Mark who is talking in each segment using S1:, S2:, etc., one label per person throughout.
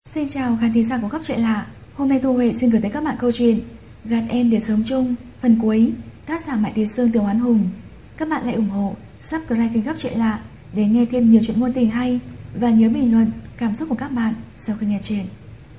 S1: Xin chào khán thính giả của Góc Truyện Lạ. Hôm nay Thu Huệ xin gửi tới các bạn câu chuyện Gạt em để sống chung phần cuối, tác giả Mạnh Tí Sương, Tiểu Hoán Hùng. Các bạn hãy ủng hộ subscribe kênh Góc Truyện Lạ để nghe thêm nhiều chuyện ngôn tình hay, và nhớ bình luận cảm xúc của các bạn sau khi nghe chuyện.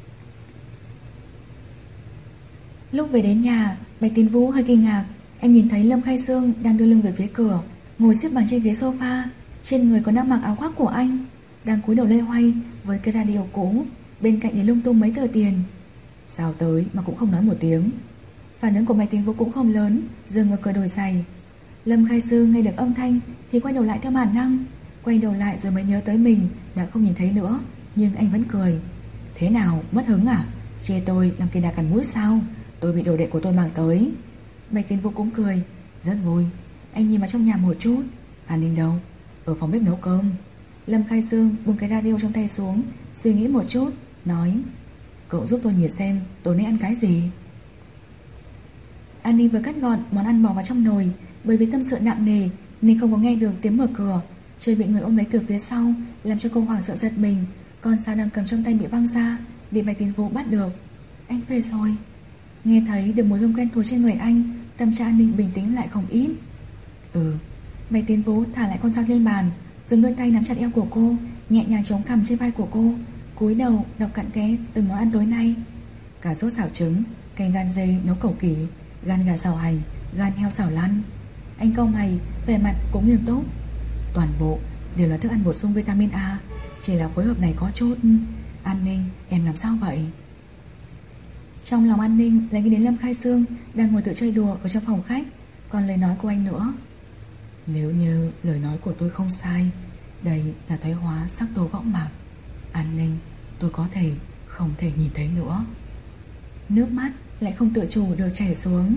S1: Lúc về đến nhà, Bạch Tín Vũ hơi kinh ngạc. Anh nhìn thấy Lâm Khai Sương đang đưa lưng về phía cửa, ngồi xếp bằng trên ghế sofa. Trên người còn đang mặc áo khoác của anh, đang cúi đầu loay hoay với cái radio cũ, bên cạnh để lung tung mấy tờ tiền. Sao tới mà cũng không nói một tiếng. Phản ứng của Bạch Tín Vũ cũng không lớn, dừng ngược cửa đổi giày. Lâm Khai Sương nghe được âm thanh thì quay đầu lại theo bản năng. Quay đầu lại rồi mới nhớ tới mình đã không nhìn thấy nữa, nhưng anh vẫn cười. Thế nào, mất hứng à? Chê tôi làm kỳ đà cằn mũi sao? Tôi bị đồ đệ của tôi mang tới. Bạch Tín Vũ cũng cười. Rất vui. Anh nhìn vào trong nhà một chút. An Ninh đâu? Ở phòng bếp nấu cơm. Lâm Khai Sương buông cái radio trong tay xuống, suy nghĩ một chút, nói: Cậu giúp tôi nhìn xem tối nay ăn cái gì. An Ninh vừa cắt gọn món ăn bỏ vào trong nồi. Bởi vì tâm sự nặng nề nên không có nghe được tiếng mở cửa. Trời bị người ôm lấy từ phía sau, làm cho cô hoảng sợ giật mình. Con sao đang cầm trong tay bị văng ra, bị Bạch Tín Vũ bắt được. Anh về rồi. Nghe thấy được mùi hương quen thuộc trên người anh, tâm trạng An Ninh bình tĩnh lại không ít. Bạch Tín Vũ thả lại con dao lên bàn, dùng đôi tay nắm chặt eo của cô, nhẹ nhàng chống cằm trên vai của cô, cúi đầu đọc cặn kẽ từng món ăn tối nay. Cà rốt xào trứng, canh gan dê nấu cẩu kỳ, gan gà xào hành, gan heo xào lăn. Anh cau mày, vẻ mặt cũng nghiêm túc. Toàn bộ đều là thức ăn bổ sung vitamin A, chỉ là phối hợp này có chút. An Ninh, em làm sao vậy? Trong lòng An Ninh lại nghĩ đến Lâm Khai Sương đang ngồi tự chơi đùa ở trong phòng khách, còn lời nói của anh nữa. Nếu như lời nói của tôi không sai, đây là thoái hóa sắc tố võng mạc. An Ninh, tôi có thể không thể nhìn thấy nữa. Nước mắt lại không tự chủ được chảy xuống.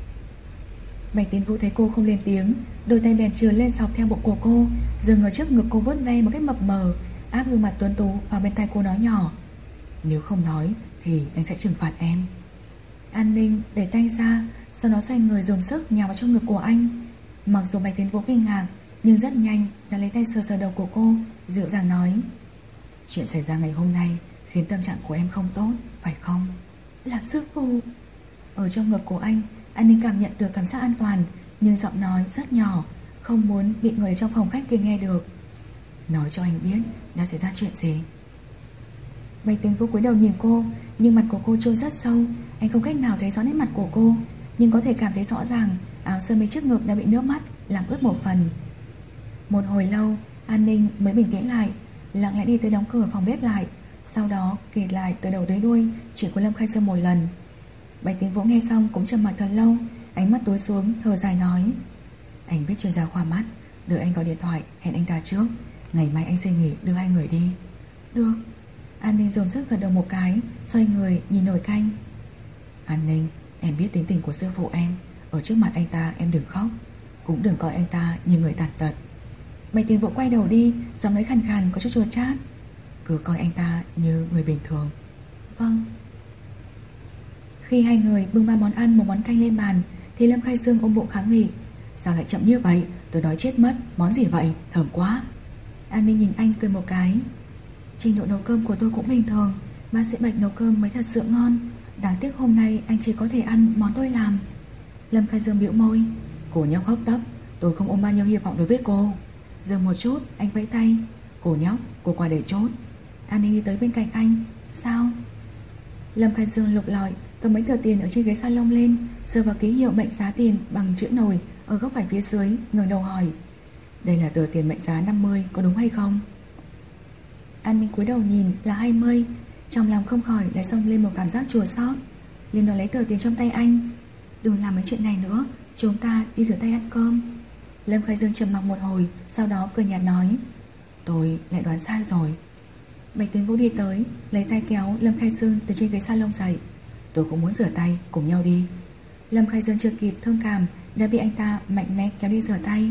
S1: Bạch Tín Vũ thấy cô không lên tiếng, đôi tay bèn trườn lên sọc theo bụng của cô, dừng ở trước ngực cô vuốt ve một cách mập mờ, áp gương mặt tuấn tú vào bên tai cô nói nhỏ: Nếu không nói thì anh sẽ trừng phạt em. An Ninh để tay ra, sau đó xoay người dùng sức nhào vào trong ngực của anh. Mặc dù Bạch Tín Vũ kinh ngạc, nhưng rất nhanh đã lấy tay sờ sờ đầu của cô, dịu dàng nói: Chuyện xảy ra ngày hôm nay khiến tâm trạng của em không tốt, phải không? Là sư phụ. Ở trong ngực của anh, An Ninh cảm nhận được cảm giác an toàn, nhưng giọng nói rất nhỏ, không muốn bị người trong phòng khách kia nghe được. Nói cho anh biết đã xảy ra chuyện gì. Bạch Tín Vũ cúi đầu nhìn cô, nhưng mặt của cô trôn rất sâu. Anh không cách nào thấy rõ nét mặt của cô, nhưng có thể cảm thấy rõ ràng áo sơ mi trước ngực đã bị nước mắt làm ướt một phần. Một hồi lâu, An Ninh mới bình tĩnh lại, lặng lẽ đi tới đóng cửa phòng bếp lại, sau đó kể lại từ đầu tới đuôi chuyện của Lâm Khai Sương một lần. Bạch Tín Vũ nghe xong cũng trầm mặc thật lâu, ánh mắt tối xuống, thở dài nói: Anh biết chuyên gia khoa mắt, đợi anh gọi điện thoại hẹn anh ta trước, ngày mai anh xin nghỉ đưa hai người đi. Được. An Ninh dồn sức gật đầu một cái, xoay người nhìn nồi canh. An Ninh, em biết tính tình của sư phụ em, ở trước mặt anh ta em đừng khóc, cũng đừng coi anh ta như người tàn tật. Bạch Tín Vũ quay đầu đi, giọng nói khàn khàn có chút chua chát: Cứ coi anh ta như người bình thường. Vâng. Khi hai người bưng ba món ăn một món canh lên bàn thì Lâm Khai Sương ôm bụng kháng nghị: Sao lại chậm như vậy, tôi đói chết mất, món gì vậy, thơm quá. An Ninh nhìn anh cười một cái: Trình độ nấu cơm của tôi cũng bình thường, bác sĩ Bạch nấu cơm mới thật sự ngon, đáng tiếc hôm nay anh chỉ có thể ăn món tôi làm. Lâm Khai Dương bĩu môi: Cô nhóc hấp tấp, tôi không ôm bao nhiêu hy vọng đối với cô. Dừng một chút, anh vẫy tay: Cô nhóc, cô qua để chốt. An Ninh đi tới bên cạnh anh: Sao? Lâm Khai Dương lục lọi cầm mấy tờ tiền ở trên ghế salon lên, sờ vào ký hiệu mệnh giá tiền bằng chữ nồi ở góc phải phía dưới, ngẩng đầu hỏi: Đây là tờ tiền mệnh giá 50, có đúng hay không? An Ninh cúi đầu nhìn là 20, trong lòng không khỏi lại xông lên một cảm giác chua xót. Liền nói lấy tờ tiền trong tay anh: Đừng làm mấy chuyện này nữa, chúng ta đi rửa tay ăn cơm. Lâm Khai Dương trầm mặc một hồi, sau đó cười nhạt nói: Tôi lại đoán sai rồi. Bạch Tín Vũ đi tới, lấy tay kéo Lâm Khai Dương từ trên ghế salon dậy: Tôi cũng muốn rửa tay, cùng nhau đi. Lâm Khai Dương chưa kịp thương cảm đã bị anh ta mạnh mẽ kéo đi rửa tay.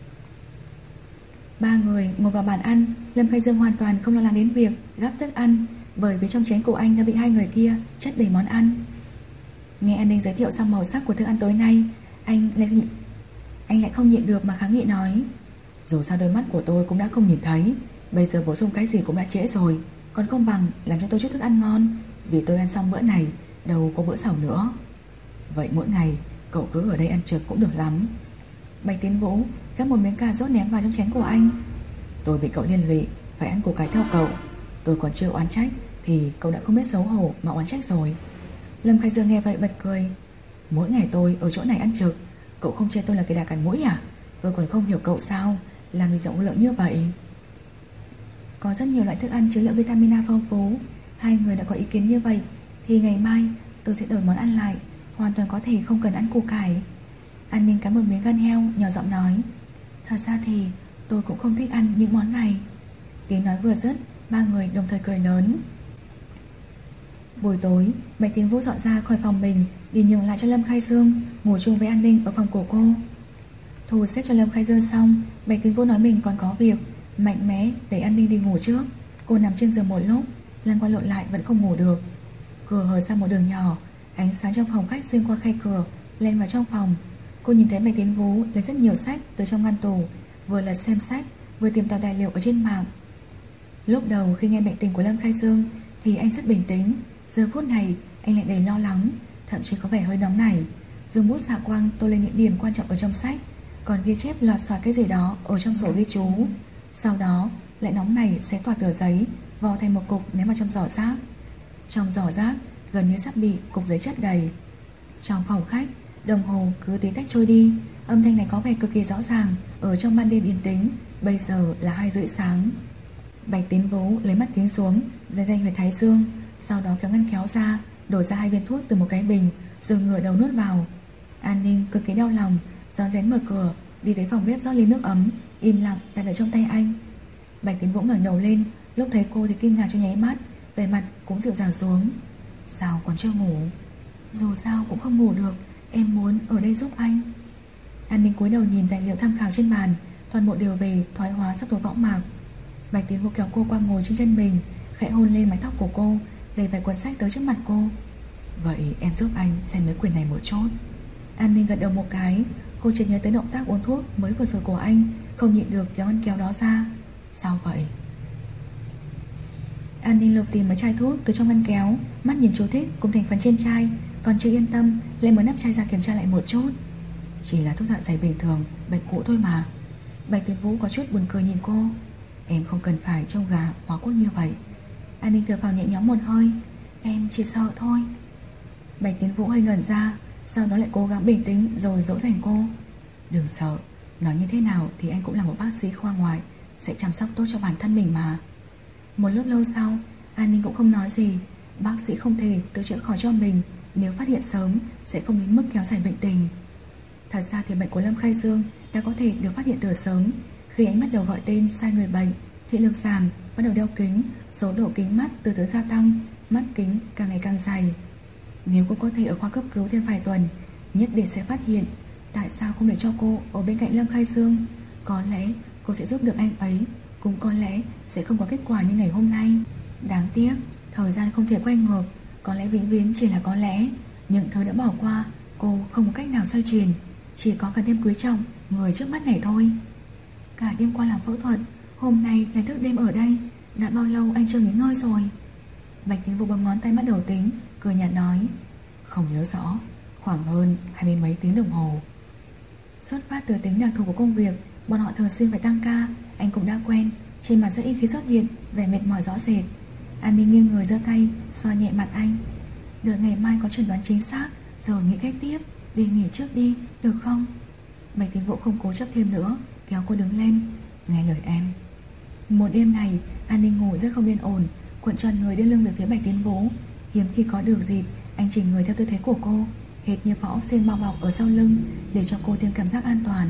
S1: Ba người ngồi vào bàn ăn. Lâm Khai Dương hoàn toàn không lo lắng đến việc gắp thức ăn, bởi vì trong chén của anh đã bị hai người kia chất đầy món ăn. Nghe An Ninh giới thiệu xong màu sắc của thức ăn tối nay, anh lại không nhịn được mà kháng nghị nói: Dù sao đôi mắt của tôi cũng đã không nhìn thấy, bây giờ bổ sung cái gì cũng đã trễ rồi. còn không bằng làm cho tôi chút thức ăn ngon, vì tôi ăn xong bữa này đâu có bữa sau nữa. Vậy mỗi ngày cậu cứ ở đây ăn trực cũng được lắm. Bạch Tiến Vũ gắp một miếng cà rốt ném vào trong chén của anh. Tôi bị cậu liên lụy phải ăn củ cải theo cậu. Tôi còn chưa oán trách thì cậu đã không biết xấu hổ mà oán trách rồi. Lâm Khai Dương nghe vậy bật cười. Mỗi ngày tôi ở chỗ này ăn trực, cậu không chê tôi là cái đà cắn mũi à? Tôi còn không hiểu cậu sao làm gì rộng lượng như vậy. Có rất nhiều loại thức ăn chứa lượng vitamin A phong phú. Hai người đã có ý kiến như vậy thì ngày mai tôi sẽ đổi món ăn lại, hoàn toàn có thể không cần ăn củ cải. An Ninh cắn một miếng gan heo, nhỏ giọng nói. Thật ra thì tôi cũng không thích ăn những món này. Tiếng nói vừa dứt, ba người đồng thời cười lớn. Buổi tối, Bạch Tiến Vũ dọn ra khỏi phòng mình, đi nhường lại cho Lâm Khai Dương ngủ chung với An Ninh ở phòng của cô. Thu xếp cho Lâm Khai Dương xong, Bạch Tiến Vũ nói mình còn có việc, mạnh mẽ để An Ninh đi ngủ trước. Cô nằm trên giường một lúc, lăn qua lộn lại vẫn không ngủ được. Cửa hở ra một đường nhỏ, ánh sáng trong phòng khách xuyên qua khe cửa len vào trong phòng. Cô nhìn thấy Bạch Tiến Vũ lấy rất nhiều sách từ trong ngăn tủ, vừa lật xem sách vừa tìm tòi tài liệu ở trên mạng. Lúc đầu khi nghe bệnh tình của Lâm Khai Dương thì anh rất bình tĩnh, giờ phút này anh lại đầy lo lắng, thậm chí có vẻ hơi nóng nảy. Dùng bút xạ quang tô lên những điểm quan trọng ở trong sách, còn ghi chép lọt xọt cái gì đó ở trong sổ ghi chú. Sau đó lại nóng nảy xé toạc tờ giấy, vò thành một cục ném vào trong giỏ rác. Trong giỏ rác gần như sắp bị cục giấy chất đầy. Trong phòng khách, đồng hồ cứ tí tách trôi đi. Âm thanh này có vẻ cực kỳ rõ ràng ở trong ban đêm yên tĩnh. Bây giờ là 2:30 sáng. Bạch Tiến Vũ lấy mắt kính xuống, day huyệt thái dương, sau đó kéo ngăn kéo ra, đổ ra 2 viên thuốc từ một cái bình, rồi ngửa đầu nuốt vào. An Ninh cực kỳ đau lòng, rón rén mở cửa, đi tới phòng bếp rót ly nước ấm, im lặng đặt ở trong tay anh. Bạch Tiến Vũ ngẩng đầu lên, lúc thấy cô thì kinh ngạc trong nháy mắt, vẻ mặt cũng dịu dàng xuống. Sao còn chưa ngủ? Dù sao cũng không ngủ được, em muốn ở đây giúp anh. An Ninh cúi đầu nhìn tài liệu tham khảo trên bàn, toàn bộ đều về thoái hóa sắc tố võng mạc. Bạch Tiến Vũ kéo cô qua ngồi trên chân mình, khẽ hôn lên mái tóc của cô, đẩy vài cuốn sách tới trước mặt cô. Vậy em giúp anh xem mấy quyển này một chút. An Ninh gật đầu một cái. Cô chợt nhớ tới động tác uống thuốc mới vừa rồi của anh, không nhịn được kéo ngăn kéo đó ra. Sao vậy? An Ninh lục tìm mấy chai thuốc từ trong ngăn kéo, mắt nhìn chú thích cùng thành phần trên chai, còn chưa yên tâm lấy mở nắp chai ra kiểm tra lại một chút. Chỉ là thuốc dạ dày bình thường, bệnh cũ thôi mà. Bạch Tiến Vũ có chút buồn cười nhìn cô. Em không cần phải trông gà hóa quốc như vậy. An Ninh thở phào nhẹ nhõm một hơi. Em chỉ sợ thôi. Bạch Tiến Vũ hơi ngẩn ra, sau đó lại cố gắng bình tĩnh rồi dỗ dành cô. Đừng sợ, nói như thế nào thì anh cũng là một bác sĩ khoa ngoại, sẽ chăm sóc tốt cho bản thân mình mà. Một lúc lâu sau, An Ninh cũng không nói gì. Bác sĩ không thể tự chữa khỏi cho mình, nếu phát hiện sớm sẽ không đến mức kéo dài bệnh tình. Thật ra thì bệnh của Lâm Khai Dương đã có thể được phát hiện từ sớm. Khi anh bắt đầu gọi tên sai người bệnh, thị lực giảm, bắt đầu đeo kính, số độ kính mắt từ từ gia tăng, mắt kính càng ngày càng dày. Nếu cô có thể ở khoa cấp cứu thêm vài tuần, nhất định sẽ phát hiện. Tại sao không để cho cô ở bên cạnh Lâm Khai Dương? Có lẽ cô sẽ giúp được anh ấy, cũng có lẽ sẽ không có kết quả như ngày hôm nay. Đáng tiếc, thời gian không thể quay ngược. Có lẽ vĩnh viễn chỉ là có lẽ. Những thứ đã bỏ qua, cô không có cách nào xoay chuyển. Chỉ có càng thêm quý trọng người trước mắt này thôi. Cả đêm qua làm phẫu thuật, hôm nay lại thức đêm ở đây. Đã bao lâu anh chưa nghỉ ngơi rồi? Bạch Tiến Vũ bấm ngón tay bắt đầu tính, cười nhạt nói. Không nhớ rõ, khoảng hơn 20 mấy tiếng đồng hồ. Xuất phát từ tính đặc thù của công việc, bọn họ thường xuyên phải tăng ca. Anh cũng đã quen. Trên mặt rất ít khi xuất hiện vẻ mệt mỏi rõ rệt. An Ninh nghiêng người giơ tay xoa nhẹ mặt anh. Đợi ngày mai có chẩn đoán chính xác rồi nghĩ cách tiếp. Đi nghỉ trước đi, được không? Bạch Tiến Vũ không cố chấp thêm nữa, kéo cô đứng lên. Nghe lời em. Một đêm này An Ninh ngủ rất không yên ổn, cuộn tròn người đưa lưng về phía Bạch Tiến Vũ. Hiếm khi có được dịp, anh chỉnh người theo tư thế của cô, hệt như vỏ ốc sên bao bọc ở sau lưng, để cho cô thêm cảm giác an toàn.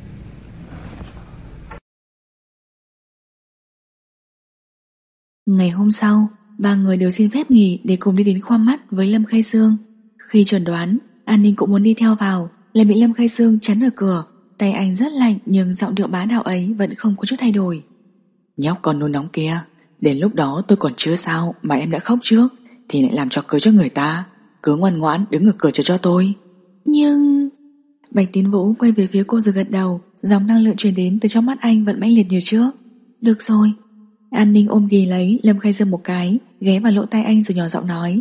S1: Ngày hôm sau, ba người đều xin phép nghỉ để cùng đi đến khoa mắt với Lâm Khai Dương. Khi chẩn đoán, An Ninh cũng muốn đi theo vào, lại bị Lâm Khai Dương chắn ở cửa. Tay anh rất lạnh nhưng giọng điệu bá đạo ấy vẫn không có chút thay đổi. Nhóc con nôn nóng kia, đến lúc đó tôi còn chưa sao mà em đã khóc trước, thì lại làm trò cười cho người ta. Cứ ngoan ngoãn đứng ở cửa chờ cho tôi. Nhưng... Bạch Tiến Vũ quay về phía cô rồi gật đầu. Dòng năng lượng truyền đến từ trong mắt anh vẫn mãnh liệt như trước. Được rồi. An Ninh ôm ghì lấy Lâm Khai Dương một cái, ghé vào lỗ tai anh rồi nhỏ giọng nói: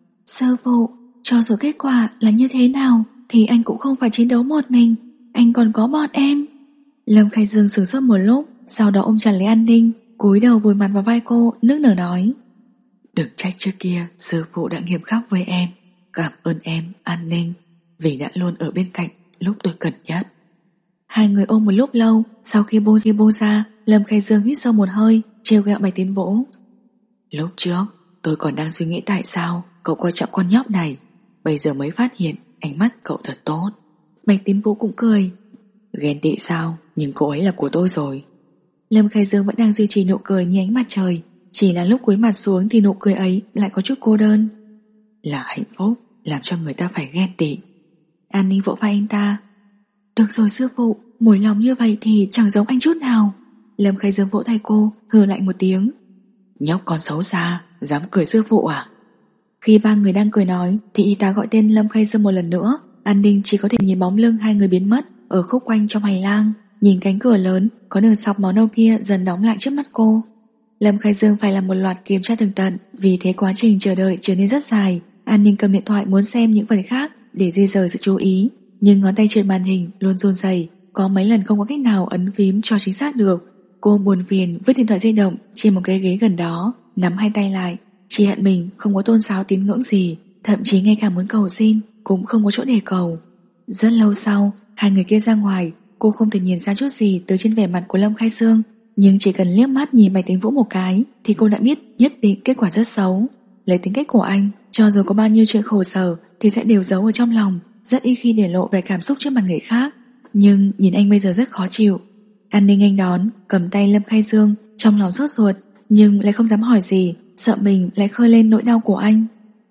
S1: Sư phụ, cho dù kết quả là như thế nào thì anh cũng không phải chiến đấu một mình, anh còn có bọn em. Lâm Khai Dương sửng sốt một lúc, sau đó ôm chặt lấy An Ninh, cúi đầu vùi mặt vào vai cô, nức nở nói: Đừng trách trước kia sư phụ đã nghiêm khắc với em. Cảm ơn em, An Ninh, vì đã luôn ở bên cạnh lúc tôi cần nhất. Hai người ôm một lúc lâu. Sau khi buông ra, Lâm Khai Dương hít sâu một hơi, trêu ghẹo Bạch Tiến Vũ: Lúc trước tôi còn đang suy nghĩ tại sao cậu coi trọng con nhóc này, bây giờ mới phát hiện ánh mắt cậu thật tốt. Bạch Tiến Vũ cũng cười: Ghen tị sao, nhưng cô ấy là của tôi rồi. Lâm Khai Dương vẫn đang duy trì nụ cười như ánh mặt trời, chỉ là lúc cúi mặt xuống thì nụ cười ấy lại có chút cô đơn. Là hạnh phúc làm cho người ta phải ghen tị. An Ninh vỗ vai anh ta: Được rồi sư phụ, mùi lòng như vậy thì chẳng giống anh chút nào. Lâm Khai Dương vỗ tay cô, hừ lạnh một tiếng: Nhóc con xấu xa, dám cười sư phụ à? Khi ba người đang cười nói thì y tá gọi tên Lâm Khai Dương một lần nữa. An Ninh chỉ có thể nhìn bóng lưng hai người biến mất ở khúc quanh trong hành lang, nhìn cánh cửa lớn có đường sọc màu nâu kia dần đóng lại trước mắt cô. Lâm Khai Dương phải làm một loạt kiểm tra tường tận, vì thế quá trình chờ đợi trở nên rất dài. An Ninh cầm điện thoại muốn xem những phần khác để di rời sự chú ý, nhưng ngón tay trượt màn hình luôn run rẩy, có mấy lần không có cách nào ấn phím cho chính xác được. Cô buồn phiền vứt điện thoại di động trên một cái ghế gần đó, nắm hai tay lại, chỉ hận mình không có tôn sáo tín ngưỡng gì, thậm chí ngay cả muốn cầu xin cũng không có chỗ để cầu. Rất lâu sau, hai người kia ra ngoài, cô không thể nhìn ra chút gì từ trên vẻ mặt của Lâm Khai Dương, nhưng chỉ cần liếc mắt nhìn Bạch Tiến Vũ một cái thì cô đã biết nhất định kết quả rất xấu. Lấy tính cách của anh, cho dù có bao nhiêu chuyện khổ sở thì sẽ đều giấu ở trong lòng, rất ít khi để lộ về cảm xúc trước mặt người khác. Nhưng nhìn anh bây giờ rất khó chịu. An Ninh nghênh đón, cầm tay Lâm Khai Dương, trong lòng sốt ruột nhưng lại không dám hỏi gì, sợ mình lại khơi lên nỗi đau của anh.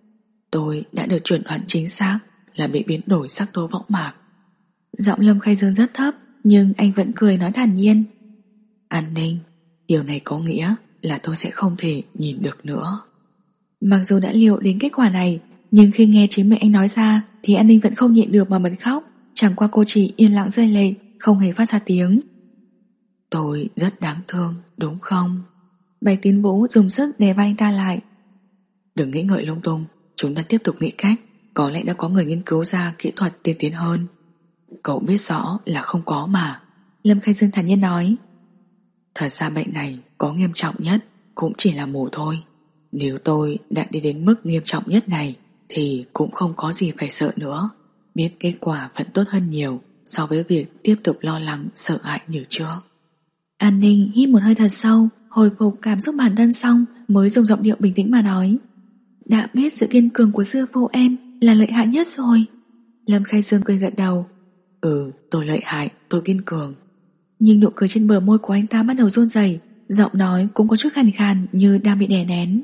S1: Tôi đã được chuẩn đoán chính xác là bị biến đổi sắc tố võng mạc. Giọng Lâm Khai Dương rất thấp, nhưng anh vẫn cười nói thản nhiên: An Ninh, điều này có nghĩa là tôi sẽ không thể nhìn được nữa. Mặc dù đã liệu đến kết quả này, nhưng khi nghe chính miệng anh nói ra thì An Ninh vẫn không nhịn được mà bật khóc. Chẳng qua cô chỉ yên lặng rơi lệ, không hề phát ra tiếng. Tôi rất đáng thương, đúng không? Bạch Tiến Vũ dùng sức đè vai anh ta lại. Đừng nghĩ ngợi lung tung, chúng ta tiếp tục nghĩ cách. Có lẽ đã có người nghiên cứu ra kỹ thuật tiên tiến hơn. Cậu biết rõ là không có mà. Lâm Khai Dương thản nhiên nói. Thật ra bệnh này có nghiêm trọng nhất cũng chỉ là mù thôi. Nếu tôi đã đi đến mức nghiêm trọng nhất này thì cũng không có gì phải sợ nữa. Biết kết quả vẫn tốt hơn nhiều so với việc tiếp tục lo lắng sợ hãi như trước. An Ninh hít một hơi thật sâu, hồi phục cảm xúc bản thân xong mới dùng giọng điệu bình tĩnh mà nói. Đã biết sự kiên cường của sư phụ em là lợi hại nhất rồi. Lâm Khai Dương cười gật đầu. Tôi lợi hại, tôi kiên cường. Nhưng nụ cười trên bờ môi của anh ta bắt đầu run rẩy, giọng nói cũng có chút khàn khàn như đang bị đè nén.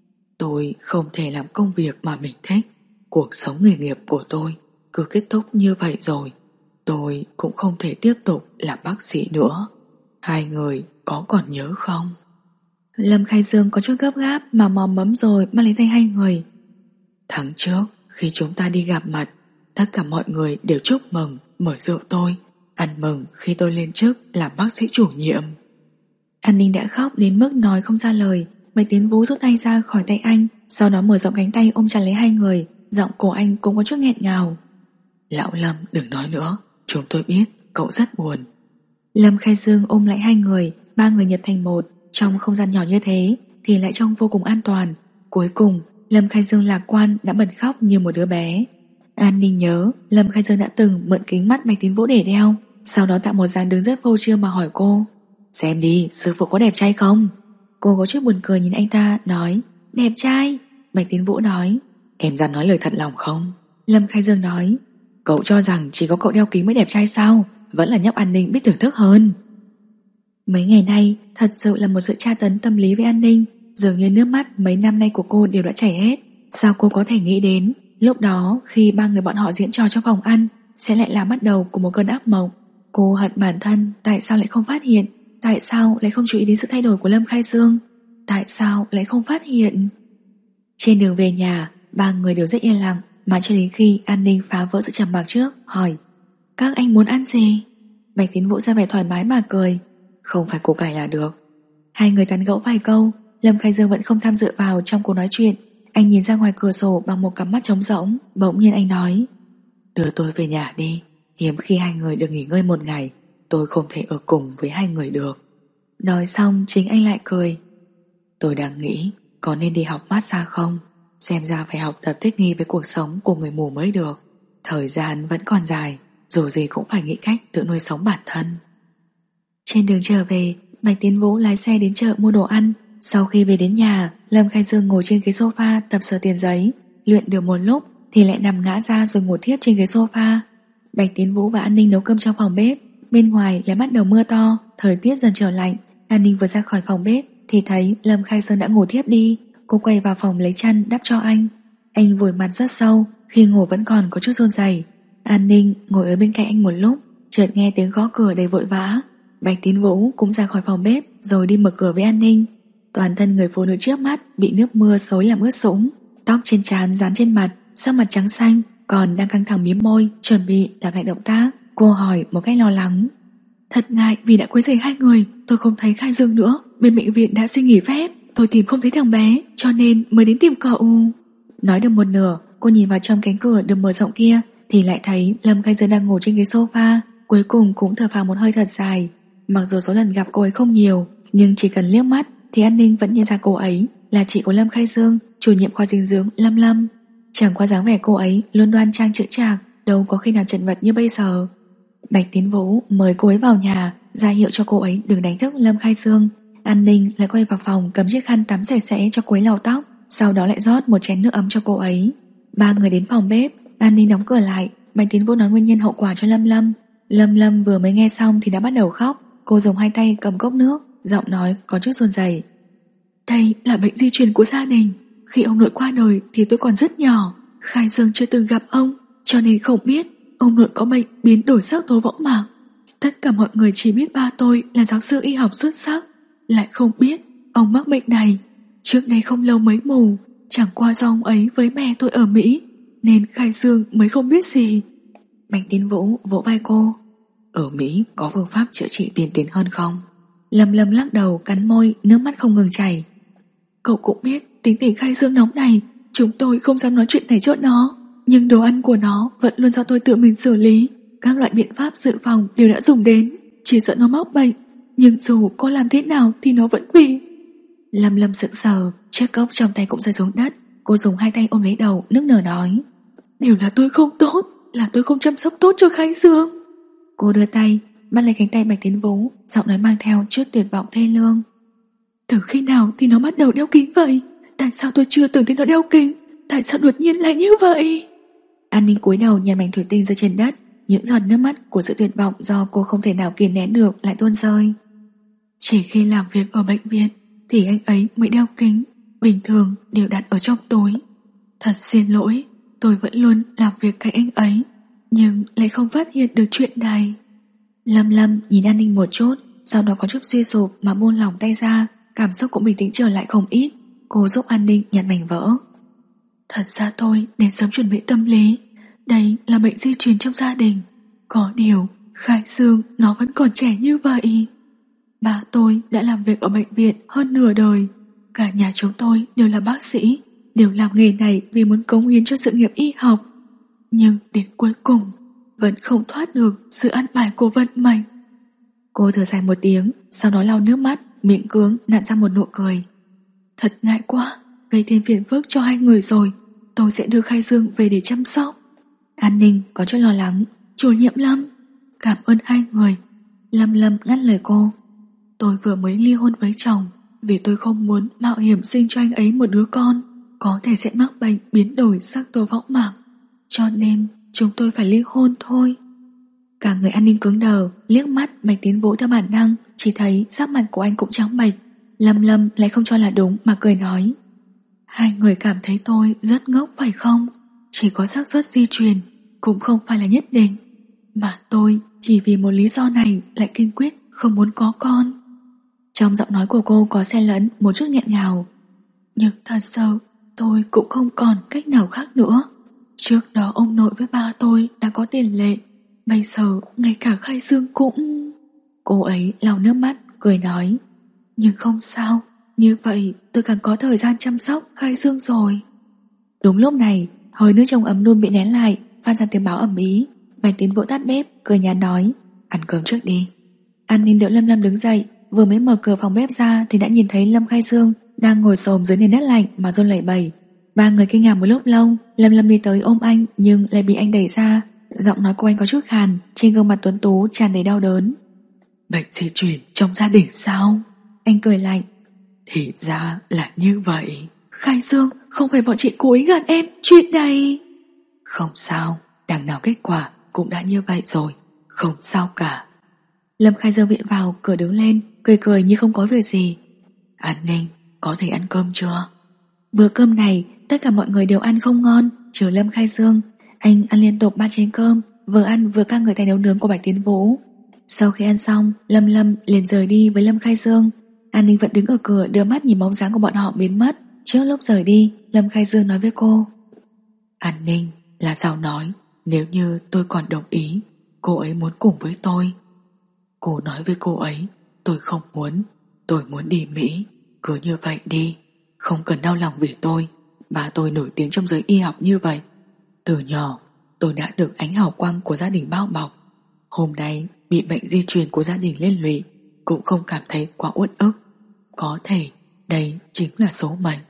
S1: Tôi không thể làm công việc mà mình thích. Cuộc sống nghề nghiệp của tôi cứ kết thúc như vậy rồi. Tôi cũng không thể tiếp tục làm bác sĩ nữa. Hai người có còn nhớ không? Lâm Khai Dương có chút gấp gáp mà mòm mẫm rồi bắt lấy tay hai người. Tháng trước khi chúng ta đi gặp mặt, tất cả mọi người đều chúc mừng, mở rượu tôi, ăn mừng khi tôi lên chức làm bác sĩ chủ nhiệm. An Ninh đã khóc đến mức nói không ra lời. Bạch Tiến Vũ rút tay ra khỏi tay anh, sau đó mở rộng cánh tay ôm chặt lấy hai người. Giọng của anh cũng có chút nghẹn ngào. Lão Lâm, đừng nói nữa, chúng tôi biết cậu rất buồn. Lâm Khai Dương ôm lại hai người, ba người nhập thành một. Trong không gian nhỏ như thế thì lại trông vô cùng an toàn. Cuối cùng Lâm Khai Dương lạc quan đã bật khóc như một đứa bé. An Ninh nhớ Lâm Khai Dương đã từng mượn kính mắt Bạch Tiến Vũ để đeo, sau đó tạo một dáng đứng rất vô trương mà hỏi cô. Xem đi, sư phụ có đẹp trai không? Cô có chút buồn cười nhìn anh ta, nói. Đẹp trai. Bạch Tiến Vũ nói. Em dám nói lời thật lòng không? Lâm Khai Dương nói. Cậu cho rằng chỉ có cậu đeo kính mới đẹp trai sao? Vẫn là nhóc An Ninh biết thưởng thức hơn. Mấy ngày nay thật sự là một sự tra tấn tâm lý với An Ninh. Dường như nước mắt mấy năm nay của cô đều đã chảy hết. Sao cô có thể nghĩ đến lúc đó khi ba người bọn họ diễn trò trong phòng ăn sẽ lại là bắt đầu của một cơn ác mộng. Cô hận bản thân tại sao lại không phát hiện, tại sao lại không chú ý đến sự thay đổi của Lâm Khai Dương, tại sao lại không phát hiện. Trên đường về nhà, ba người đều rất yên lặng, mà cho đến khi An Ninh phá vỡ sự trầm mặc trước, hỏi. Các anh muốn ăn gì? Bạch Tiến Vũ ra vẻ thoải mái mà cười. Không phải củ cải là được. Hai người tán gẫu vài câu, Lâm Khai Dương vẫn không tham dự vào trong cuộc nói chuyện. Anh nhìn ra ngoài cửa sổ bằng một cặp mắt trống rỗng. Bỗng nhiên anh nói: đưa tôi về nhà đi, hiếm khi hai người được nghỉ ngơi một ngày, tôi không thể ở cùng với hai người được. Nói xong chính anh lại cười: tôi đang nghĩ có nên đi học massage không? Xem ra phải học tập thích nghi với cuộc sống của người mù mới được. Thời gian vẫn còn dài, dù gì cũng phải nghĩ cách tự nuôi sống bản thân. Trên đường trở về, Bạch Tiến Vũ lái xe đến chợ mua đồ ăn. Sau khi về đến nhà, Lâm Khai Dương ngồi trên ghế sofa tập sờ tiền giấy. Luyện được một lúc thì lại nằm ngã ra rồi ngủ thiếp trên ghế sofa. Bạch Tiến Vũ và An Ninh nấu cơm trong phòng bếp. Bên ngoài lại bắt đầu mưa to, thời tiết dần trở lạnh. An Ninh vừa ra khỏi phòng bếp thì thấy Lâm Khai Dương đã ngủ thiếp đi. Cô quay vào phòng lấy chăn đắp cho anh. Anh vùi mặt rất sâu, khi ngủ vẫn còn có chút run rẩy. An Ninh ngồi ở bên cạnh anh một lúc, chợt nghe tiếng gõ cửa đầy vội vã. Bạch Tiến Vũ cũng ra khỏi phòng bếp rồi đi mở cửa với An Ninh. Toàn thân người phụ nữ trước mắt bị nước mưa xối làm ướt sũng, tóc trên trán dán trên mặt, sắc mặt trắng xanh, còn đang căng thẳng mím môi chuẩn bị làm lại động tác. Cô hỏi một cách lo lắng: thật ngại vì đã quấy rầy hai người, tôi không thấy Khai Dương nữa, bên bệnh viện đã xin nghỉ phép, tôi tìm không thấy thằng bé cho nên mới đến tìm cậu. Nói được một nửa, cô nhìn vào trong cánh cửa được mở rộng kia thì lại thấy Lâm Khai Dương đang ngồi trên ghế sofa. Cuối cùng cũng thở phào một hơi thật dài. Mặc dù số lần gặp cô ấy không nhiều, nhưng chỉ cần liếc mắt thì An Ninh vẫn nhận ra cô ấy là chị của Lâm Khai Dương, chủ nhiệm khoa dinh dưỡng Lâm Lâm. Chẳng qua dáng vẻ cô ấy luôn đoan trang chững chạc, đâu có khi nào chật vật như bây giờ. Bạch Tiến Vũ mời cô ấy vào nhà, ra hiệu cho cô ấy đừng đánh thức Lâm Khai Dương. An Ninh lại quay vào phòng cầm chiếc khăn tắm sạch sẽ cho cô ấy lau tóc, sau đó lại rót một chén nước ấm cho cô ấy. Ba người đến phòng bếp, An Ninh đóng cửa lại. Bạch Tiến Vũ nói nguyên nhân hậu quả cho Lâm Lâm. Lâm Lâm vừa mới nghe xong thì đã bắt đầu khóc. Cô dùng hai tay cầm cốc nước, giọng nói có chút run rẩy. Đây là bệnh di truyền của gia đình. Khi ông nội qua đời thì tôi còn rất nhỏ. Khai Dương chưa từng gặp ông, cho nên không biết ông nội có bệnh biến đổi sắc tố võng mạc. Tất cả mọi người chỉ biết ba tôi là giáo sư y học xuất sắc, lại không biết ông mắc bệnh này. Trước đây không lâu mới mù, chẳng qua do ông ấy với mẹ tôi ở Mỹ, nên Khai Dương mới không biết gì. Bạch Tiến Vũ vỗ vai cô: ở Mỹ có phương pháp chữa trị tiên tiến hơn không? Lâm Lâm lắc đầu cắn môi, nước mắt không ngừng chảy. Cậu cũng biết tính tình Khai Dương nóng này, chúng tôi không dám nói chuyện này cho nó, nhưng đồ ăn của nó vẫn luôn do tôi tự mình xử lý. Các loại biện pháp dự phòng đều đã dùng đến, chỉ sợ nó mắc bệnh, nhưng dù có làm thế nào thì nó vẫn bị. Lâm Lâm sững sờ, chiếc cốc trong tay cũng rơi xuống đất. Cô dùng hai tay ôm lấy đầu, nức nở nói: đều là tôi không tốt, là tôi không chăm sóc tốt cho Khai Dương. Cô đưa tay bắt lấy cánh tay Bạch Tiến Vũ, giọng nói mang theo chút tuyệt vọng thê lương: từ khi nào thì nó bắt đầu đeo kính vậy? Tại sao tôi chưa từng thấy nó đeo kính? Tại sao đột nhiên lại như vậy? An Ninh cúi đầu nhặt mảnh thủy tinh rơi trên đất. Những giọt nước mắt của sự tuyệt vọng do cô không thể nào kìm nén được lại tuôn rơi. Chỉ khi làm việc ở bệnh viện thì anh ấy mới đeo kính, bình thường đều đặt ở trong túi. Thật xin lỗi, tôi vẫn luôn làm việc cạnh anh ấy, nhưng lại không phát hiện được chuyện này. Lâm Lâm nhìn An Ninh một chút, sau đó có chút suy sụp mà buông lỏng tay ra, cảm xúc cũng bình tĩnh trở lại không ít. Cô giúp An Ninh nhặt mảnh vỡ. Thật ra tôi nên sớm chuẩn bị tâm lý, đây là bệnh di truyền trong gia đình. Có điều Khai Dương nó vẫn còn trẻ như vậy. Ba tôi đã làm việc ở bệnh viện hơn nửa đời, cả nhà chúng tôi đều là bác sĩ, đều làm nghề này vì muốn cống hiến cho sự nghiệp y học. Nhưng đến cuối cùng vẫn không thoát được sự ăn bài của vận mệnh. Cô thở dài một tiếng, sau đó lau nước mắt, miệng cưỡng nặn ra một nụ cười. Thật ngại quá, gây thêm phiền phức cho hai người rồi. Tôi sẽ đưa Khai Dương về để chăm sóc. An Ninh có chút lo lắng: chủ nhiệm Lâm, cảm ơn hai người. Lâm Lâm ngắt lời cô: tôi vừa mới ly hôn với chồng, vì tôi không muốn mạo hiểm sinh cho anh ấy một đứa con có thể sẽ mắc bệnh biến đổi sắc tố võng mạc, cho nên chúng tôi phải ly hôn thôi. Cả người An Ninh cứng đờ, liếc mắt Bạch Tiến Vũ theo bản năng, chỉ thấy sắc mặt của anh cũng trắng bệch. Lâm Lâm lại không cho là đúng mà cười nói: hai người cảm thấy tôi rất ngốc phải không? Chỉ có xác suất di truyền cũng không phải là nhất định, mà tôi chỉ vì một lý do này lại kiên quyết không muốn có con. Trong giọng nói của cô có xen lẫn một chút nghẹn ngào. Nhưng thật sự tôi cũng không còn cách nào khác nữa. Trước đó ông nội với ba tôi đã có tiền lệ, bây giờ ngay cả Khai Dương cũng... Cô ấy lau nước mắt cười nói: Nhưng không sao, như vậy tôi càng có thời gian chăm sóc Khai Dương rồi. Đúng lúc này, hơi nước trong ấm đun bị nén lại, phát ra tiếng báo ầm ĩ. Bạch Tiến Vũ tắt bếp, cười nhạt nói: ăn cơm trước đi. An Ninh đỡ Lâm Lâm đứng dậy, vừa mới mở cửa phòng bếp ra thì đã nhìn thấy Lâm Khai Dương đang ngồi xổm dưới nền đất lạnh mà run lẩy bẩy. Ba người kinh ngạc một lúc lâu. Lâm Lâm đi tới ôm anh nhưng lại bị anh đẩy ra. Giọng nói của anh có chút khàn, trên gương mặt tuấn tú tràn đầy đau đớn. Bệnh di truyền trong gia đình sao? Anh cười lạnh. Thì ra là như vậy. Khai Dương, không phải bọn chị cố ý gạt em chuyện này. Không sao, đằng nào kết quả cũng đã như vậy rồi, không sao cả. Lâm Khai Dương viện vào cửa đứng lên, cười cười như không có việc gì. An Ninh, có thể ăn cơm chưa? Bữa cơm này tất cả mọi người đều ăn không ngon, trừ Lâm Khai Dương. Anh ăn liên tục 3 chén cơm, vừa ăn vừa ca ngợi tài nấu nướng của Bạch Tiến Vũ. Sau khi ăn xong, Lâm Lâm liền rời đi với Lâm Khai Dương. An Ninh vẫn đứng ở cửa đưa mắt nhìn bóng dáng của bọn họ biến mất. Trước lúc rời đi, Lâm Khai Dương nói với cô: An Ninh, là sao nói, nếu như tôi còn đồng ý, cô ấy muốn cùng với tôi. Cô nói với cô ấy, tôi không muốn, tôi muốn đi Mỹ. Cứ như vậy đi, không cần đau lòng vì tôi. Bà tôi nổi tiếng trong giới y học như vậy. Từ nhỏ tôi đã được ánh hào quang của gia đình bao bọc. Hôm nay bị bệnh di truyền của gia đình liên lụy, cũng không cảm thấy quá uất ức. Có thể đây chính là số mệnh.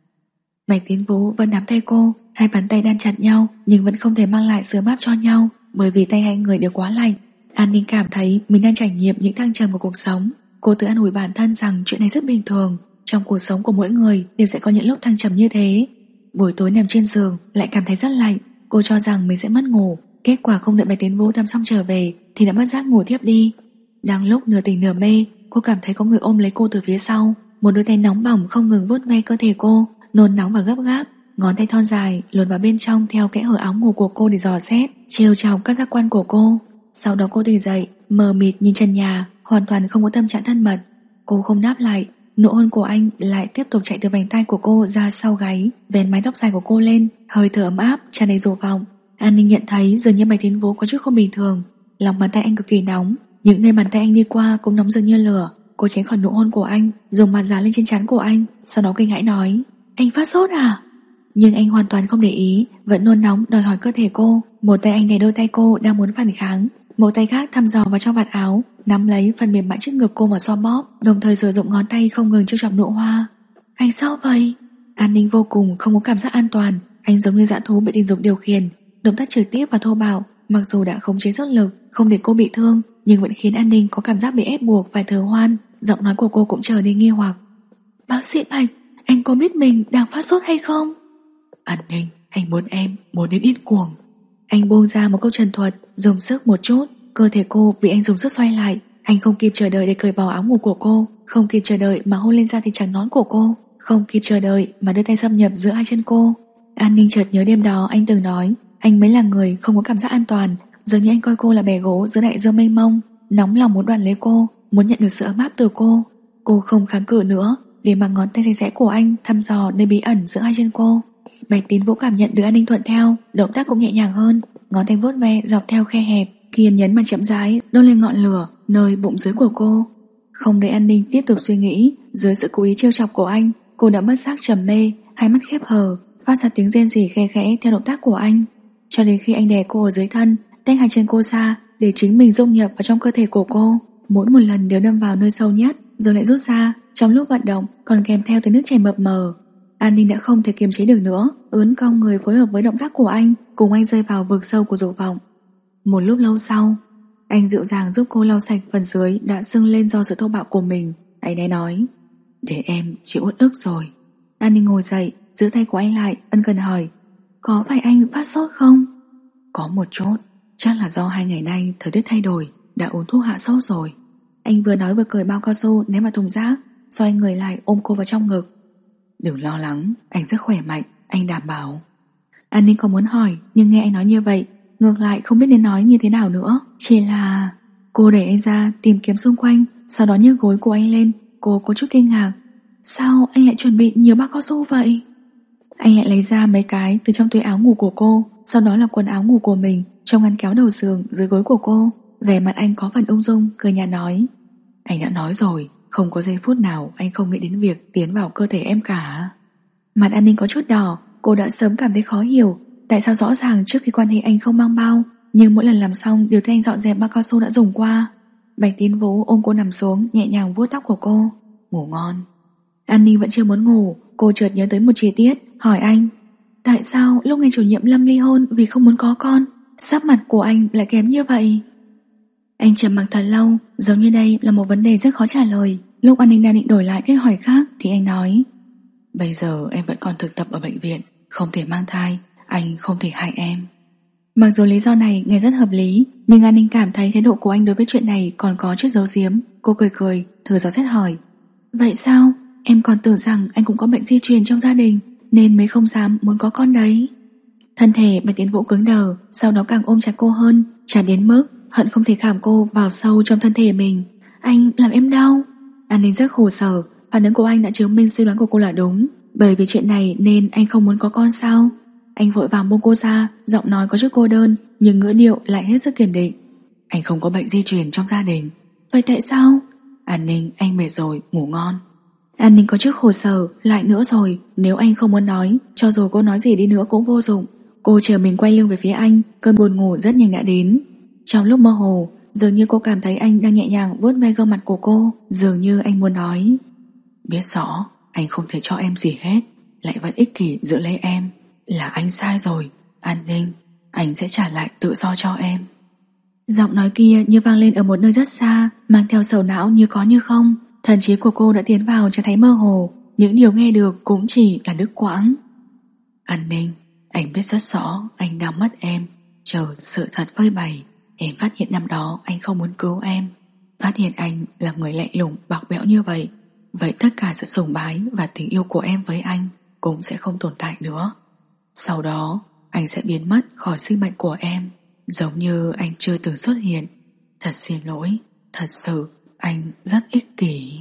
S1: Bạch Tiến Vũ vẫn nắm tay cô, hai bàn tay đan chặt nhau nhưng vẫn không thể mang lại sự mát cho nhau, bởi vì tay hai người đều quá lạnh. An Ninh cảm thấy mình đang trải nghiệm những thăng trầm của cuộc sống. Cô tự an ủi bản thân rằng chuyện này rất bình thường, trong cuộc sống của mỗi người đều sẽ có những lúc thăng trầm như thế. Buổi tối nằm trên giường lại cảm thấy rất lạnh. Cô cho rằng mình sẽ mất ngủ, kết quả không đợi Bạch Tiến Vũ tắm xong trở về thì đã bất giác ngủ thiếp đi. Đang lúc nửa tỉnh nửa mê, cô cảm thấy có người ôm lấy cô từ phía sau. Một đôi tay nóng bỏng không ngừng vuốt ve cơ thể cô, nôn nóng và gấp gáp. Ngón tay thon dài luồn vào bên trong theo kẽ hở áo ngủ của cô để dò xét, trêu chọc các giác quan của cô. Sau đó cô tỉnh dậy, mờ mịt nhìn trần nhà, hoàn toàn không có tâm trạng thân mật. Cô không đáp lại, nụ hôn của anh lại tiếp tục chạy từ vành tay của cô ra sau gáy, vén mái tóc dài của cô lên, hơi thở ấm áp tràn đầy dục vọng. An Ninh nhận thấy dường như Bạch Tiến Vũ có chút không bình thường. Lòng bàn tay anh cực kỳ nóng, những nơi bàn tay anh đi qua cũng nóng dường như lửa. Cô tránh khỏi nụ hôn của anh, dùng mặt dán lên trên trán của anh, sau đó kinh hãi nói: Anh phát sốt à? Nhưng anh hoàn toàn không để ý, vẫn nôn nóng đòi hỏi cơ thể cô. Một tay anh đè đôi tay cô đang muốn phản kháng, một tay khác thăm dò vào trong vạt áo, nắm lấy phần mềm mại trước ngực cô mà xoa bóp, đồng thời sử dụng ngón tay không ngừng trêu chọc nụ hoa. Anh sao vậy? An Ninh vô cùng không có cảm giác an toàn. Anh giống như dã thú bị tình dục điều khiển, động tác trực tiếp và thô bạo. Mặc dù đã khống chế sức lực, không để cô bị thương, nhưng vẫn khiến An Ninh có cảm giác bị ép buộc phải thở hoan. Giọng nói của cô cũng trở nên nghi hoặc. Bác sĩ Bạch, anh có biết mình đang phát sốt hay không? An Ninh, anh muốn em, muốn đến điên cuồng. Anh buông ra một câu trần thuật, dùng sức một chút, cơ thể cô bị anh dùng sức xoay lại. Anh không kịp chờ đợi để cởi bỏ áo ngủ của cô, không kịp chờ đợi mà hôn lên da thịt trắng nõn của cô, không kịp chờ đợi mà đưa tay xâm nhập giữa hai chân cô. An Ninh chợt nhớ đêm đó anh từng nói, anh mới là người không có cảm giác an toàn, dường như anh coi cô là bè gỗ giữa đại dương mênh mông, nóng lòng muốn đoàn lấy cô, muốn nhận được sự ấm áp từ cô. Cô không kháng cự nữa, để mặc ngón tay sạch sẽ của anh thăm dò nơi bí ẩn giữa hai chân cô. Bạch Tiến Vũ cảm nhận được An Ninh thuận theo, động tác cũng nhẹ nhàng hơn, ngón tay vuốt ve dọc theo khe hẹp, kiên nhẫn mà chậm rãi đốt lên ngọn lửa nơi bụng dưới của cô. Không để An Ninh tiếp tục suy nghĩ, dưới sự cố ý trêu chọc của anh, cô đã mất xác trầm mê, hai mắt khép hờ, phát ra tiếng rên rỉ khe khẽ theo động tác của anh, cho đến khi anh đè cô ở dưới thân, tách hai chân cô ra để chính mình dung nhập vào trong cơ thể của cô. Mỗi một lần đều đâm vào nơi sâu nhất, rồi lại rút ra. Trong lúc vận động còn kèm theo tiếng nước chảy mập mờ. An Ninh đã không thể kiềm chế được nữa, ướn cong người phối hợp với động tác của anh, cùng anh rơi vào vực sâu của dục vọng. Một lúc lâu sau, anh dịu dàng giúp cô lau sạch phần dưới đã sưng lên do sự thô bạo của mình. Anh ấy nói: Để em chịu uất ức rồi. An Ninh ngồi dậy, giữ tay của anh lại, ân cần hỏi: Có phải anh phát sốt không? Có một chút, chắc là do 2 ngày nay thời tiết thay đổi, đã uống thuốc hạ sốt rồi. Anh vừa nói vừa cởi bao cao su ném vào thùng rác, xoay người lại ôm cô vào trong ngực. Đừng lo lắng, anh rất khỏe mạnh, anh đảm bảo. An Ninh không muốn hỏi, nhưng nghe anh nói như vậy, ngược lại không biết nên nói như thế nào nữa. Chỉ là... Cô đẩy anh ra tìm kiếm xung quanh, sau đó nhấc gối của anh lên. Cô có chút kinh ngạc. Sao anh lại chuẩn bị nhiều bao cao su vậy? Anh lại lấy ra mấy cái từ trong túi áo ngủ của cô, sau đó là quần áo ngủ của mình trong ngăn kéo đầu giường dưới gối của cô. Vẻ mặt anh có phần ung dung, cười nhạt nói: Anh đã nói rồi, không có giây phút nào anh không nghĩ đến việc tiến vào cơ thể em cả. Mặt An Ninh có chút đỏ, cô đã sớm cảm thấy khó hiểu tại sao rõ ràng trước khi quan hệ anh không mang bao, nhưng mỗi lần làm xong đều thấy anh dọn dẹp bao cao su đã dùng qua. Bạch Tín Vũ ôm cô nằm xuống, nhẹ nhàng vuốt tóc của cô. Ngủ ngon. An Ninh vẫn chưa muốn ngủ, cô chợt nhớ tới một chi tiết, hỏi anh: tại sao lúc ngày chủ nhiệm Lâm ly hôn vì không muốn có con, sắc mặt của anh lại kém như vậy? Anh trầm mặc thật lâu, giống như đây là một vấn đề rất khó trả lời. Lúc An Ninh đang định đổi lại cách hỏi khác thì anh nói: bây giờ em vẫn còn thực tập ở bệnh viện, không thể mang thai, anh không thể hại em. Mặc dù lý do này nghe rất hợp lý, nhưng An Ninh cảm thấy thái độ của anh đối với chuyện này còn có chút giấu giếm. Cô cười cười, thử dò xét hỏi: vậy sao? Em còn tưởng rằng anh cũng có bệnh di truyền trong gia đình nên mới không dám muốn có con đấy. Thân thể Bạch Tiến Vũ cứng đờ, sau đó càng ôm chặt cô hơn, chặt đến mức hận không thể khảm cô vào sâu trong thân thể mình. Anh làm em đau. An Ninh rất khổ sở, phản ứng của anh đã chứng minh suy đoán của cô là đúng. Bởi vì chuyện này nên anh không muốn có con sao? Anh vội vàng buông cô ra, giọng nói có chút cô đơn, nhưng ngữ điệu lại hết sức kiên định. Anh không có bệnh di truyền trong gia đình. Vậy tại sao? An Ninh, anh mệt rồi, ngủ ngon. An Ninh có chút khổ sở, lại nữa rồi, nếu anh không muốn nói, cho dù cô nói gì đi nữa cũng vô dụng. Cô chờ mình quay lưng về phía anh, cơn buồn ngủ rất nhanh đã đến. Trong lúc mơ hồ, dường như cô cảm thấy anh đang nhẹ nhàng vuốt ve gương mặt của cô, dường như anh muốn nói: biết rõ, anh không thể cho em gì hết, lại vẫn ích kỷ giữ lấy em. Là anh sai rồi, An Ninh, anh sẽ trả lại tự do cho em. Giọng nói kia như vang lên ở một nơi rất xa, mang theo sầu não như có như không. Thần trí của cô đã tiến vào cho thấy mơ hồ, những điều nghe được cũng chỉ là đứt quãng. An Ninh, anh biết rất rõ anh đang mất em. Chờ sự thật phơi bày, em phát hiện năm đó anh không muốn cứu em, phát hiện anh là người lạnh lùng bạc bẽo như vậy. Vậy tất cả sự sùng bái và tình yêu của em với anh cũng sẽ không tồn tại nữa. Sau đó anh sẽ biến mất khỏi sinh mệnh của em, giống như anh chưa từng xuất hiện. Thật xin lỗi, thật sự anh rất ích kỷ.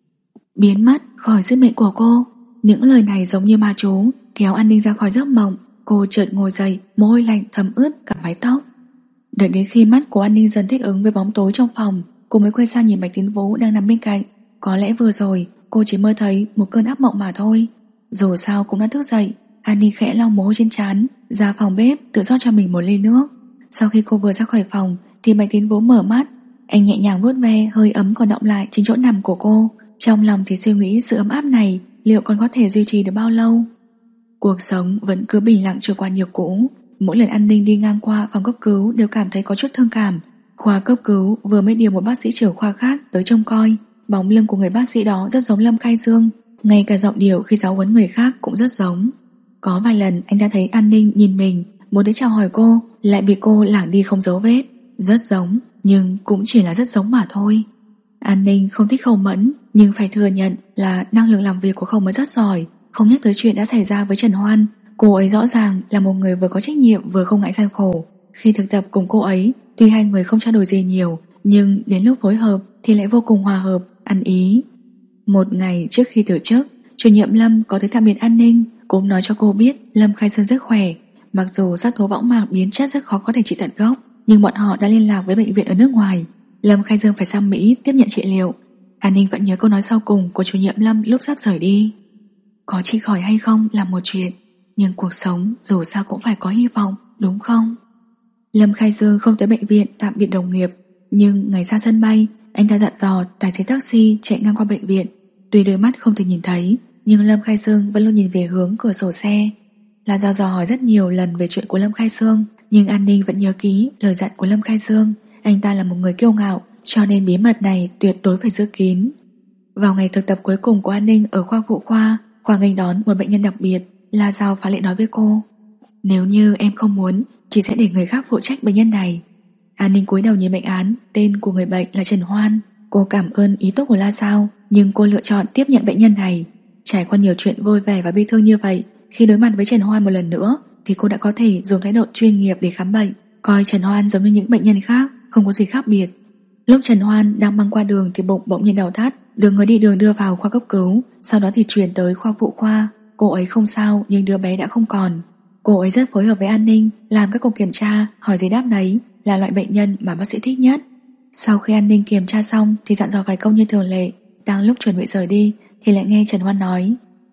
S1: Biến mất khỏi sinh mệnh của cô. Những lời này giống như ma chú kéo An Ninh ra khỏi giấc mộng. Cô chợt ngồi dậy, mồ hôi lạnh thấm ướt cả mái tóc. Đợi đến khi mắt của An Ninh dần thích ứng với bóng tối trong phòng, cô mới quay sang nhìn Bạch Tiến Vũ đang nằm bên cạnh. Có lẽ vừa rồi cô chỉ mơ thấy một cơn ác mộng mà thôi. Dù sao cũng đã thức dậy. An Ninh khẽ lau mồ hôi trên trán, ra phòng bếp tự rót cho mình một ly nước. Sau khi cô vừa ra khỏi phòng thì Bạch Tiến Vũ mở mắt. Anh nhẹ nhàng vuốt ve hơi ấm còn đọng lại trên chỗ nằm của cô. Trong lòng thì suy nghĩ sự ấm áp này liệu còn có thể duy trì được bao lâu. Cuộc sống vẫn cứ bình lặng trôi qua như cũ. Mỗi lần An Ninh đi ngang qua phòng cấp cứu đều cảm thấy có chút thương cảm. Khoa cấp cứu vừa mới điều một bác sĩ trưởng khoa khác tới trông coi. Bóng lưng của người bác sĩ đó rất giống Lâm Khai Dương, ngay cả giọng điệu khi giáo huấn người khác cũng rất giống. Có vài lần anh đã thấy An Ninh nhìn mình, muốn đến chào hỏi cô, lại bị cô lảng đi không dấu vết. Rất giống, nhưng cũng chỉ là rất giống mà thôi. An Ninh không thích Khâu Mẫn, nhưng phải thừa nhận là năng lực làm việc của Khâu Mẫn rất giỏi. Không nhắc tới chuyện đã xảy ra với Trần Hoan, cô ấy rõ ràng là một người vừa có trách nhiệm vừa không ngại gian khổ. Khi thực tập cùng cô ấy, tuy hai người không trao đổi gì nhiều, nhưng đến lúc phối hợp thì lại vô cùng hòa hợp, ăn ý. Một ngày trước khi từ chức, chủ nhiệm Lâm có tới thăm biệt An Ninh, cũng nói cho cô biết Lâm Khai Sơn rất khỏe. Mặc dù sắc tố võng mạc biến chất rất khó có thể trị tận gốc, nhưng bọn họ đã liên lạc với bệnh viện ở nước ngoài. Lâm Khai Dương phải sang Mỹ tiếp nhận trị liệu. An Ninh vẫn nhớ câu nói sau cùng của chủ nhiệm Lâm lúc sắp rời đi: có trị khỏi hay không là một chuyện, nhưng cuộc sống dù sao cũng phải có hy vọng, đúng không? Lâm Khai Dương không tới bệnh viện tạm biệt đồng nghiệp, nhưng ngày ra sân bay, anh đã dặn dò tài xế taxi chạy ngang qua bệnh viện. Tuy đôi mắt không thể nhìn thấy, nhưng Lâm Khai Dương vẫn luôn nhìn về hướng cửa sổ xe. Là dò hỏi rất nhiều lần về chuyện của Lâm Khai Dương, nhưng An Ninh vẫn nhớ kỹ lời dặn của Lâm Khai Dương. Anh ta là một người kiêu ngạo, cho nên bí mật này tuyệt đối phải giữ kín. Vào ngày thực tập cuối cùng của An Ninh ở khoa phụ khoa nghênh đón một bệnh nhân đặc biệt. La Giao phá lệ nói với cô: nếu như em không muốn, chỉ sẽ để người khác phụ trách bệnh nhân này. An Ninh cúi đầu nhìn bệnh án, tên của người bệnh là Trần Hoan. Cô cảm ơn ý tốt của La Giao, nhưng cô lựa chọn tiếp nhận bệnh nhân này. Trải qua nhiều chuyện vui vẻ và bi thương như vậy, khi đối mặt với Trần Hoan một lần nữa thì cô đã có thể dùng thái độ chuyên nghiệp để khám bệnh, coi Trần Hoan giống như những bệnh nhân khác, không có gì khác biệt. Lúc Trần Hoan đang băng qua đường thì bụng bỗng nhiên đau thắt, được người đi đường đưa vào khoa cấp cứu, sau đó thì chuyển tới khoa phụ khoa. Cô ấy không sao, nhưng đứa bé đã không còn. Cô ấy rất phối hợp với An Ninh, làm các cuộc kiểm tra, hỏi gì đáp nấy, là loại bệnh nhân mà bác sĩ thích nhất. Sau khi An Ninh kiểm tra xong thì dặn dò vài câu như thường lệ, đang lúc chuẩn bị rời đi thì lại nghe Trần Hoan nói: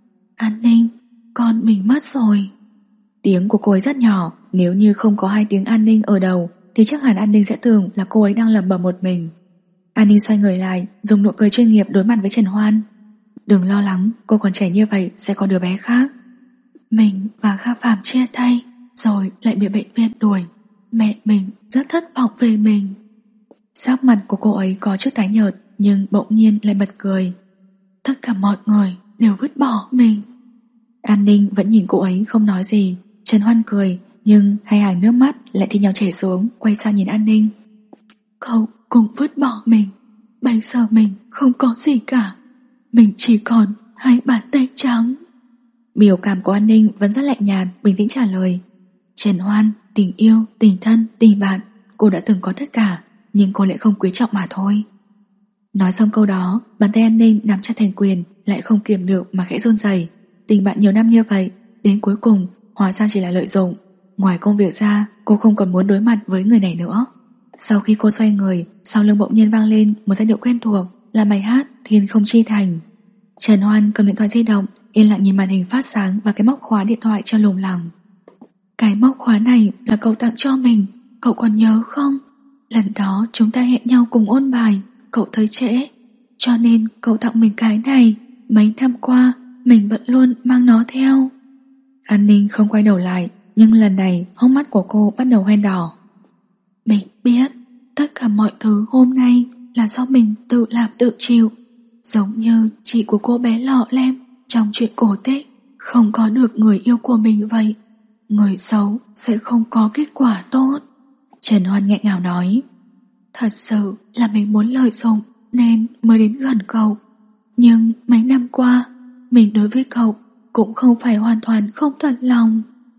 S1: An Ninh, con mình mất rồi. Tiếng của cô ấy rất nhỏ, nếu như không có hai tiếng An Ninh ở đầu thì chắc hẳn An Ninh sẽ tưởng là cô ấy đang lẩm bẩm một mình. An Ninh xoay người lại, dùng nụ cười chuyên nghiệp đối mặt với Trần Hoan. Đừng lo lắng, cô còn trẻ như vậy sẽ có đứa bé khác. Mình và Kha Phạm chia tay, rồi lại bị bệnh viện đuổi. Mẹ mình rất thất vọng về mình. Sắc mặt của cô ấy có chút tái nhợt, nhưng bỗng nhiên lại bật cười. Tất cả mọi người đều vứt bỏ mình. An Ninh vẫn nhìn cô ấy không nói gì. Trần Hoan cười, nhưng hai hàng nước mắt lại thi nhau chảy xuống, quay sang nhìn An Ninh. Cậu cũng vứt bỏ mình. Bây giờ mình không có gì cả. Mình chỉ còn hai bàn tay trắng. Biểu cảm của An Ninh vẫn rất lạnh nhạt, bình tĩnh trả lời. Trần Hoan, tình yêu, tình thân, tình bạn, cô đã từng có tất cả, nhưng cô lại không quý trọng mà thôi. Nói xong câu đó, bàn tay An Ninh nắm chặt thành quyền, lại không kiềm được mà khẽ run rẩy. Tình bạn nhiều năm như vậy, đến cuối cùng hóa ra chỉ là lợi dụng. Ngoài công việc ra, cô không còn muốn đối mặt với người này nữa. Sau khi cô xoay người, sau lưng bỗng nhiên vang lên một giai điệu quen thuộc, là bài hát Thiên Không Chi Thành. Trần Hoan cầm điện thoại di động, yên lặng nhìn màn hình phát sáng và cái móc khóa điện thoại cho lủng lẳng. Cái móc khóa này là cậu tặng cho mình, cậu còn nhớ không? Lần đó chúng ta hẹn nhau cùng ôn bài, cậu thấy trễ, cho nên cậu tặng mình cái này. Mấy năm qua mình vẫn luôn mang nó theo. An Ninh không quay đầu lại, nhưng lần này hốc mắt của cô bắt đầu hoen đỏ. Mình biết tất cả mọi thứ hôm nay là do mình tự làm tự chịu, giống như chị của cô bé Lọ Lem trong chuyện cổ tích, không có được người yêu của mình vậy. Người xấu sẽ không có kết quả tốt. Trần Hoan nghẹn ngào nói. Thật sự là mình muốn lợi dụng nên mới đến gần cậu, nhưng mấy năm qua mình đối với cậu cũng không phải hoàn toàn không thật lòng.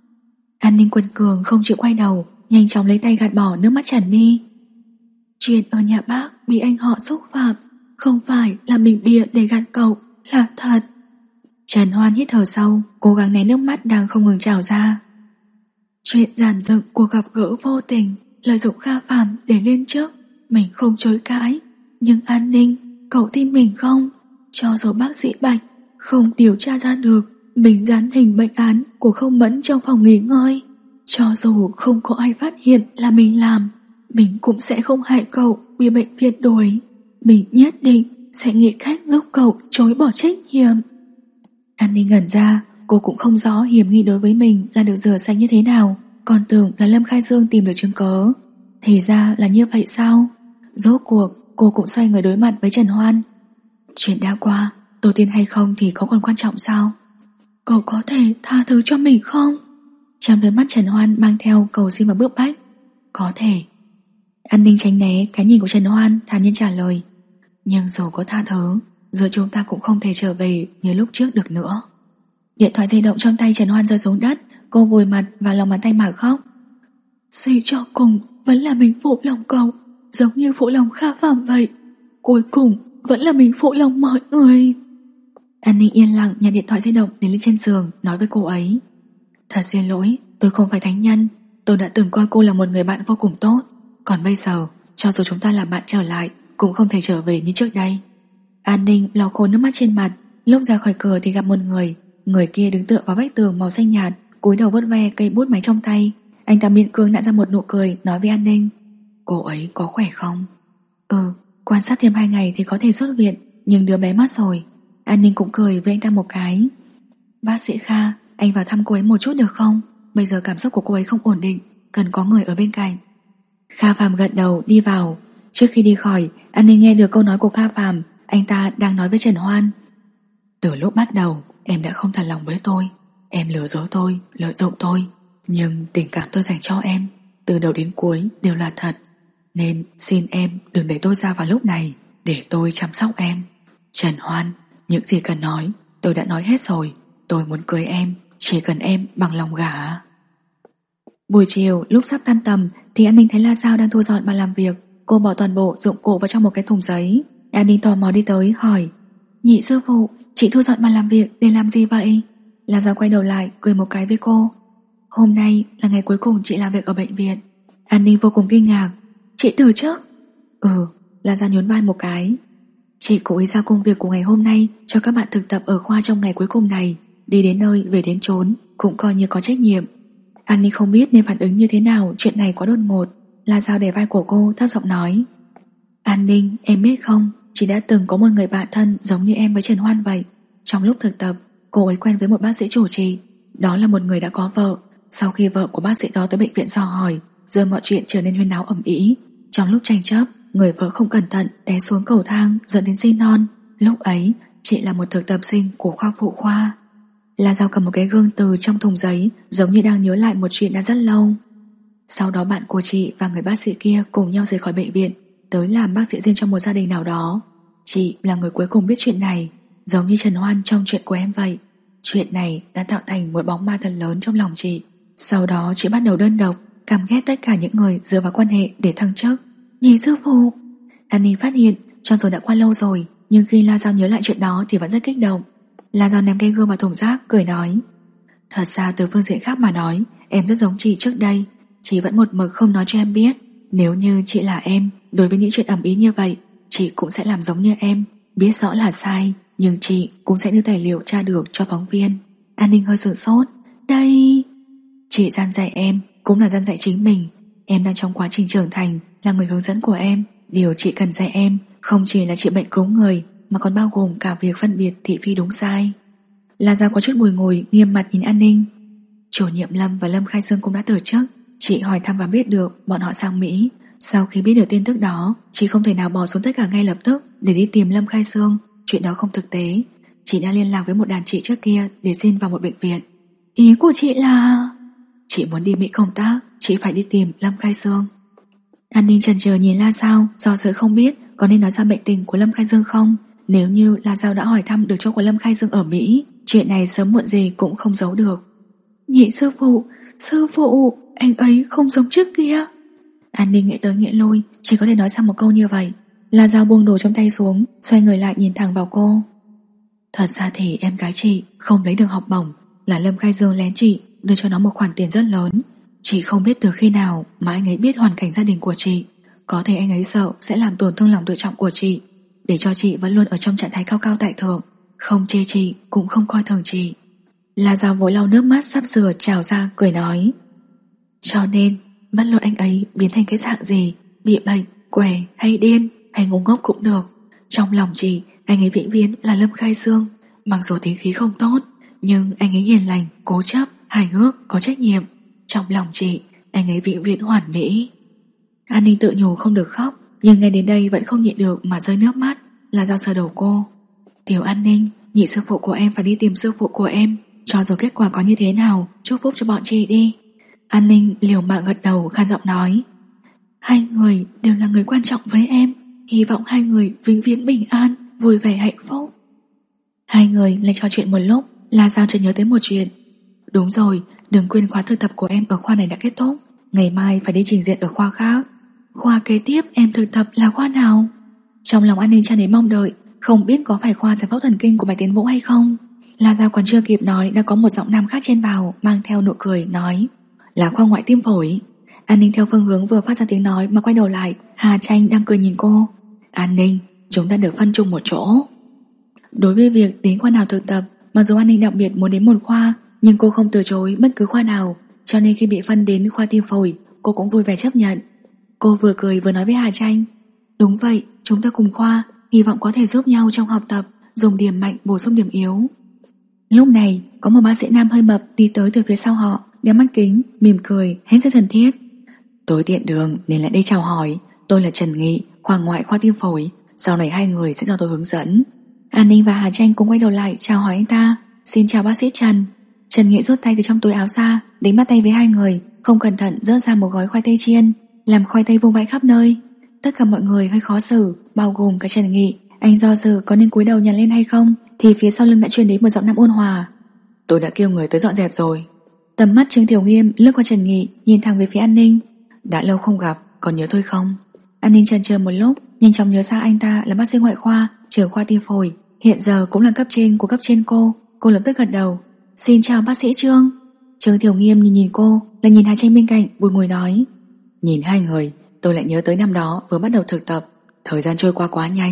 S1: An Ninh quật cường không chịu quay đầu, nhanh chóng lấy tay gạt bỏ nước mắt tràn mi. Chuyện ở nhà bác bị anh họ xúc phạm, không phải là mình bịa để gạt cậu, là thật. Trần Hoan hít thở sâu, cố gắng nén nước mắt đang không ngừng trào ra. Chuyện giản dựng cuộc gặp gỡ vô tình, lợi dụng Kha Phạm để lên trước, mình không chối cãi. Nhưng An Ninh, cậu tin mình không? Cho dù bác sĩ Bạch không điều tra ra được mình dán hình bệnh án của Không Mẫn trong phòng nghỉ ngơi, cho dù không có ai phát hiện là mình làm, mình cũng sẽ không hại cậu bị bệnh viện đuổi. Mình nhất định sẽ nghĩ cách giúp cậu chối bỏ trách nhiệm. An Ninh ngẩn ra, cô cũng không rõ hiểm nghi đối với mình là được rửa sạch như thế nào, còn tưởng là Lâm Khai Dương tìm được chứng cớ. Thì ra là như vậy sao? Rốt cuộc cô cũng xoay người đối mặt với Trần Hoan. Chuyện đã qua, tổ tiên hay không thì có còn quan trọng sao? Cậu có thể tha thứ cho mình không? Trong đôi mắt Trần Hoan mang theo cầu xin và bức bách. Có thể. An Ninh tránh né cái nhìn của Trần Hoan, thản nhiên trả lời. Nhưng dù có tha thứ, giờ chúng ta cũng không thể trở về như lúc trước được nữa. Điện thoại di động trong tay Trần Hoan rơi xuống đất, cô vùi mặt vào lòng bàn tay mà khóc. Suy cho cùng vẫn là mình phụ lòng cậu, giống như phụ lòng Kha Phạm vậy. Cuối cùng vẫn là mình phụ lòng mọi người. An Ninh yên lặng nhặt điện thoại di động để lên trên giường, nói với cô ấy. Thật xin lỗi, tôi không phải thánh nhân. Tôi đã từng coi cô là một người bạn vô cùng tốt. Còn bây giờ, cho dù chúng ta là bạn trở lại, cũng không thể trở về như trước đây. An Ninh lau khô nước mắt trên mặt. Lúc ra khỏi cửa thì gặp một người. Người kia đứng tựa vào vách tường màu xanh nhạt, cúi đầu vuốt ve cây bút máy trong tay. Anh ta miễn cưỡng nặn ra một nụ cười, nói với An Ninh. Cô ấy có khỏe không? Quan sát thêm 2 ngày thì có thể xuất viện, nhưng đứa bé mất rồi. An Ninh cũng cười với anh ta một cái. Bác sĩ Kha, anh vào thăm cô ấy một chút được không? Bây giờ cảm xúc của cô ấy không ổn định, cần có người ở bên cạnh. Kha Phạm gật đầu đi vào. Trước khi đi khỏi, An Ninh nghe được câu nói của Kha Phạm. Anh ta đang nói với Trần Hoan. Từ lúc bắt đầu em đã không thật lòng với tôi. Em lừa dối tôi, lợi dụng tôi. Nhưng tình cảm tôi dành cho em từ đầu đến cuối đều là thật. Nên xin em đừng để tôi ra vào lúc này, để tôi chăm sóc em. Trần Hoan, những gì cần nói tôi đã nói hết rồi. Tôi muốn cưới em, chỉ cần em bằng lòng gả. Buổi chiều lúc sắp tan tầm thì An Ninh thấy La Sao đang thu dọn bàn làm việc. Cô bỏ toàn bộ dụng cụ vào trong một cái thùng giấy. An Ninh tò mò đi tới hỏi. Nhị sư phụ, chị thu dọn bàn làm việc để làm gì vậy? La Sao quay đầu lại cười một cái với cô. Hôm nay là ngày cuối cùng chị làm việc ở bệnh viện. An Ninh vô cùng kinh ngạc. Chị từ chức? La Sao nhún vai một cái. Chị cố ý giao công việc của ngày hôm nay cho các bạn thực tập ở khoa trong ngày cuối cùng này. Đi đến nơi về đến chốn cũng coi như có trách nhiệm. An Ninh không biết nên phản ứng như thế nào, chuyện này quá đột ngột. La Giao để vai của cô thấp giọng nói: An Ninh, em biết không, chị đã từng có một người bạn thân giống như em với Trần Hoan vậy. Trong lúc thực tập, cô ấy quen với một bác sĩ chủ trì. Đó là một người đã có vợ. Sau khi vợ của bác sĩ đó tới bệnh viện dò hỏi, giờ mọi chuyện trở nên huyên náo ầm ĩ. Trong lúc tranh chấp, người vợ không cẩn thận té xuống cầu thang dẫn đến sinh non. Lúc ấy, chị là một thực tập sinh của khoa phụ khoa. La Giao cầm một cái gương từ trong thùng giấy, giống như đang nhớ lại một chuyện đã rất lâu. Sau đó bạn của chị và người bác sĩ kia cùng nhau rời khỏi bệnh viện, tới làm bác sĩ riêng trong một gia đình nào đó. Chị là người cuối cùng biết chuyện này, giống như Trần Hoan trong chuyện của em vậy. Chuyện này đã tạo thành một bóng ma thật lớn trong lòng chị. Sau đó chị bắt đầu đơn độc, căm ghét tất cả những người dựa vào quan hệ để thăng chức. Nhị sư phụ! An Ninh phát hiện, cho dù đã qua lâu rồi, nhưng khi La Giao nhớ lại chuyện đó thì vẫn rất kích động. La Giao ném cái gương vào thùng rác, cười nói: Thật ra từ phương diện khác mà nói, em rất giống chị trước đây. Chị vẫn một mực không nói cho em biết. Nếu như chị là em, đối với những chuyện ầm ĩ như vậy, chị cũng sẽ làm giống như em. Biết rõ là sai, nhưng chị cũng sẽ đưa tài liệu tra được cho phóng viên. An Ninh hơi sửng sốt. Đây... Chị gian dạy em, cũng là gian dạy chính mình. Em đang trong quá trình trưởng thành, là người hướng dẫn của em. Điều chị cần dạy em không chỉ là trị bệnh cứu người, mà còn bao gồm cả việc phân biệt thị phi đúng sai. La Giao có chút bùi ngùi, nghiêm mặt nhìn An Ninh. Chủ nhiệm Lâm và Lâm Khai Dương cũng đã từ chức. Chị hỏi thăm và biết được bọn họ sang Mỹ. Sau khi biết được tin tức đó, chị không thể nào bỏ xuống tất cả ngay lập tức để đi tìm Lâm Khai Dương. Chuyện đó không thực tế. Chị đã liên lạc với một đàn chị trước kia để xin vào một bệnh viện. Ý của chị là... Chị muốn đi Mỹ công tác, chị phải đi tìm Lâm Khai Dương. An Ninh chần chừ nhìn La Giao, do dự không biết có nên nói ra bệnh tình của Lâm Khai Dương không. Nếu như La Giao đã hỏi thăm được chỗ của Lâm Khai Dương ở Mỹ, chuyện này sớm muộn gì cũng không giấu được. Nhị sư phụ, anh ấy không giống trước kia. An Ninh nghĩ tới nghĩ lui, chỉ có thể nói ra một câu như vậy. La Giao buông đồ trong tay xuống, xoay người lại nhìn thẳng vào cô. Thật ra thì em gái chị không lấy được học bổng, là Lâm Khai Dương lén chị đưa cho nó một khoản tiền rất lớn. Chị không biết từ khi nào mà anh ấy biết hoàn cảnh gia đình của chị. Có thể anh ấy sợ sẽ làm tổn thương lòng tự trọng của chị, để cho chị vẫn luôn ở trong trạng thái cao cao tại thượng, không chê chị cũng không coi thường chị. La Giao vội lau nước mắt sắp sửa trào ra, cười nói: Cho nên bất luận anh ấy biến thành cái dạng gì, bị bệnh, què hay điên hay ngu ngốc cũng được, trong lòng chị anh ấy vĩnh viễn là Lâm Khai Dương. Mặc dù tính khí không tốt, nhưng anh ấy hiền lành, cố chấp, hài hước, có trách nhiệm. Trong lòng chị anh ấy vĩnh viễn hoàn mỹ. An Ninh tự nhủ không được khóc, nhưng nghe đến đây vẫn không nhịn được mà rơi nước mắt. La Giao sờ đầu cô. Tiểu An Ninh, nhị sư phụ của em phải đi tìm sư phụ của em. Cho dù kết quả có như thế nào, chúc phúc cho bọn chị đi. An Ninh liều mạng gật đầu, khan giọng nói: Hai người đều là người quan trọng với em. Hy vọng hai người vĩnh viễn bình an, vui vẻ hạnh phúc. Hai người lại trò chuyện một lúc, La Giao chợt nhớ tới một chuyện. Đúng rồi, đừng quên khóa thực tập của em ở khoa này đã kết thúc. Ngày mai phải đi trình diện ở khoa khác. Khoa kế tiếp em thực tập là khoa nào? Trong lòng An Ninh tràn đầy mong đợi, không biết có phải khoa giải phẫu thần kinh của Bạch Tiến Vũ hay không. La Giao còn chưa kịp nói đã có một giọng nam khác trên bào mang theo nụ cười nói: Là khoa ngoại tim phổi. An Ninh theo phương hướng vừa phát ra tiếng nói mà quay đầu lại, Hà Tranh đang cười nhìn cô. An Ninh, chúng ta được phân chung một chỗ. Đối với việc đến khoa nào thực tập, mặc dù An Ninh đặc biệt muốn đến một khoa, nhưng cô không từ chối bất cứ khoa nào, cho nên khi bị phân đến khoa tim phổi, cô cũng vui vẻ chấp nhận. Cô vừa cười vừa nói với Hà Tranh: Đúng vậy, chúng ta cùng khoa, hy vọng có thể giúp nhau trong học tập, dùng điểm mạnh bổ sung điểm yếu. Lúc này, có một bác sĩ nam hơi mập đi tới từ phía sau họ, đeo mắt kính, mỉm cười, hết sức thân thiết. Tối tiện đường nên lại đây chào hỏi. Tôi là Trần Nghị, khoa ngoại khoa tim phổi. Sau này hai người sẽ do tôi hướng dẫn. An Ninh và Hà Tranh cũng quay đầu lại chào hỏi anh ta. Xin chào bác sĩ Trần. Trần Nghị rút tay từ trong túi áo ra, đánh bắt tay với hai người, không cẩn thận rớt ra một gói khoai tây chiên, làm khoai tây vung vãi khắp nơi. Tất cả mọi người hơi khó xử, bao gồm cả Trần Nghị. Anh do dự có nên cúi đầu nhặt lên hay không, thì phía sau lưng đã truyền đến một giọng nam ôn hòa: Tôi đã kêu người tới dọn dẹp rồi. Tầm mắt Trương Thiểu Nghiêm lướt qua Trần Nghị, nhìn thẳng về phía An Ninh. Đã lâu không gặp, còn nhớ tôi không? An Ninh chần chờ một lúc, nhanh chóng nhớ ra anh ta là bác sĩ ngoại khoa, trưởng khoa tim phổi, hiện giờ cũng là cấp trên của cấp trên cô. Cô lập tức gật đầu. Xin chào bác sĩ Trương. Trương Thiểu Nghiêm nhìn cô, lại nhìn Hà Tranh bên cạnh, bùi ngùi nói: Nhìn hai người, tôi lại nhớ tới năm đó vừa bắt đầu thực tập. Thời gian trôi qua quá nhanh,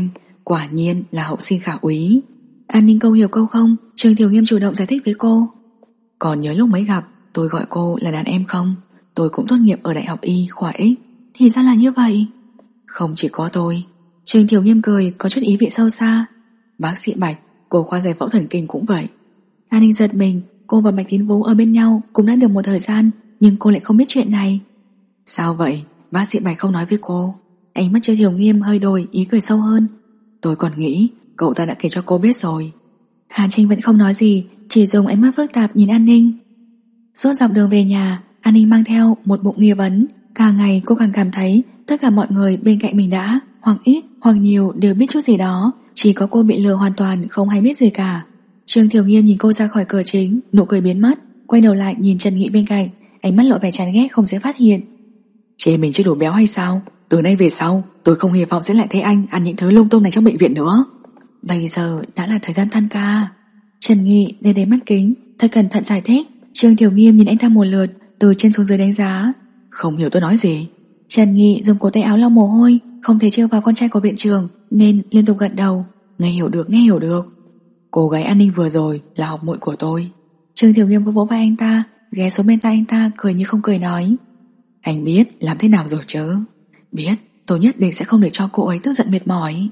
S2: Quả nhiên là hậu sinh khả úy.
S1: An Ninh câu hiểu câu không, Trương Tiểu Nghiêm chủ động giải thích với cô.
S2: Còn nhớ lúc mới gặp tôi gọi cô là đàn em không? Tôi cũng tốt nghiệp ở Đại học Y khoa X.
S1: Thì ra là như vậy.
S2: Không chỉ có tôi.
S1: Trương Tiểu Nghiêm cười có chút ý vị sâu xa.
S2: Bác sĩ Bạch, cô khoa giải phẫu thần kinh cũng vậy.
S1: An Ninh giật mình. Cô và Bạch Tín Vũ ở bên nhau cũng đã được một thời gian, nhưng cô lại không biết chuyện này.
S2: Sao vậy? Bác sĩ Bạch không nói với cô?
S1: Ánh mắt Trương Tiểu Nghiêm hơi đổi, ý cười sâu hơn.
S2: Tôi còn nghĩ cậu ta đã kể cho cô biết rồi.
S1: Hàn Tranh vẫn không nói gì, chỉ dùng ánh mắt phức tạp nhìn An Ninh. Suốt dọc đường về nhà, An Ninh mang theo một bụng nghi vấn. Càng ngày cô càng cảm thấy tất cả mọi người bên cạnh mình đã, hoặc ít hoặc nhiều, đều biết chút gì đó. Chỉ có cô bị lừa hoàn toàn không hay biết gì cả. Trương Tiểu Nghiêm nhìn cô ra khỏi cửa chính, nụ cười biến mất, quay đầu lại nhìn Trần Nghị bên cạnh, ánh mắt lộ vẻ chán ghét không dễ phát hiện.
S2: Chê mình chưa đủ béo hay sao? Từ nay về sau tôi không hy vọng sẽ lại thấy anh ăn những thứ lung tung này trong bệnh viện nữa.
S1: Bây giờ đã là thời gian tan ca. Trần Nghị để đến mắt kính, thật cẩn thận giải thích. Trương Tiểu Nghiêm nhìn anh ta một lượt, từ trên xuống dưới đánh giá.
S2: Không hiểu tôi nói gì.
S1: Trần Nghị dùng cổ tay áo lau mồ hôi, không thể trêu vào con trai của viện trưởng nên liên tục gật đầu.
S2: Nghe hiểu được, nghe hiểu được. Cô gái An Ninh vừa rồi là học muội của tôi.
S1: Trương Tiểu Nghiêm vỗ vai anh ta, ghé xuống bên tai anh ta, cười như không cười nói.
S2: Anh biết làm thế nào rồi chứ? Biết, tôi nhất định sẽ không để cho cô ấy tức giận mệt mỏi.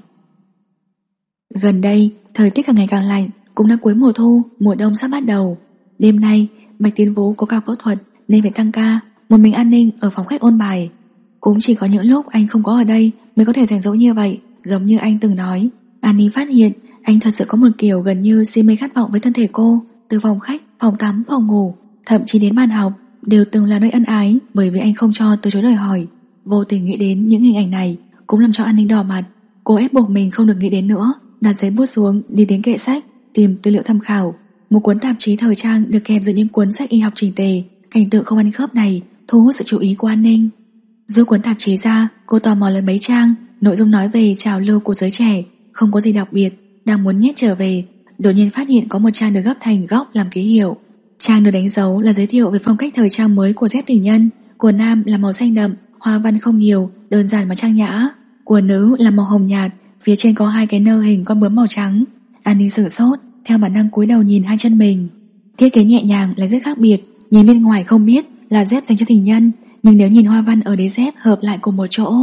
S1: Gần đây, thời tiết càng ngày càng lạnh, cũng đã cuối mùa thu, mùa đông sắp bắt đầu. Đêm nay, Bạch Tiến Vũ có ca phẫu thuật nên phải tăng ca. Một mình An Ninh ở phòng khách ôn bài. Cũng chỉ có những lúc anh không có ở đây mới có thể rảnh rỗi như vậy. Giống như anh từng nói, An Ninh phát hiện anh thật sự có một kiểu gần như si mê khát vọng với thân thể cô. Từ phòng khách, phòng tắm, phòng ngủ, thậm chí đến bàn học đều từng là nơi ân ái, bởi vì anh không cho từ chối đòi hỏi. Vô tình nghĩ đến những hình ảnh này cũng làm cho An Ninh đỏ mặt. Cô ép buộc mình không được nghĩ đến nữa, đặt giấy bút xuống, đi đến kệ sách tìm tư liệu tham khảo. Một cuốn tạp chí thời trang được kèm giữa những cuốn sách y học chỉnh tề. Cảnh tượng không ăn khớp này thu hút sự chú ý của An Ninh. Rút cuốn tạp chí ra, cô tò mò lên mấy trang. Nội dung nói về trào lưu của giới trẻ, không có gì đặc biệt. Đang muốn nhét trở về, đột nhiên phát hiện có một trang được gấp thành góc làm ký hiệu. Trang được đánh dấu là giới thiệu về phong cách thời trang mới của dép tình nhân. Của nam là màu xanh đậm, hoa văn không nhiều, đơn giản mà trang nhã. Của nữ là màu hồng nhạt, phía trên có hai cái nơ hình con bướm màu trắng. An Ninh sửng sốt, theo bản năng cúi đầu nhìn hai chân mình. Thiết kế nhẹ nhàng lại rất khác biệt. Nhìn bên ngoài không biết là dép dành cho tình nhân, nhưng nếu nhìn hoa văn ở đế dép hợp lại cùng một chỗ.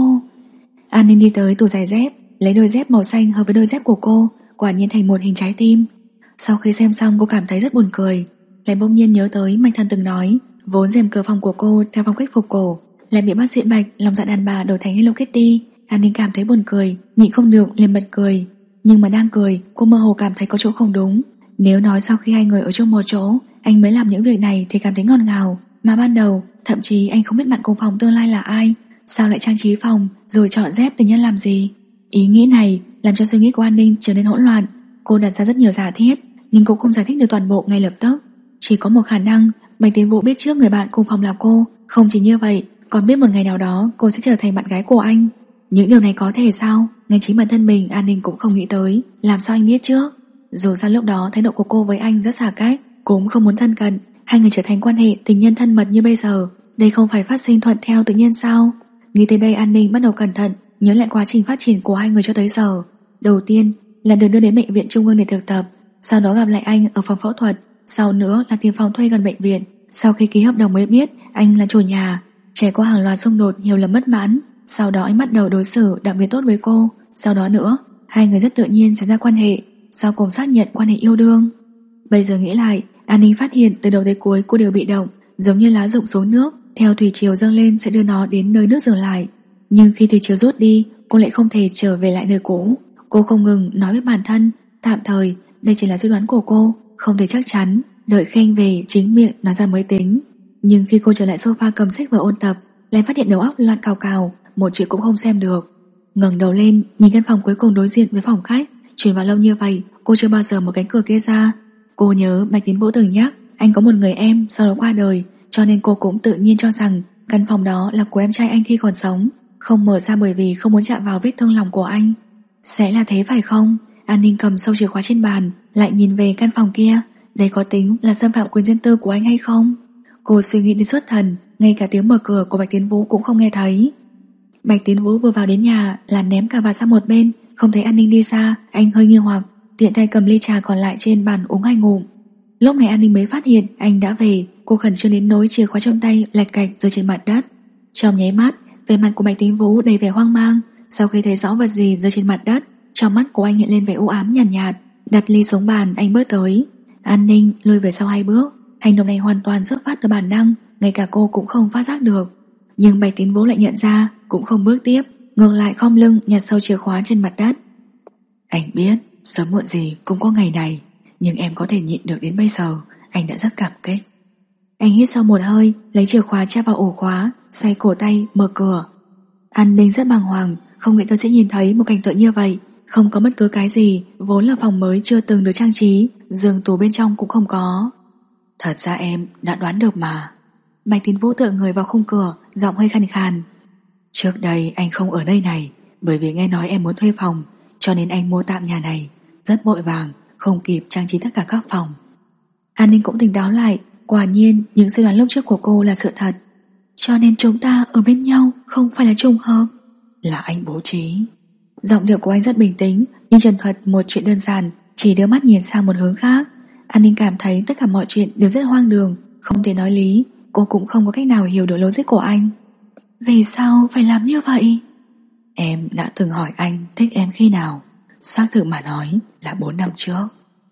S1: An Ninh đi tới tủ giày dép, lấy đôi dép màu xanh hợp với đôi dép của cô, quả nhiên thành một hình trái tim. Sau khi xem xong cô cảm thấy rất buồn cười, lại bỗng nhiên nhớ tới Mạnh Thần từng nói, vốn rèm cửa phòng của cô theo phong cách phục cổ, lại bị bác sĩ Bạch lòng dạ đàn bà đổi thành Hello Kitty. An Ninh cảm thấy buồn cười, nhịn không được liền bật cười. Nhưng mà đang cười, cô mơ hồ cảm thấy có chỗ không đúng. Nếu nói sau khi hai người ở chung một chỗ, anh mới làm những việc này thì cảm thấy ngọt ngào. Mà ban đầu, thậm chí anh không biết bạn cùng phòng tương lai là ai. Sao lại trang trí phòng, rồi chọn dép tình nhân làm gì? Ý nghĩ này làm cho suy nghĩ của An Ninh trở nên hỗn loạn. Cô đặt ra rất nhiều giả thiết, nhưng cũng không giải thích được toàn bộ ngay lập tức. Chỉ có một khả năng, Bạch Tiến Vũ biết trước người bạn cùng phòng là cô. Không chỉ như vậy, còn biết một ngày nào đó cô sẽ trở thành bạn gái của anh. Những điều này có thể sao? Ngay chính bản thân mình An Ninh cũng không nghĩ tới. Làm sao anh biết trước? Dù sao lúc đó thái độ của cô với anh rất xa cách, cũng không muốn thân cận. Hai người trở thành quan hệ tình nhân thân mật như bây giờ, đây không phải phát sinh thuận theo tự nhiên sao? Nghĩ tới đây An Ninh bắt đầu cẩn thận nhớ lại quá trình phát triển của hai người cho tới giờ. Đầu tiên là được đưa đến bệnh viện Trung ương để thực tập, sau đó gặp lại anh ở phòng phẫu thuật, sau nữa là tìm phòng thuê gần bệnh viện. Sau khi ký hợp đồng mới biết anh là chủ nhà. Trải qua hàng loạt xung đột, nhiều lần bất mãn, sau đó anh bắt đầu đối xử đặc biệt tốt với cô. Sau đó nữa, hai người rất tự nhiên xảy ra quan hệ, sau cùng xác nhận quan hệ yêu đương. Bây giờ nghĩ lại, An Ninh phát hiện từ đầu tới cuối cô đều bị động, giống như lá rụng xuống nước, theo thủy triều dâng lên sẽ đưa nó đến nơi nước dừng lại. Nhưng khi thủy triều rút đi, cô lại không thể trở về lại nơi cũ. Cô không ngừng nói với bản thân, tạm thời đây chỉ là suy đoán của cô, không thể chắc chắn, đợi khen về chính miệng nói ra mới tính. Nhưng khi cô trở lại sofa cầm sách vở ôn tập, lại phát hiện đầu óc loạn cào cào, một chữ cũng không xem được. Ngẩng đầu lên, nhìn căn phòng cuối cùng đối diện với phòng khách. Chuyển vào lâu như vậy, cô chưa bao giờ mở cánh cửa kia ra. Cô nhớ Bạch Tiến Vũ từng nhắc anh có một người em sau đó qua đời, cho nên cô cũng tự nhiên cho rằng căn phòng đó là của em trai anh khi còn sống, không mở ra bởi vì không muốn chạm vào vết thương lòng của anh. Sẽ là thế phải không? An Ninh cầm sâu chìa khóa trên bàn, lại nhìn về căn phòng kia. Đây có tính là xâm phạm quyền riêng tư của anh hay không? Cô suy nghĩ đến xuất thần, ngay cả tiếng mở cửa của Bạch Tiến Vũ cũng không nghe thấy. Bạch Tiến Vũ vừa vào đến nhà là ném cà vạt sang một bên, Không thấy An Ninh đi ra, anh hơi nghi hoặc, tiện tay cầm ly trà còn lại trên bàn uống hai ngụm. Lúc này An Ninh mới phát hiện anh đã về. Cô khẩn trương đến nỗi chìa khóa trong tay lạch cạch rơi trên mặt đất. Trong nháy mắt, vẻ mặt của Bạch Tín Vũ đầy vẻ hoang mang. Sau khi thấy rõ vật gì rơi trên mặt đất, trong mắt của anh hiện lên vẻ u ám nhàn nhạt. Đặt ly xuống bàn, anh bước tới. An Ninh lùi về sau 2 bước. Hành động này hoàn toàn xuất phát từ bản năng, ngay cả cô cũng không phát giác được. Nhưng Bạch Tín Vũ lại nhận ra, cũng không bước tiếp, ngược lại khom lưng nhặt sâu chìa khóa trên mặt đất.
S2: Anh biết sớm muộn gì cũng có ngày này, nhưng em có thể nhịn được đến bây giờ, anh đã rất cảm kích.
S1: Anh hít sâu một hơi, lấy chìa khóa tra vào ổ khóa, xoay cổ tay mở cửa. An Ninh rất bàng hoàng, không nghĩ tôi sẽ nhìn thấy một cảnh tượng như vậy. Không có bất cứ cái gì, vốn là phòng mới chưa từng được trang trí, giường tủ bên trong cũng không có.
S2: Thật ra em đã đoán được mà.
S1: Bạch Tín Vũ tựa người vào khung cửa, giọng hơi khàn khàn.
S2: Trước đây anh không ở nơi này, bởi vì nghe nói em muốn thuê phòng, cho nên anh mua tạm nhà này. Rất vội vàng, không kịp trang trí tất cả các phòng.
S1: An Ninh cũng tỉnh táo lại. Quả nhiên những suy đoán lúc trước của cô là sự thật. Cho nên chúng ta ở bên nhau không phải là trùng hợp.
S2: Là anh bố trí.
S1: Giọng điệu của anh rất bình tĩnh, nhưng trần thuật một chuyện đơn giản, chỉ đưa mắt nhìn sang một hướng khác. An Ninh cảm thấy tất cả mọi chuyện đều rất hoang đường, không thể nói lý. Cô cũng không có cách nào hiểu được logic của anh. Vì sao phải làm như vậy?
S2: Em đã từng hỏi anh thích em khi nào. Xác thực mà nói là 4 năm trước.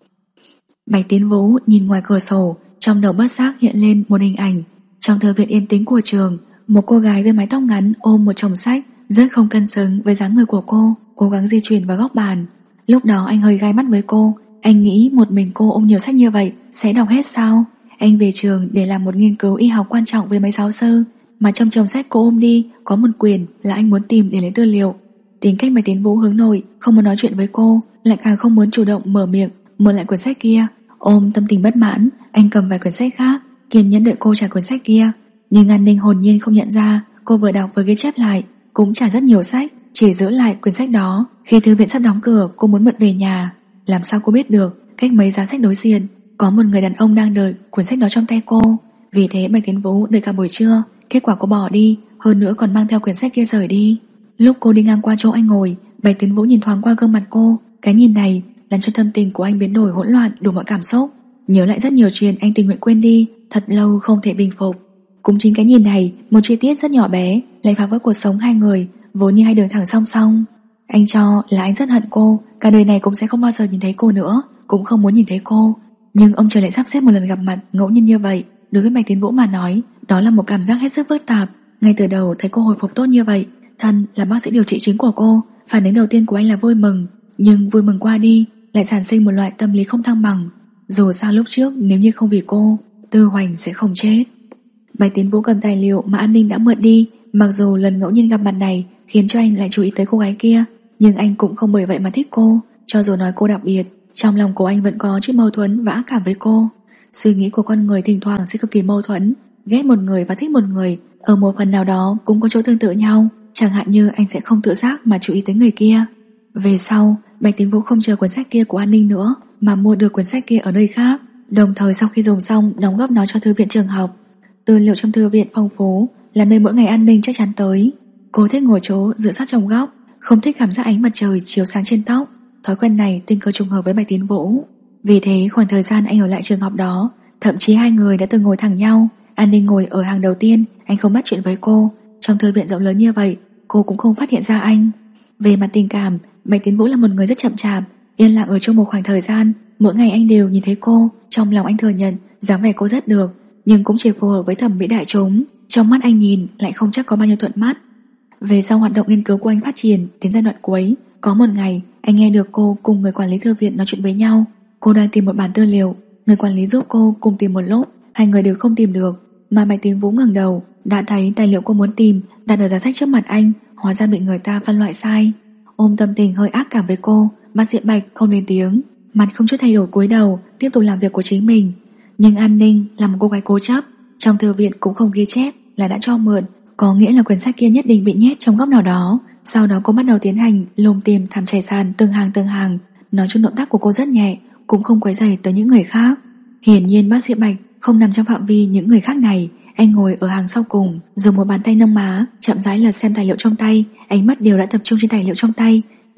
S1: Bạch Tín Vũ nhìn ngoài cửa sổ, trong đầu bất giác hiện lên một hình ảnh. Trong thư viện yên tĩnh của trường, một cô gái với mái tóc ngắn ôm một chồng sách, rất không cân xứng với dáng người của cô, cố gắng di chuyển vào góc bàn. Lúc đó anh hơi gai mắt với cô. Anh nghĩ một mình cô ôm nhiều sách như vậy sẽ đọc hết sao? Anh về trường để làm một nghiên cứu y học quan trọng với mấy giáo sư, mà trong chồng sách cô ôm đi có một quyển là anh muốn tìm để lấy tư liệu. Tính cách Bạch Tín Vũ hướng nội, không muốn nói chuyện với cô, lại càng không muốn chủ động mở miệng mở lại quyển sách kia. Ôm tâm tình bất mãn, anh cầm vài quyển sách khác, kiên nhẫn đợi cô trả quyển sách kia. Nhưng An Ninh hồn nhiên không nhận ra cô vừa đọc vừa ghi chép lại, cũng trả rất nhiều sách, chỉ giữ lại quyển sách đó. Khi thư viện sắp đóng cửa, cô muốn mượn về nhà. Làm sao cô biết được cách mấy giá sách đối diện có một người đàn ông đang đợi quyển sách đó trong tay cô. Vì thế Bạch Tín Vũ đợi cả buổi trưa, kết quả cô bỏ đi, hơn nữa còn mang theo quyển sách kia rời đi. Lúc cô đi ngang qua chỗ anh ngồi, Bạch Tín Vũ nhìn thoáng qua gương mặt cô. Cái nhìn này làm cho tâm tình của anh biến đổi hỗn loạn đủ mọi cảm xúc. Nhớ lại rất nhiều chuyện anh tình nguyện quên đi, thật lâu không thể bình phục. Cũng chính cái nhìn này, một chi tiết rất nhỏ bé lại phá vỡ cuộc sống hai người vốn như hai đường thẳng song song. Anh cho là anh rất hận cô, cả đời này cũng sẽ không bao giờ nhìn thấy cô nữa, cũng không muốn nhìn thấy cô. Nhưng ông trời lại sắp xếp một lần gặp mặt ngẫu nhiên như vậy. Đối với Bạch Tín Vũ mà nói, đó là một cảm giác hết sức phức tạp. Ngay từ đầu thấy cô hồi phục tốt như vậy, thân là bác sĩ điều trị chính của cô, phản ứng đầu tiên của anh là vui mừng. Nhưng vui mừng qua đi lại sản sinh một loại tâm lý không thăng bằng. Dù sao lúc trước nếu như không vì cô, Tư Hoành sẽ không chết. Bạch Tín Vũ cầm tài liệu mà An Ninh đã mượn đi. Mặc dù lần ngẫu nhiên gặp mặt này khiến cho anh lại chú ý tới cô gái kia, nhưng anh cũng không bởi vậy mà thích cô. Cho dù nói cô đặc biệt, trong lòng của anh vẫn có chút mâu thuẫn và ác cảm với cô. Suy nghĩ của con người thỉnh thoảng sẽ cực kỳ mâu thuẫn. Ghét một người và thích một người ở một phần nào đó cũng có chỗ tương tự nhau. Chẳng hạn như anh sẽ không tự giác mà chú ý tới người kia. Về sau, Bạch Tín Vũ không chờ quyển sách kia của An Ninh nữa, mà mua được quyển sách kia ở nơi khác. Đồng thời sau khi dùng xong đóng góp nó cho thư viện trường học. Tư liệu trong thư viện phong phú, là nơi mỗi ngày An Ninh chắc chắn tới. Cô thích ngồi chỗ dựa sát trong góc, không thích cảm giác ánh mặt trời chiếu sáng trên tóc. Thói quen này tình cờ trùng hợp với Bạch Tín Vũ. Vì thế khoảng thời gian anh ở lại trường học đó, thậm chí hai người đã từng ngồi thẳng nhau. An Ninh ngồi ở hàng đầu tiên, anh không bắt chuyện với cô. Trong thư viện rộng lớn như vậy, cô cũng không phát hiện ra anh. Về mặt tình cảm, Bạch Tín Vũ là một người rất chậm chạp, yên lặng ở trong một khoảng thời gian. Mỗi ngày anh đều nhìn thấy cô, trong lòng anh thừa nhận dáng vẻ cô rất được, nhưng cũng chỉ phù hợp với thẩm mỹ đại chúng. Trong mắt anh nhìn lại không chắc có bao nhiêu thuận mắt. Về sau hoạt động nghiên cứu của anh phát triển đến giai đoạn cuối, có một ngày anh nghe được cô cùng người quản lý thư viện nói chuyện với nhau. Cô đang tìm một bản tư liệu, người quản lý giúp cô cùng tìm một lúc, hai người đều không tìm được. Mà Bạch Tín Vũ ngẩng đầu đã thấy tài liệu cô muốn tìm đặt ở giá sách trước mặt anh, hóa ra bị người ta phân loại sai. Ôm tâm tình hơi ác cảm với cô, bác sĩ Bạch không lên tiếng, mặt không chút thay đổi cúi đầu tiếp tục làm việc của chính mình. Nhưng An Ninh là một cô gái cố chấp, trong thư viện cũng không ghi chép là đã cho mượn, có nghĩa là quyển sách kia nhất định bị nhét trong góc nào đó. Sau đó cô bắt đầu tiến hành lùng tìm thảm trải sàn từng hàng. Nói chung động tác của cô rất nhẹ, cũng không quấy rầy tới những người khác. Hiển nhiên bác sĩ Bạch không nằm trong phạm vi những người khác này. Anh ngồi ở hàng sau cùng, dùng một bàn tay nâng má, chậm rãi lật xem tài liệu trong tay. Ánh mắt đều đã tập trung trên tài liệu trong tay,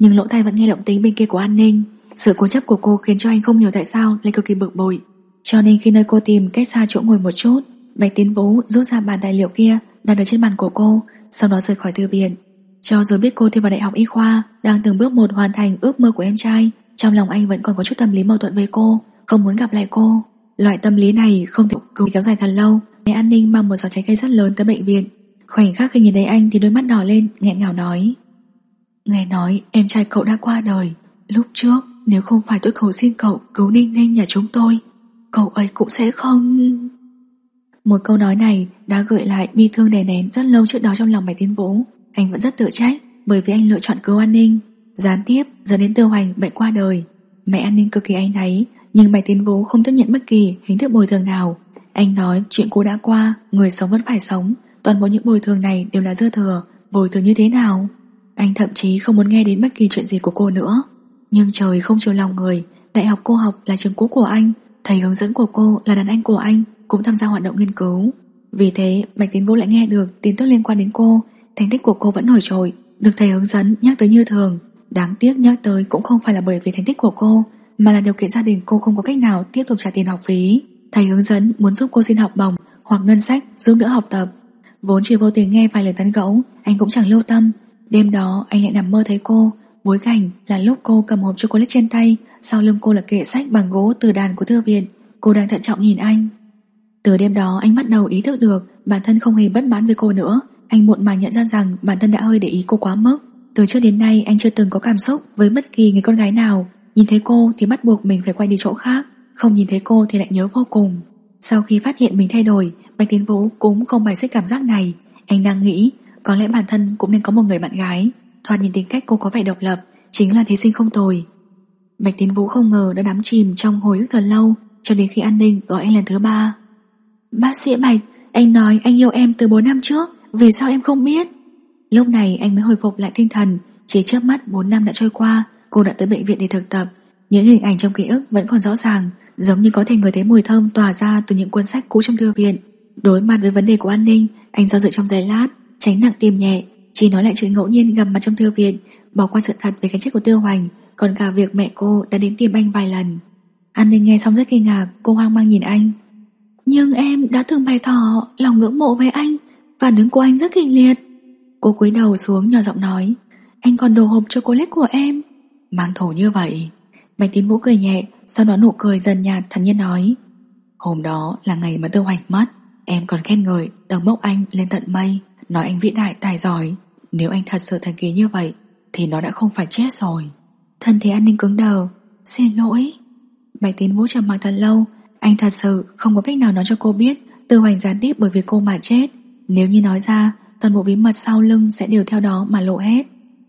S2: nhưng lỗ tai vẫn nghe động tĩnh bên kia của An Ninh. Sự cố chấp của cô khiến cho anh không hiểu tại sao lại cực kỳ bực bội. Cho nên khi nơi cô tìm cách xa chỗ ngồi một chút, Bạch Tiến Vũ rút ra bản tài liệu kia đặt ở trên bàn của cô, sau đó rời khỏi thư viện. Cho dù biết cô thi vào đại học y khoa, đang từng bước một hoàn thành ước mơ của em trai, trong lòng anh vẫn còn có chút tâm lý mâu thuẫn với cô, không muốn gặp lại cô. Loại tâm lý này không thể cứ kéo dài thật lâu. An Ninh mang một giỏ trái cây rất lớn tới bệnh viện. Khoảnh khắc khi nhìn thấy anh thì đôi mắt đỏ lên, nghẹn ngào nói: nghe nói em trai cậu đã qua đời. Lúc trước nếu không phải tôi cầu xin cậu cứu Ninh Ninh nhà chúng tôi, cậu ấy cũng sẽ không... Một câu nói này đã gợi lại bi thương đè nén rất lâu trước đó trong lòng Bạch Tiến Vũ. Anh vẫn rất tự trách bởi vì anh lựa chọn cứu An Ninh, gián tiếp dẫn đến Tiêu Hoành bệnh qua đời. Mẹ An Ninh cực kỳ áy náy, nhưng Bạch Tiến Vũ không chấp nhận bất kỳ hình thức bồi thường nào. Anh nói chuyện cũ đã qua, người sống vẫn phải sống, toàn bộ những bồi thường này đều là dư thừa. Bồi thường như thế nào? Anh thậm chí không muốn nghe đến bất kỳ chuyện gì của cô nữa. Nhưng trời không chiều lòng người, đại học cô học là trường cũ của anh, thầy hướng dẫn của cô là đàn anh của anh cũng tham gia hoạt động nghiên cứu. Vì thế Bạch Tiến Vũ lại nghe được tin tức liên quan đến cô. Thành tích của cô vẫn nổi trội, được thầy hướng dẫn nhắc tới như thường. Đáng tiếc nhắc tới cũng không phải là bởi vì thành tích của cô, mà là điều kiện gia đình cô không có cách nào tiếp tục trả tiền học phí. Thầy hướng dẫn muốn giúp cô xin học bổng hoặc ngân sách giúp đỡ học tập. Vốn chỉ vô tình nghe vài lời tán gẫu, anh cũng chẳng lưu tâm. Đêm đó anh lại nằm mơ thấy cô. Bối cảnh là lúc cô cầm hộp chocolate trên tay, sau lưng cô là kệ sách bằng gỗ từ đàn của thư viện. Cô đang thận trọng nhìn anh. Từ đêm đó anh bắt đầu ý thức được bản thân không hề bất mãn với cô nữa. Anh muộn màng nhận ra rằng bản thân đã hơi để ý cô quá mức. Từ trước đến nay anh chưa từng có cảm xúc với bất kỳ người con gái nào. Nhìn thấy cô thì bắt buộc mình phải quay đi chỗ khác, không nhìn thấy cô thì lại nhớ vô cùng. Sau khi phát hiện mình thay đổi, Bạch Tiến Vũ cũng không bài xích cảm giác này. Anh đang nghĩ có lẽ bản thân cũng nên có một người bạn gái. Thoạt nhìn tính cách cô có vẻ độc lập, chính là thí sinh không tồi. Bạch Tiến Vũ không ngờ đã đắm chìm trong hồi ức thật lâu, cho đến khi An Ninh gọi anh lần thứ 3. Bác sĩ Bạch, anh nói anh yêu em từ 4 năm trước, vì sao em không biết? Lúc này anh mới hồi phục lại tinh thần. Chỉ trước mắt 4 năm đã trôi qua, cô đã tới bệnh viện để thực tập. Những hình ảnh trong ký ức vẫn còn rõ ràng, giống như có thể ngửi thấy mùi thơm tỏa ra từ những cuốn sách cũ trong thư viện. Đối mặt với vấn đề của An Ninh, anh do dự trong giây lát, tránh nặng tìm nhẹ, chỉ nói lại chuyện ngẫu nhiên gặp mặt trong thư viện, bỏ qua sự thật về cái chết của Tiêu Hoành, còn cả việc mẹ cô đã đến tìm anh vài lần. An Ninh nghe xong rất kinh ngạc, cô hoang mang nhìn anh. Nhưng em đã từng bày tỏ lòng ngưỡng mộ với anh, phản ứng của anh rất kịch liệt. Cô cúi đầu xuống nhỏ giọng nói, anh còn đồ hộp chocolate của em. Mang thổ như vậy. Bạch Tiến Vũ cười nhẹ, sau đó nụ cười dần nhạt thản nhiên nói, hôm đó là ngày mà Tiêu Hoành mất, em còn khen ngợi tầng bốc anh lên tận mây, nói anh vĩ đại tài giỏi. Nếu anh thật sự thần kỳ như vậy thì nó đã không phải chết rồi. Thân thể An Ninh cứng đờ. Xin lỗi. Bạch Tiến Vũ trầm mặc thật lâu. Anh thật sự không có cách nào nói cho cô biết Tiêu Hoành gián tiếp bởi vì cô mà chết. Nếu như nói ra, toàn bộ bí mật sau lưng sẽ đều theo đó mà lộ hết.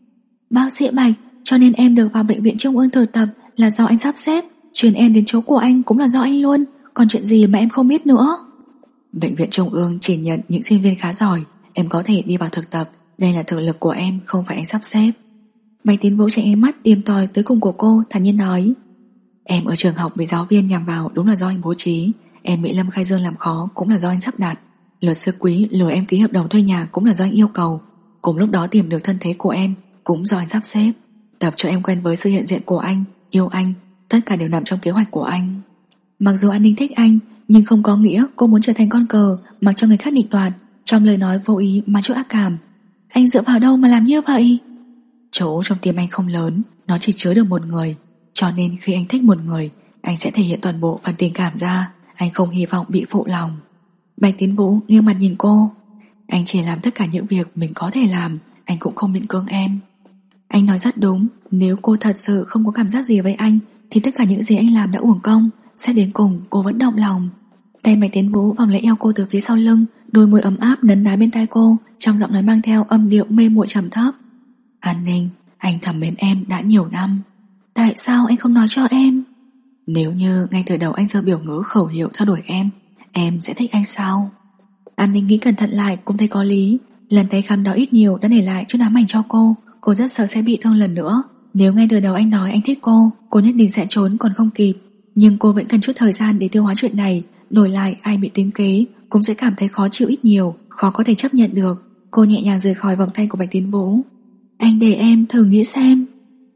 S2: Bác sĩ Bạch, cho nên em được vào bệnh viện Trung ương thực tập là do anh sắp xếp, chuyển em đến chỗ của anh cũng là do anh luôn. Còn chuyện gì mà em không biết nữa? Bệnh viện Trung ương chỉ nhận những sinh viên khá giỏi, em có thể đi vào thực tập. Đây là thực lực của em, không phải anh sắp xếp. Bạch Tiến Vũ chạy ánh mắt tìm tòi tới cùng của cô, thản nhiên nói, em ở trường học bị giáo viên nhằm vào đúng là do anh bố trí. Em bị Lâm Khai Dương làm khó cũng là do anh sắp đặt. Luật sư Quý lừa em ký hợp đồng thuê nhà cũng là do anh yêu cầu. Cùng lúc đó tìm được thân thế của em cũng do anh sắp xếp. Tập cho em quen với sự hiện diện của anh, yêu anh, tất cả đều nằm trong kế hoạch của anh. Mặc dù An Ninh thích anh, nhưng không có nghĩa cô muốn trở thành con cờ mặc cho người khác định đoạt. Trong lời nói vô ý mà chút ác cảm. Anh dựa vào đâu mà làm như vậy? Chỗ trong tim anh không lớn, nó chỉ chứa được một người. Cho nên khi anh thích một người, anh sẽ thể hiện toàn bộ phần tình cảm ra. Anh không hy vọng bị phụ lòng. Bạch Tiến Vũ nghiêng mặt nhìn cô. Anh chỉ làm tất cả những việc mình có thể làm, anh cũng không miễn cưỡng em. Anh nói rất đúng, nếu cô thật sự không có cảm giác gì với anh thì tất cả những gì anh làm đã uổng công. Xét đến cùng cô vẫn động lòng. Tay Bạch Tiến Vũ vòng lấy eo cô từ phía sau lưng, đôi môi ấm áp nấn ná bên tai cô, trong giọng nói mang theo âm điệu mê muội trầm thấp. An Ninh, anh thầm mến em đã nhiều năm. Tại sao anh không nói cho em? Nếu như ngay từ đầu anh giơ biểu ngữ khẩu hiệu theo đuổi em sẽ thích anh sao? An Ninh nghĩ cẩn thận lại cũng thấy có lý. Lần tay khám đó ít nhiều đã để lại chút ám ảnh cho cô. Cô rất sợ sẽ bị thương lần nữa. Nếu ngay từ đầu anh nói anh thích cô nhất định sẽ trốn còn không kịp. Nhưng cô vẫn cần chút thời gian để tiêu hóa chuyện này. Đổi lại ai bị tính kế cũng sẽ cảm thấy khó chịu ít nhiều, khó có thể chấp nhận được. Cô nhẹ nhàng rời khỏi vòng tay của Bạch Tiến Vũ. Anh để em thử nghĩ xem.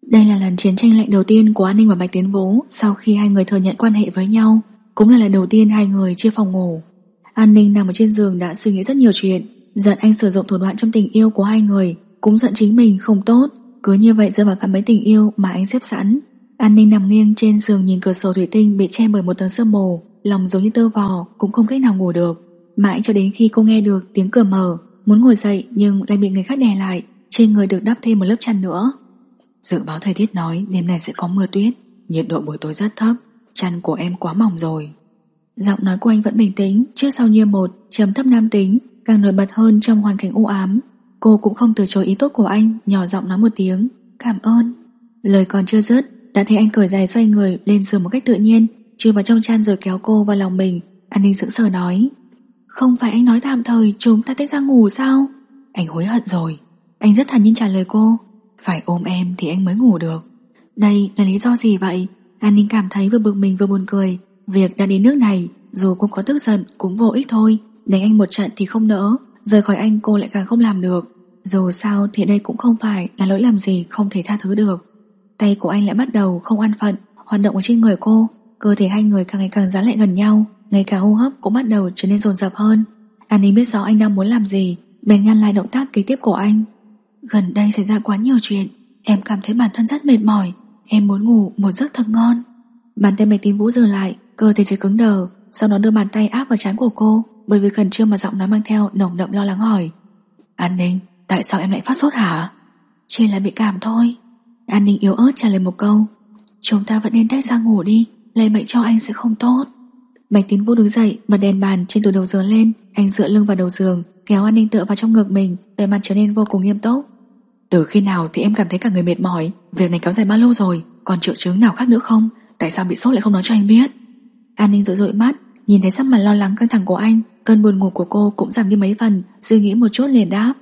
S2: Đây là lần chiến tranh lạnh đầu tiên của An Ninh và Bạch Tiến Vũ sau khi hai người thừa nhận quan hệ với nhau, cũng là lần đầu tiên hai người chia phòng ngủ. An Ninh nằm ở trên giường đã suy nghĩ rất nhiều chuyện, giận anh sử dụng thủ đoạn trong tình yêu của hai người, cũng giận chính mình không tốt, cứ như vậy rơi vào cạm bẫy tình yêu mà anh xếp sẵn. An Ninh nằm nghiêng trên giường nhìn cửa sổ thủy tinh bị che bởi một tầng sương mù, lòng giống như tơ vò, cũng không cách nào ngủ được. Mãi cho đến khi cô nghe được tiếng cửa mở, muốn ngồi dậy nhưng lại bị người khác đè lại, trên người được đắp thêm một lớp chăn nữa. Dự báo thời tiết nói đêm nay sẽ có mưa tuyết, nhiệt độ buổi tối rất thấp, chăn của em quá mỏng rồi. Giọng nói của anh vẫn bình tĩnh, trước sau như một, trầm thấp nam tính, càng nổi bật hơn trong hoàn cảnh u ám. Cô cũng không từ chối ý tốt của anh, nhỏ giọng nói một tiếng cảm ơn. Lời còn chưa dứt, đã thấy anh cởi giày xoay người lên giường một cách tự nhiên, chui vào trong chăn rồi kéo cô vào lòng mình. An Ninh sững sờ nói, không phải anh nói tạm thời chúng ta tách ra ngủ sao? Anh hối hận rồi. Anh rất thản nhiên trả lời cô, phải ôm em thì anh mới ngủ được. Đây là lý do gì vậy? An Ninh cảm thấy vừa bực mình vừa buồn cười. Việc đã đến nước này, dù cô có tức giận cũng vô ích thôi. Đánh anh một trận thì không nỡ, rời khỏi anh cô lại càng không làm được. Dù sao thì đây cũng không phải là lỗi làm gì không thể tha thứ được. Tay của anh lại bắt đầu không an phận hoạt động ở trên người cô, cơ thể hai người càng ngày càng dán lại gần nhau, ngay cả hô hấp cũng bắt đầu trở nên dồn dập hơn. An Ninh biết rõ anh đang muốn làm gì, bèn ngăn lại động tác kế tiếp của anh. Gần đây xảy ra quá nhiều chuyện, em cảm thấy bản thân rất mệt mỏi, em muốn ngủ một giấc thật ngon. Bàn tay Bạch Tiến Vũ dừng lại, cơ thể trở cứng đờ, sau đó đưa bàn tay áp vào trán của cô, bởi vì khẩn trương mà giọng nói mang theo nồng đậm lo lắng hỏi, An Ninh, tại sao em lại phát sốt hả? Chỉ là bị cảm thôi. An Ninh yếu ớt trả lời một câu, chúng ta vẫn nên tách ra ngủ đi, lây bệnh cho anh sẽ không tốt. Bạch Tiến Vũ đứng dậy, bật đèn bàn trên tủ đầu giường lên, anh dựa lưng vào đầu giường, kéo An Ninh tựa vào trong ngực mình, vẻ mặt trở nên vô cùng nghiêm túc. Từ khi nào thì em cảm thấy cả người mệt mỏi, việc này kéo dài bao lâu rồi, còn triệu chứng nào khác nữa không? Tại sao bị sốt lại không nói cho anh biết? An Ninh dụi dụi mắt, nhìn thấy sắc mặt lo lắng căng thẳng của anh, cơn buồn ngủ của cô cũng giảm đi mấy phần, suy nghĩ một chút liền đáp,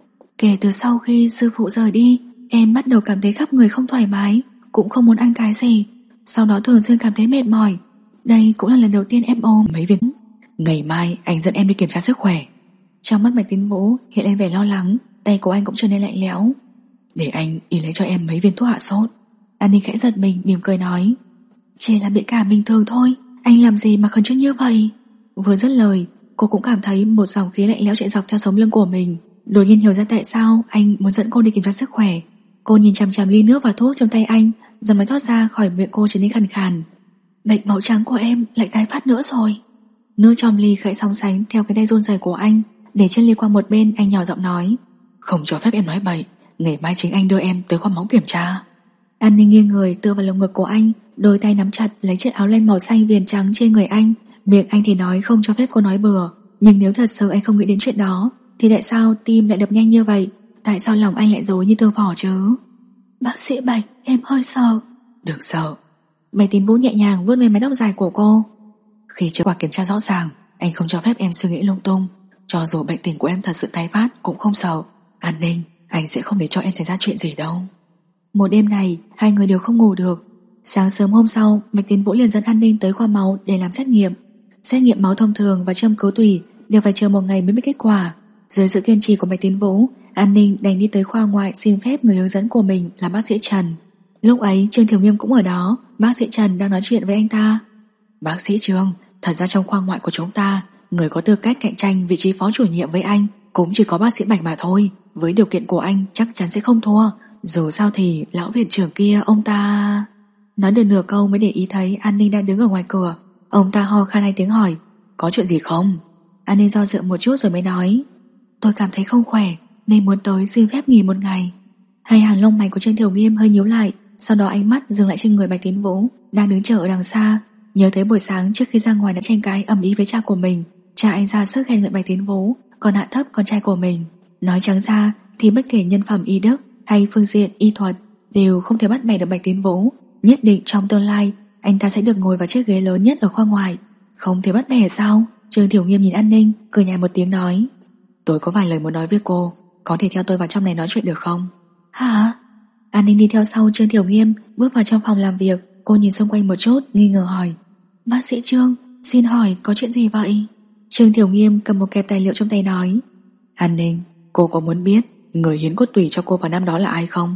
S2: kể từ sau khi sư phụ rời đi, em bắt đầu cảm thấy khắp người không thoải mái, cũng không muốn ăn cái gì, sau đó thường xuyên cảm thấy mệt mỏi. Đây cũng là lần đầu tiên em ôm mấy viên. Ngày mai anh dẫn em đi kiểm tra sức khỏe. Trong mắt Bạch Tiến Vũ hiện lên vẻ lo lắng, tay của anh cũng trở nên lạnh lẽo. Để anh đi lấy cho em mấy viên thuốc hạ sốt. An Ninh khẽ giật mình mỉm cười nói, chỉ là bị cảm bình thường thôi, anh làm gì mà khẩn trương như vậy? Vừa dứt lời, cô cũng cảm thấy một dòng khí lạnh lẽo chạy dọc theo sống lưng của mình. Đột nhiên hiểu ra tại sao anh muốn dẫn cô đi kiểm tra sức khỏe. Cô nhìn chằm chằm ly nước và thuốc trong tay anh, dòng nói thoát ra khỏi miệng cô trở nên khàn khàn. Bệnh máu trắng của em lại tái phát nữa rồi. Nước trong ly khẽ sóng sánh theo cái tay run rẩy của anh, để chân ly qua một bên, anh nhỏ giọng nói, không cho phép em nói bậy, ngày mai chính anh đưa em tới khoa máu kiểm tra. An Ninh nghiêng người tựa vào lồng ngực của anh, đôi tay nắm chặt lấy chiếc áo len màu xanh viền trắng trên người anh. Miệng anh thì nói không cho phép cô nói bừa, nhưng nếu thật sự anh không nghĩ đến chuyện đó thì tại sao tim lại đập nhanh như vậy? Tại sao lòng anh lại rối như tơ vò chứ? Bác sĩ Bạch, em hơi sợ. Đừng sợ. Bạch Tiến Vũ nhẹ nhàng vuốt về mái tóc dài của cô. Khi chưa qua kiểm tra rõ ràng, anh không cho phép em suy nghĩ lung tung. Cho dù bệnh tình của em thật sự tái phát cũng không sợ. An Ninh, anh sẽ không để cho em xảy ra chuyện gì đâu. Một đêm này, hai người đều không ngủ được. Sáng sớm hôm sau, Bạch Tiến Vũ liền dẫn An Ninh tới khoa máu để làm xét nghiệm. Xét nghiệm máu thông thường và châm cứu tủy đều phải chờ một ngày mới biết kết quả. Dưới sự kiên trì của Bạch Tiến Vũ, An Ninh đành đi tới khoa ngoại xin phép người hướng dẫn của mình là bác sĩ Trần. Lúc ấy Trương Thiểu Nghiêm cũng ở đó. Bác sĩ Trần đang nói chuyện với anh ta. Bác sĩ Trương, thật ra trong khoa ngoại của chúng ta, người có tư cách cạnh tranh vị trí phó chủ nhiệm với anh cũng chỉ có bác sĩ Bạch mà thôi. Với điều kiện của anh chắc chắn sẽ không thua. Dù sao thì lão viện trưởng kia ông ta... Nói được nửa câu mới để ý thấy An Ninh đang đứng ở ngoài cửa. Ông ta ho khan 2 tiếng hỏi, có chuyện gì không? An Ninh do dự một chút rồi mới nói, tôi cảm thấy không khỏe nên muốn tới xin phép nghỉ một ngày. Hai hàng lông mày của Trương Thiểu Nghiêm hơi nhíu lại, sau đó ánh mắt dừng lại trên người Bạch Tiến Vũ đang đứng chờ ở đằng xa. Nhớ tới buổi sáng trước khi ra ngoài đã tranh cãi ầm ĩ với cha của mình, cha anh ra sức khen ngợi Bạch Tiến Vũ, còn hạ thấp con trai của mình. Nói trắng ra thì bất kể nhân phẩm y đức hay phương diện y thuật đều không thể bắt bẻ được Bạch Tiến Vũ. Nhất định trong tương lai anh ta sẽ được ngồi vào chiếc ghế lớn nhất ở khoa ngoại. Không thể bắt bẻ sao? Trương Thiểu Nghiêm nhìn An Ninh cười nhạt một tiếng nói, tôi có vài lời muốn nói với cô, có thể theo tôi vào trong này nói chuyện được không? Hả? An Ninh đi theo sau Trương Thiểu Nghiêm bước vào trong phòng làm việc. Cô nhìn xung quanh một chút nghi ngờ hỏi, bác sĩ Trương, xin hỏi có chuyện gì vậy? Trương Thiểu Nghiêm cầm một kẹp tài liệu trong tay nói, An Ninh, cô có muốn biết người hiến cốt tủy cho cô vào năm đó là ai không?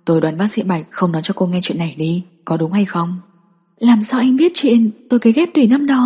S2: Tôi đoán bác sĩ Bạch không nói cho cô nghe chuyện này đi, có đúng hay không?
S1: Làm sao anh biết chuyện tôi cấy ghép tủy năm đó?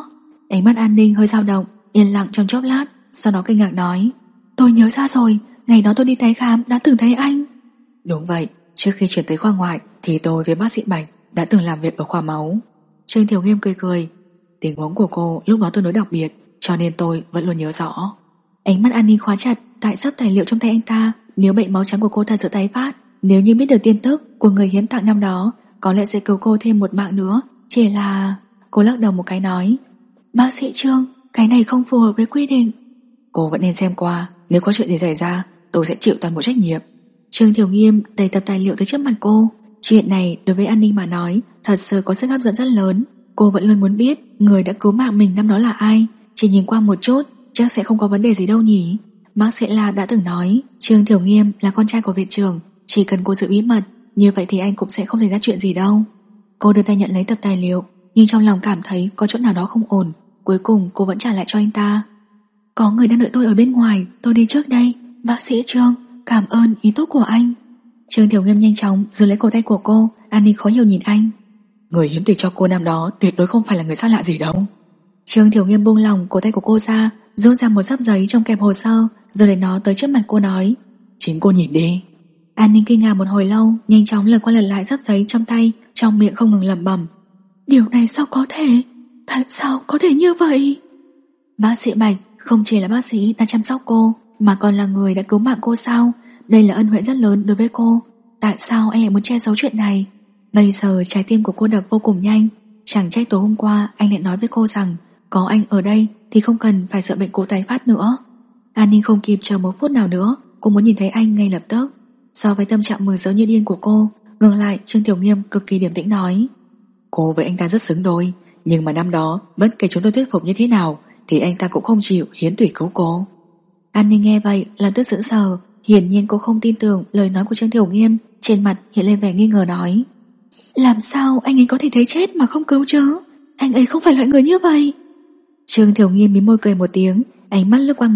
S2: Ánh mắt An Ninh hơi dao động, yên lặng trong chốc lát, sau đó kinh ngạc nói:
S1: Tôi nhớ ra rồi, ngày đó tôi đi tái khám đã từng thấy anh.
S2: Đúng vậy, trước khi chuyển tới khoa ngoại thì tôi với bác sĩ Bạch đã từng làm việc ở khoa máu. Trương Thiểu Nghiêm cười cười. Tình huống của cô lúc đó tương đối đặc biệt, cho nên tôi vẫn luôn nhớ rõ.
S1: Ánh mắt An Ninh khóa chặt tại sấp tài liệu trong tay anh ta. Nếu bệnh máu trắng của cô thật sự tái phát, nếu như biết được tin tức của người hiến tặng năm đó, có lẽ sẽ cứu cô thêm một mạng nữa. Chỉ là... Cô lắc đầu một cái nói: Bác sĩ Trương, cái này không phù hợp với quy định.
S2: Cô vẫn nên xem qua, nếu có chuyện gì xảy ra tôi sẽ chịu toàn bộ trách nhiệm.
S1: Trương Thiểu Nghiêm đầy tập tài liệu tới trước mặt cô. Chuyện này đối với An Ninh mà nói thật sự có sức hấp dẫn rất lớn. Cô vẫn luôn muốn biết người đã cứu mạng mình năm đó là ai. Chỉ nhìn qua một chút chắc sẽ không có vấn đề gì đâu nhỉ. Bác sĩ La đã từng nói Trương Thiểu Nghiêm là con trai của viện trưởng, chỉ cần cô giữ bí mật, như vậy thì anh cũng sẽ không xảy ra chuyện gì đâu. Cô đưa tay nhận lấy tập tài liệu, nhưng trong lòng cảm thấy có chỗ nào đó không ổn. Cuối cùng cô vẫn trả lại cho anh ta. Có người đang đợi tôi ở bên ngoài, tôi đi trước đây. Bác sĩ Trương, cảm ơn ý tốt của anh. Trương Thiểu Nghiêm nhanh chóng giữ lấy cổ tay của cô. An Ninh khó hiểu nhìn anh.
S2: Người hiến tủy cho cô năm đó tuyệt đối không phải là người xa lạ gì đâu.
S1: Trương Thiểu Nghiêm buông lỏng cổ tay của cô ra, rút ra một xấp giấy trong kẹp hồ sơ, rồi để nó tới trước mặt cô nói:
S2: Chính cô nhìn đi.
S1: An Ninh kinh ngạc một hồi lâu, nhanh chóng lật qua lật lại xấp giấy trong tay, trong miệng không ngừng lẩm bẩm: Điều này sao có thể? Tại sao có thể như vậy? Bác sĩ Bạch không chỉ là bác sĩ đã chăm sóc cô, mà còn là người đã cứu mạng cô sao? Đây là ân huệ rất lớn đối với cô. Tại sao anh lại muốn che giấu chuyện này? Bây giờ trái tim của cô đập vô cùng nhanh. Chẳng trách tối hôm qua anh lại nói với cô rằng có anh ở đây thì không cần phải sợ bệnh cô tái phát nữa. An Ninh không kịp chờ một phút nào nữa, cô muốn nhìn thấy anh ngay lập tức. So với tâm trạng mừng rỡ như điên của cô, ngược lại Trương Thiểu Nghiêm cực kỳ điềm tĩnh nói:
S2: Cô với anh ta rất xứng đôi, nhưng mà năm đó bất kể chúng tôi thuyết phục như thế nào thì anh ta cũng không chịu hiến tủy cứu cô.
S1: An Ninh nghe vậy lập tức sững sờ. Hiển nhiên cô không tin tưởng lời nói của Trương Thiểu Nghiêm, trên mặt hiện lên vẻ nghi ngờ nói: Làm sao anh ấy có thể thấy chết mà không cứu chứ? Anh ấy không phải loại người như vậy. Trương Thiểu Nghiêm mím môi cười một tiếng, ánh mắt lướt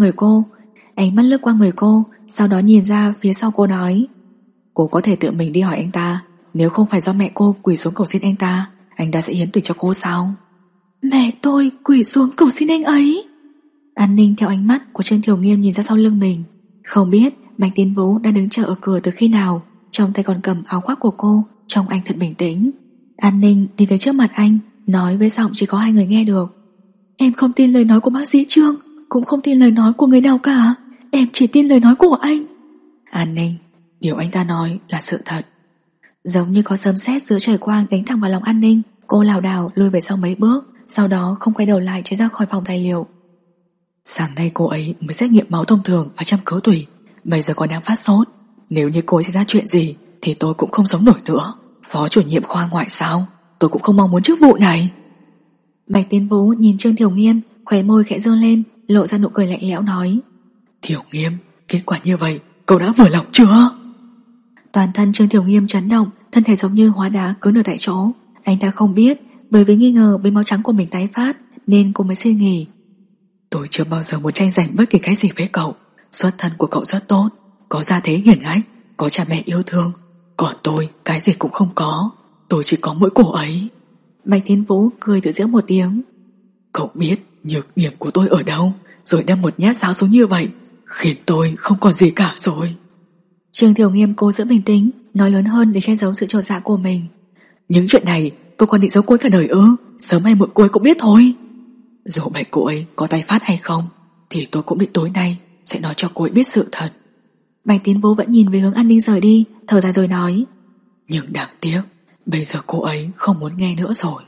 S1: qua người cô, sau đó nhìn ra phía sau cô nói:
S2: Cô có thể tự mình đi hỏi anh ta, nếu không phải do mẹ cô quỳ xuống cầu xin anh ta sẽ hiến tủy cho cô sao?
S1: Mẹ tôi quỳ xuống cầu xin anh ấy? An Ninh theo ánh mắt của Trương Thiểu Nghiêm nhìn ra sau lưng mình. Không biết Bạch Tiến Vũ đã đứng chờ ở cửa từ khi nào, trong tay còn cầm áo khoác của cô, trông anh thật bình tĩnh. An Ninh đi tới trước mặt anh, nói với giọng chỉ có hai người nghe được: Em không tin lời nói của bác sĩ Trương, cũng không tin lời nói của người nào cả. Em chỉ tin lời nói của anh.
S2: An Ninh, điều anh ta nói là sự thật.
S1: Giống như có sấm sét giữa trời quang đánh thẳng vào lòng An Ninh. Cô lảo đảo lùi về sau mấy bước, sau đó không quay đầu lại chạy ra khỏi phòng tài liệu.
S2: Sáng nay cô ấy mới xét nghiệm máu thông thường và chăm cứu tủy, bây giờ còn đang phát sốt. Nếu như cô ấy xảy ra chuyện gì thì tôi cũng không sống nổi nữa. Phó chủ nhiệm khoa ngoại sao? Tôi cũng không mong muốn chức vụ này.
S1: Bạch Tiến Vũ nhìn Trương Thiểu Nghiêm, khóe môi khẽ dương lên, lộ ra nụ cười lạnh lẽo nói:
S2: Thiểu Nghiêm, kết quả như vậy cậu đã vừa lòng chưa?
S1: Toàn thân Trương Thiểu Nghiêm chấn động, thân thể giống như hóa đá cứng ở tại chỗ. Anh ta không biết, bởi vì nghi ngờ bệnh máu trắng của mình tái phát nên cô mới xin nghỉ.
S2: Tôi chưa bao giờ muốn tranh giành bất kỳ cái gì với cậu. Xuất thân của cậu rất tốt, có gia thế hiển hách, có cha mẹ yêu thương. Còn tôi cái gì cũng không có, tôi chỉ có mỗi cô ấy.
S1: Bạch Tiến Vũ cười tự giễu một tiếng:
S2: Cậu biết nhược điểm của tôi ở đâu, rồi đâm một nhát giáo xuống như vậy, khiến tôi không còn gì cả rồi.
S1: Trương Thiểu Nghiêm cố giữ bình tĩnh, nói lớn hơn để che giấu sự chột dạ của mình:
S2: Những chuyện này tôi còn định giấu cô ấy cả đời ư? Sớm hay muộn cô ấy cũng biết thôi. Dù bệnh cô ấy có tái phát hay không thì tôi cũng định tối nay sẽ nói cho cô ấy biết sự thật.
S1: Bạch Tiến Vũ vẫn nhìn về hướng An Ninh rời đi, thở dài rồi nói:
S2: Nhưng đáng tiếc, bây giờ cô ấy không muốn nghe nữa rồi.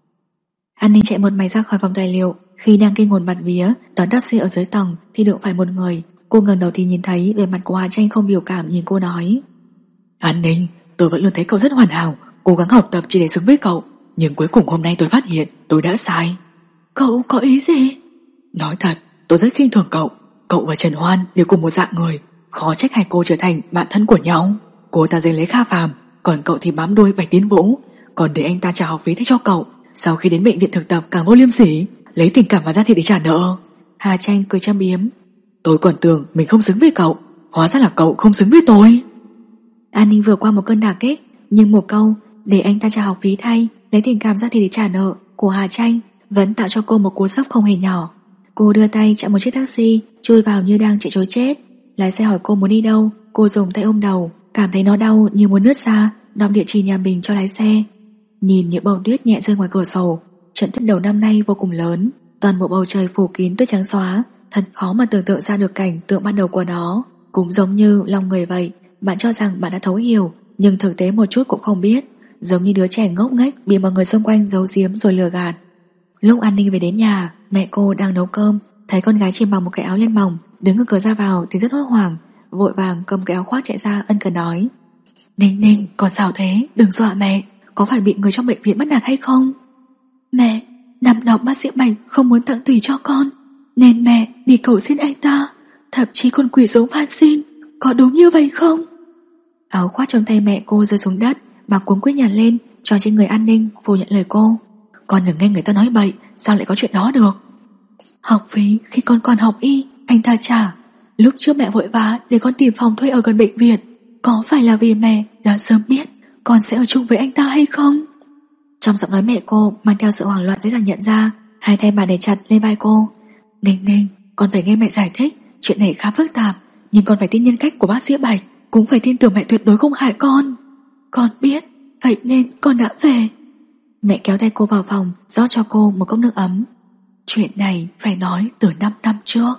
S1: An Ninh chạy một mạch ra khỏi phòng tài liệu. Khi đang kinh hồn bạt vía đón taxi ở dưới tầng thì đụng phải một người. Cô ngẩng đầu thì nhìn thấy vẻ mặt của Hà Tranh không biểu cảm nhìn cô nói:
S2: An Ninh, tôi vẫn luôn thấy cậu rất hoàn hảo, cố gắng học tập chỉ để xứng với cậu, nhưng cuối cùng hôm nay tôi phát hiện tôi đã sai.
S1: Cậu có ý gì?
S2: Nói thật, tôi rất khinh thường cậu. Cậu và Trần Hoan đều cùng một dạng người, khó trách hai cô trở thành bạn thân của nhau. Cô ta giành lấy Kha Phàm, còn cậu thì bám đuôi Bạch Tiến Vũ, còn để anh ta trả học phí thay cho cậu. Sau khi đến bệnh viện thực tập càng vô liêm sỉ, lấy tình cảm và ra thịt để trả nợ.
S1: Hà Tranh cười châm biếm:
S2: Tôi còn tưởng mình không xứng với cậu, hóa ra là cậu không xứng với tôi. An Ninh vừa qua một cơn đả kích, nhưng một câu để anh ta trả học phí thay, lấy tình cảm ra thì để trả nợ của Hà Tranh vẫn tạo cho cô một cú sốc không hề nhỏ. Cô đưa tay chặn một chiếc taxi, chui vào như đang chạy trối chết. Lái xe hỏi cô muốn đi đâu, cô dùng tay ôm đầu, cảm thấy nó đau như muốn nứt ra, đọc địa chỉ nhà mình cho lái xe. Nhìn những bông tuyết nhẹ rơi ngoài cửa sổ. Trận tuyết đầu năm nay vô cùng lớn, toàn bộ bầu trời phủ kín tuyết trắng xóa, thật khó mà tưởng tượng ra được cảnh tượng ban đầu của nó. Cũng giống như lòng người vậy, bạn cho rằng bạn đã thấu hiểu, nhưng thực tế một chút cũng không biết, giống như đứa trẻ ngốc nghếch bị mọi người xung quanh giấu giếm rồi lừa gạt. Lúc An Ninh về đến nhà, mẹ cô đang nấu cơm, thấy con gái chỉ mặc một cái áo len mỏng đứng ở cửa ra vào thì rất hốt hoảng, vội vàng cầm cái áo khoác chạy ra ân cần nói: Ninh Ninh, con sao thế, đừng dọa mẹ, có phải bị người trong bệnh viện bắt nạt hay không? Mẹ, năm đó bác sĩ Bạch không muốn tặng tùy cho con, nên mẹ đi cầu xin anh ta, thậm chí còn quỳ xuống van xin, có đúng như vậy không? Áo khoác trong tay mẹ cô rơi xuống đất, bà cuống quýt nhặt lên cho trên người An Ninh phủ nhận lời cô. Con đừng nghe người ta nói bậy, sao lại có chuyện đó được? Học phí khi con còn học y, anh ta trả. Lúc trước mẹ vội vã để con tìm phòng thuê ở gần bệnh viện, có phải là vì mẹ đã sớm biết con sẽ ở chung với anh ta hay không? Trong giọng nói mẹ cô mang theo sự hoảng loạn dễ dàng nhận ra. Hai tay bà để chặt lên vai cô. Ninh Ninh, con phải nghe mẹ giải thích, chuyện này khá phức tạp, nhưng con phải tin nhân cách của bác sĩ Bạch, cũng phải tin tưởng mẹ tuyệt đối không hại con. Con biết, vậy nên con đã về. Mẹ kéo tay cô vào phòng, rót cho cô một cốc nước ấm. Chuyện này phải nói từ 5 năm trước.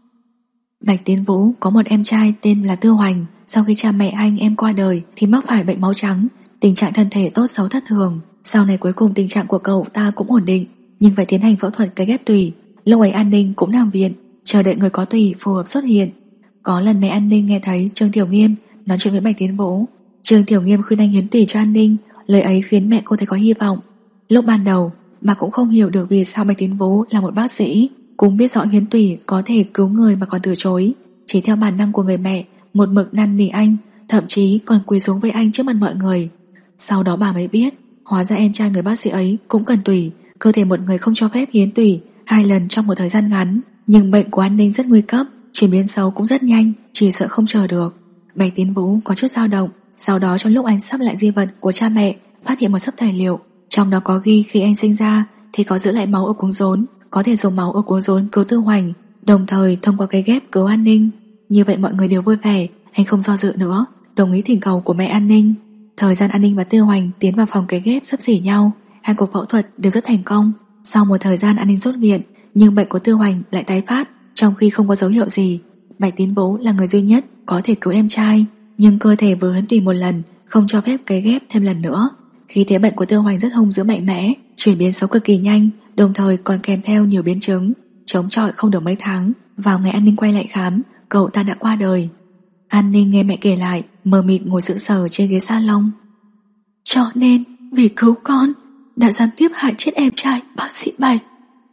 S2: Bạch Tiến Vũ có một em trai tên là Tư Hoành. Sau khi cha mẹ anh em qua đời thì mắc phải bệnh máu trắng, tình trạng thân thể tốt xấu thất thường. Sau này cuối cùng tình trạng của cậu ta cũng ổn định, nhưng phải tiến hành phẫu thuật cấy ghép tủy. Lúc ấy An Ninh cũng nằm viện, chờ đợi người có tủy phù hợp xuất hiện. Có lần mẹ An Ninh nghe thấy Trương Tiểu Nghiêm nói chuyện với Bạch Tiến Vũ. Trương Tiểu Nghiêm khuyên anh hiến tủy cho An Ninh, lời ấy khiến mẹ cô thấy có hy vọng. Lúc ban đầu bà cũng không hiểu được vì sao Bạch Tiến Vũ là một bác sĩ, cũng biết rõ hiến tủy có thể cứu người mà còn từ chối. Chỉ theo bản năng của người mẹ, một mực năn nỉ anh, thậm chí còn quỳ xuống với anh trước mặt mọi người. Sau đó bà mới biết, hóa ra em trai người bác sĩ ấy cũng cần tủy. Cơ thể một người không cho phép hiến tủy 2 lần trong một thời gian ngắn. Nhưng bệnh của An Ninh rất nguy cấp, chuyển biến xấu cũng rất nhanh, chỉ sợ không chờ được. Bạch Tiến Vũ có chút dao động. Sau đó trong lúc anh sắp lại di vật của cha mẹ, phát hiện một xấp tài liệu, trong đó có ghi khi anh sinh ra thì có giữ lại máu ở cuống rốn, có thể dùng máu ở cuống rốn cứu Tư Hoành, đồng thời thông qua cấy ghép cứu An Ninh. Như vậy mọi người đều vui vẻ, anh không do dự nữa, đồng ý thỉnh cầu của mẹ An Ninh. Thời gian An Ninh và Tư Hoành tiến vào phòng cấy ghép xấp xỉ nhau, hai cuộc phẫu thuật đều rất thành công. Sau một thời gian An Ninh xuất viện, nhưng bệnh của Tư Hoành lại tái phát, trong khi không có dấu hiệu gì. Bạch Tiến Vũ là người duy nhất có thể cứu em trai, nhưng cơ thể vừa hiến tủy một lần, không cho phép cấy ghép thêm lần nữa. Khí thế bệnh của Tư Hoành rất hung dữ mạnh mẽ, chuyển biến xấu cực kỳ nhanh, đồng thời còn kèm theo nhiều biến chứng, chống chọi không được mấy tháng. Vào ngày An Ninh quay lại khám, cậu ta đã qua đời. An Ninh nghe mẹ kể lại, mờ mịt ngồi sững sờ trên ghế salon. Cho nên vì cứu con đã gián tiếp hại chết em trai bác sĩ Bạch.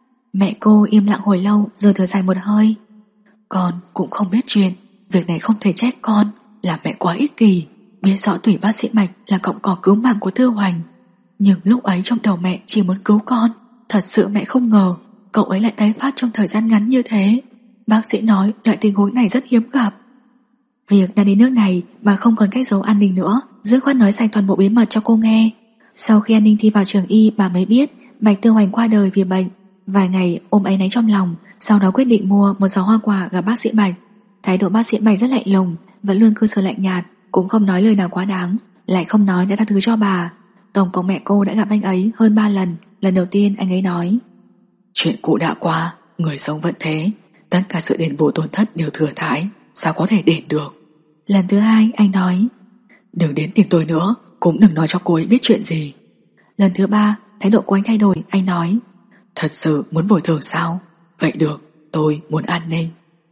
S2: Mẹ cô im lặng hồi lâu rồi thở dài một hơi. Con cũng không biết chuyện, việc này không thể trách con, là mẹ quá ích kỷ, biết rõ tủy bác sĩ Bạch là cọng cỏ cứu mạng của Tư Hoành. Nhưng lúc ấy trong đầu mẹ chỉ muốn cứu con, thật sự mẹ không ngờ cậu ấy lại tái phát trong thời gian ngắn như thế. Bác sĩ nói loại tình huống này rất hiếm gặp. Việc đã đến nước này, bà không còn cách giấu An Ninh nữa, dứt khoát nói sạch toàn bộ bí mật cho cô nghe. Sau khi An Ninh thi vào trường y, bà mới biết Bạch Tư Hoành qua đời vì bệnh. Vài ngày ôm áy náy trong lòng, sau đó quyết định mua một giỏ hoa quả gặp bác sĩ Bạch. Thái độ bác sĩ Bạch rất lạnh lùng, vẫn luôn cư xử lạnh nhạt, cũng không nói lời nào quá đáng, lại không nói đã tha thứ cho bà. Tổng cộng mẹ cô đã gặp anh ấy hơn 3 lần. Lần đầu tiên anh ấy nói: chuyện cũ đã qua, người sống vẫn thế, tất cả sự đền bù tổn thất đều thừa thãi, sao có thể đền được. Lần thứ hai anh nói: đừng đến tìm tôi nữa, cũng đừng nói cho cô ấy biết chuyện gì. Lần thứ ba thái độ của anh thay đổi, anh nói: thật sự muốn bồi thường sao? Vậy được, tôi muốn An Ninh.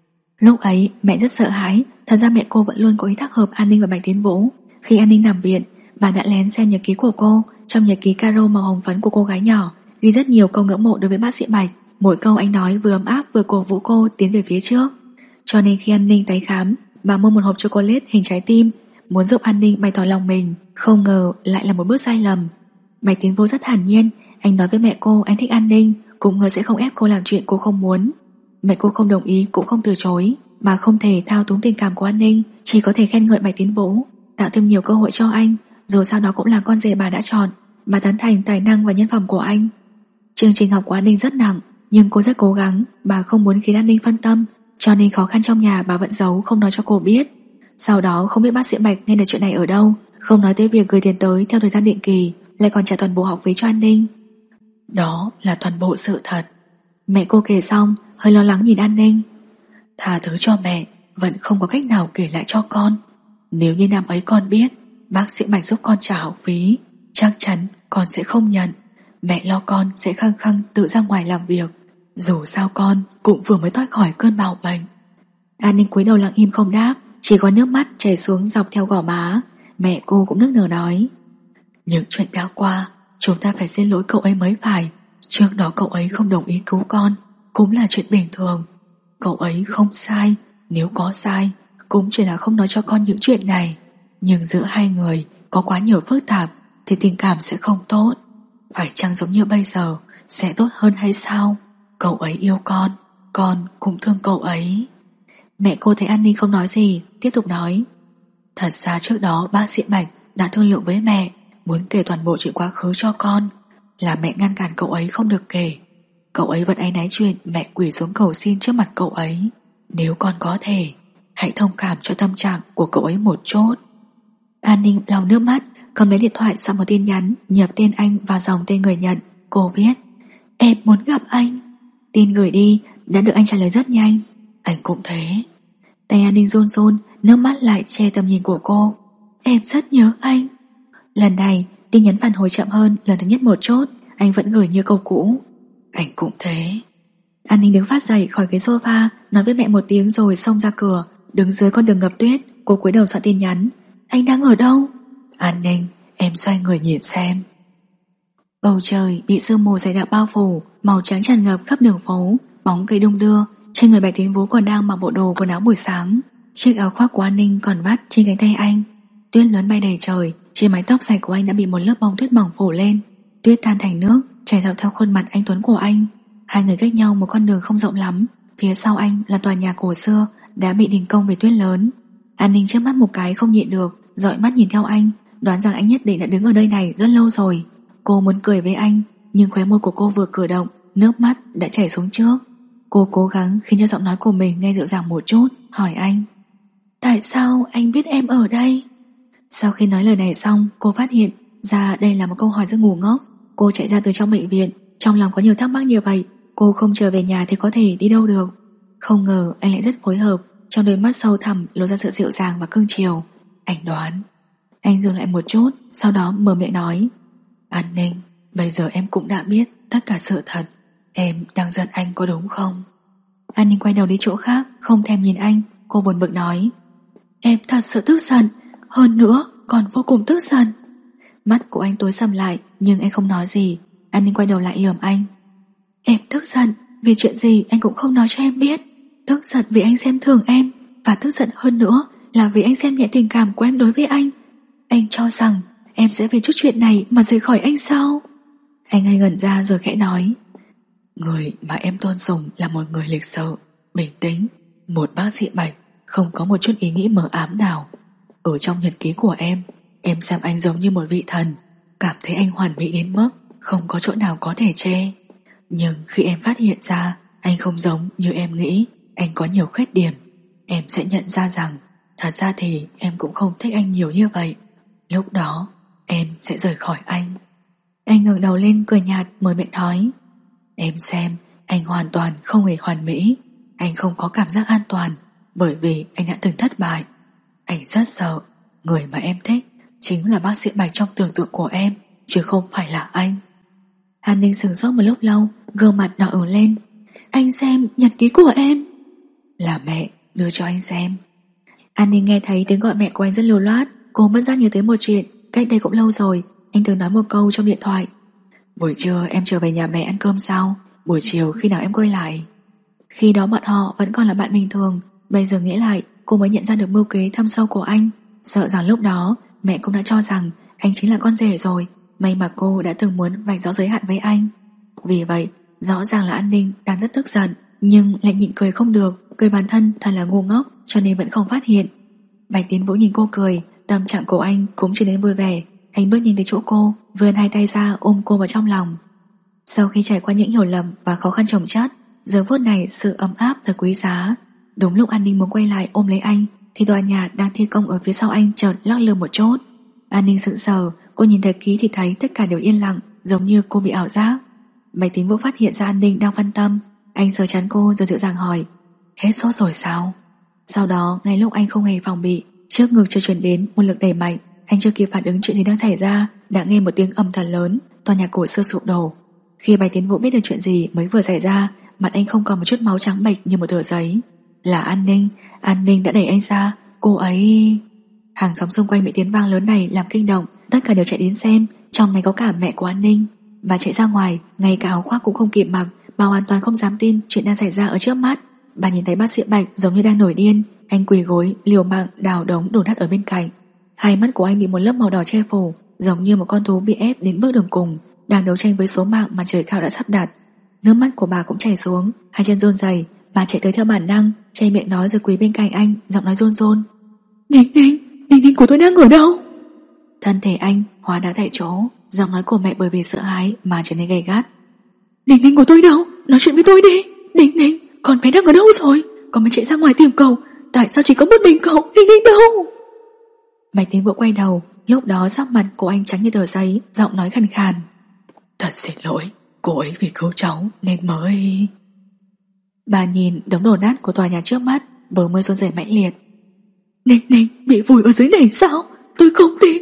S2: Lúc ấy mẹ rất sợ hãi. Thật ra mẹ cô vẫn luôn có ý tác hợp An Ninh và Bạch Tiến Vũ. Khi An Ninh nằm viện, bà đã lén xem nhật ký của cô. Trong nhật ký caro màu hồng phấn của cô gái nhỏ ghi rất nhiều câu ngưỡng mộ đối với bác sĩ Bạch. Mỗi câu anh nói vừa ấm áp vừa cổ vũ cô tiến về phía trước. Cho nên khi An Ninh tái khám, bà mua một hộp chocolate hình trái tim, muốn giúp An Ninh bày tỏ lòng mình. Không ngờ lại là một bước sai lầm. Bạch Tiến Vũ rất thản nhiên, anh nói với mẹ cô anh thích An Ninh, cũng hứa sẽ không ép cô làm chuyện cô không muốn. Mẹ cô không đồng ý cũng không từ chối. Bà không thể thao túng tình cảm của An Ninh, chỉ có thể khen ngợi Bạch Tiến Vũ. tạo thêm nhiều cơ hội cho anh. Dù sao đó cũng là con rể bà đã chọn. Bà tán thành tài năng và nhân phẩm của anh. Chương trình học của An Ninh rất nặng, nhưng cô rất cố gắng. Bà không muốn khiến An Ninh phân tâm, cho nên khó khăn trong nhà bà vẫn giấu, không nói cho cô biết. Sau đó không biết bác sĩ Bạch nghe được chuyện này ở đâu, không nói tới việc gửi tiền tới theo thời gian định kỳ, lại còn trả toàn bộ học phí cho An Ninh. Đó là toàn bộ sự thật. Mẹ cô kể xong hơi lo lắng nhìn An Ninh. Tha thứ cho mẹ, vẫn không có cách nào kể lại cho con. Nếu như năm ấy con biết bác sĩ Bạch giúp con trả học phí, chắc chắn con sẽ không nhận. Mẹ lo con sẽ khăng khăng tự ra ngoài làm việc. Dù sao con cũng vừa mới thoát khỏi cơn bạo bệnh. An Ninh cúi đầu lặng im không đáp, chỉ có nước mắt chảy xuống dọc theo gò má. Mẹ cô cũng nức nở nói: những chuyện đã qua, chúng ta phải xin lỗi cậu ấy mới phải. Trước đó cậu ấy không đồng ý cứu con cũng là chuyện bình thường. Cậu ấy không sai, nếu có sai cũng chỉ là không nói cho con những chuyện này. Nhưng giữa hai người có quá nhiều phức tạp thì tình cảm sẽ không tốt. Phải chăng giống như bây giờ sẽ tốt hơn hay sao? Cậu ấy yêu con cũng thương cậu ấy. Mẹ cô thấy An Ninh không nói gì, tiếp tục nói: thật ra trước đó bác sĩ Bạch đã thương lượng với mẹ, muốn kể toàn bộ chuyện quá khứ cho con. Là mẹ ngăn cản cậu ấy không được kể. Cậu ấy vẫn áy náy chuyện mẹ quỳ xuống cầu xin trước mặt cậu ấy. Nếu con có thể, hãy thông cảm cho tâm trạng của cậu ấy một chút. An Ninh lau nước mắt, cầm lấy điện thoại soạn một tin nhắn, nhập tên anh vào dòng tên người nhận. Cô viết: em muốn gặp anh. Tin gửi đi đã được anh trả lời rất nhanh: anh cũng thế. Tay An Ninh run run, nước mắt lại che tầm nhìn của cô. Em rất nhớ anh. Lần này tin nhắn phản hồi chậm hơn lần thứ nhất một chút, anh vẫn gửi như câu cũ: anh cũng thế. An Ninh đứng phát dậy khỏi ghế sofa, nói với mẹ một tiếng rồi xông ra cửa. Đứng dưới con đường ngập tuyết, cô cúi đầu soạn tin nhắn: anh đang ở đâu? An Ninh, em xoay người nhìn xem. Bầu trời bị sương mù dày đặc bao phủ, màu trắng tràn ngập khắp đường phố, bóng cây đung đưa. Trên người Bạch Tiến Vũ còn đang mặc bộ đồ quần áo buổi sáng. Chiếc áo khoác của An Ninh còn vắt trên cánh tay anh. Tuyết lớn bay đầy trời, trên mái tóc dài của anh đã bị một lớp bông tuyết mỏng phủ lên. Tuyết tan thành nước, chảy dọc theo khuôn mặt anh tuấn của anh. Hai người cách nhau một con đường không rộng lắm. Phía sau anh là tòa nhà cổ xưa đã bị đình công vì tuyết lớn. An Ninh chớp mắt một cái không nhịn được, dõi mắt nhìn theo anh, đoán rằng anh nhất định đã đứng ở nơi này rất lâu rồi. Cô muốn cười với anh, nhưng khóe môi của cô vừa cử động, nước mắt đã chảy xuống trước. Cô cố gắng khiến cho giọng nói của mình nghe dịu dàng một chút, hỏi anh: tại sao anh biết em ở đây? Sau khi nói lời này xong, cô phát hiện ra đây là một câu hỏi rất ngu ngốc. Cô chạy ra từ trong bệnh viện, trong lòng có nhiều thắc mắc như vậy. Cô không trở về nhà thì có thể đi đâu được. Không ngờ anh lại rất phối hợp, trong đôi mắt sâu thẳm lộ ra sự dịu dàng và cương chiều. Anh đoán. Anh dừng lại một chút, sau đó mở miệng nói: An Ninh, bây giờ em cũng đã biết tất cả sự thật. Em đang giận anh có đúng không? An Ninh quay đầu đi chỗ khác, không thèm nhìn anh. Cô buồn bực nói: em thật sự tức giận, hơn nữa còn vô cùng tức giận. Mắt của anh tối sầm lại, nhưng anh không nói gì. An Ninh quay đầu lại lườm anh: em tức giận vì chuyện gì anh cũng không nói cho em biết. Tức giận vì anh xem thường em, và tức giận hơn nữa là vì anh xem nhẹ tình cảm của em đối với anh. Anh cho rằng em sẽ vì chút chuyện này mà rời khỏi anh sao? Anh hơi ngẩn ra rồi khẽ nói: người mà em tôn sùng là một người lịch sự, bình tĩnh, một bác sĩ Bạch, không có một chút ý nghĩ mờ ám nào. Ở trong nhật ký của em xem anh giống như một vị thần, cảm thấy anh hoàn mỹ đến mức không có chỗ nào có thể chê. Nhưng khi em phát hiện ra anh không giống như em nghĩ, anh có nhiều khuyết điểm, em sẽ nhận ra rằng thật ra thì em cũng không thích anh nhiều như vậy. Lúc đó em sẽ rời khỏi anh. Anh ngẩng đầu lên cười nhạt, mở miệng nói: em xem, anh hoàn toàn không hề hoàn mỹ. Anh không có cảm giác an toàn, bởi vì anh đã từng thất bại. Anh rất sợ người mà em thích chính là bác sĩ Bạch trong tưởng tượng của em, chứ không phải là anh. An Ninh sửng sốt một lúc lâu, gương mặt đỏ ửng lên. Anh xem nhật ký của em. Là mẹ đưa cho anh xem. An Ninh nghe thấy tiếng gọi mẹ của anh rất lưu loát. Cô bất giác nhớ tới một chuyện cách đây cũng lâu rồi. Anh từng nói một câu trong điện thoại: buổi trưa em trở về nhà mẹ ăn cơm sao? Buổi chiều khi nào em quay lại? Khi đó bọn họ vẫn còn là bạn bình thường. Bây giờ nghĩ lại, cô mới nhận ra được mưu kế thâm sâu của anh. Sợ rằng lúc đó mẹ cũng đã cho rằng anh chính là con rể rồi. May mà cô đã từng muốn vạch rõ giới hạn với anh. Vì vậy rõ ràng là An Ninh đang rất tức giận, nhưng lại nhịn cười không được. Cười bản thân thật là ngu ngốc, cho nên vẫn không phát hiện. Bạch Tiến Vũ nhìn cô cười, tâm trạng của anh cũng trở nên vui vẻ. Anh bước nhanh tới chỗ cô, vươn hai tay ra ôm cô vào trong lòng. Sau khi trải qua những hiểu lầm và khó khăn chồng chất, giờ phút này sự ấm áp thật quý giá. Đúng lúc An Ninh muốn quay lại ôm lấy anh thì tòa nhà đang thi công ở phía sau anh chợt lắc lư một chút. An Ninh sững sờ, cô nhìn thấy ký thì thấy tất cả đều yên lặng, giống như cô bị ảo giác. Bạch Tín Vũ phát hiện ra An Ninh đang phân tâm, anh sờ trán cô rồi dịu dàng hỏi: hết sốt rồi sao? Sau đó ngay lúc anh không hề phòng bị, trước ngực chưa truyền đến một lực đẩy mạnh. Anh chưa kịp phản ứng chuyện gì đang xảy ra, đã nghe một tiếng ầm thật lớn, tòa nhà cổ xưa sụp đổ. Khi Bạch Tín Vũ biết được chuyện gì mới vừa xảy ra, mặt anh không còn một chút máu trắng bệch như một tờ giấy. Là An Ninh đã đẩy anh ra, cô ấy... Hàng xóm xung quanh bị tiếng vang lớn này làm kinh động, tất cả đều chạy đến xem, trong này có cả mẹ của An Ninh. Bà chạy ra ngoài, ngay cả áo khoác cũng không kịp mặc, bà hoàn toàn không dám tin chuyện đang xảy ra ở trước mắt. Bà nhìn thấy bác sĩ Bạch giống như đang nổi điên, anh quỳ gối liều mạng đào đống đổ nát ở bên cạnh. Hai mắt của anh bị một lớp màu đỏ che phủ, giống như một con thú bị ép đến bước đường cùng, đang đấu tranh với số mạng mà trời cao đã sắp đặt. Nước mắt của bà cũng chảy xuống, hai chân run rẩy. Bà chạy tới theo bản năng, che miệng nói rồi quỳ bên cạnh anh, giọng nói run run: Ninh của tôi đang ở đâu? Thân thể anh hóa đá tại chỗ, giọng nói của mẹ bởi vì sợ hãi mà trở nên gay gắt: Ninh của tôi đâu? Nói chuyện với tôi đi. Ninh, con bé đang ở đâu rồi? Con mới chạy ra ngoài tìm cậu, tại sao chỉ có một mình cậu? Ninh đâu? Bạch Tín Vũ quay đầu, lúc đó sắc mặt của anh trắng như tờ giấy, giọng nói khàn khàn: Thật xin lỗi, cô ấy vì cứu cháu nên mới... Bà nhìn đống đổ nát của tòa nhà trước mắt, bờ môi run rẩy mãnh liệt: Ninh bị vùi ở dưới này sao? Tôi không tin.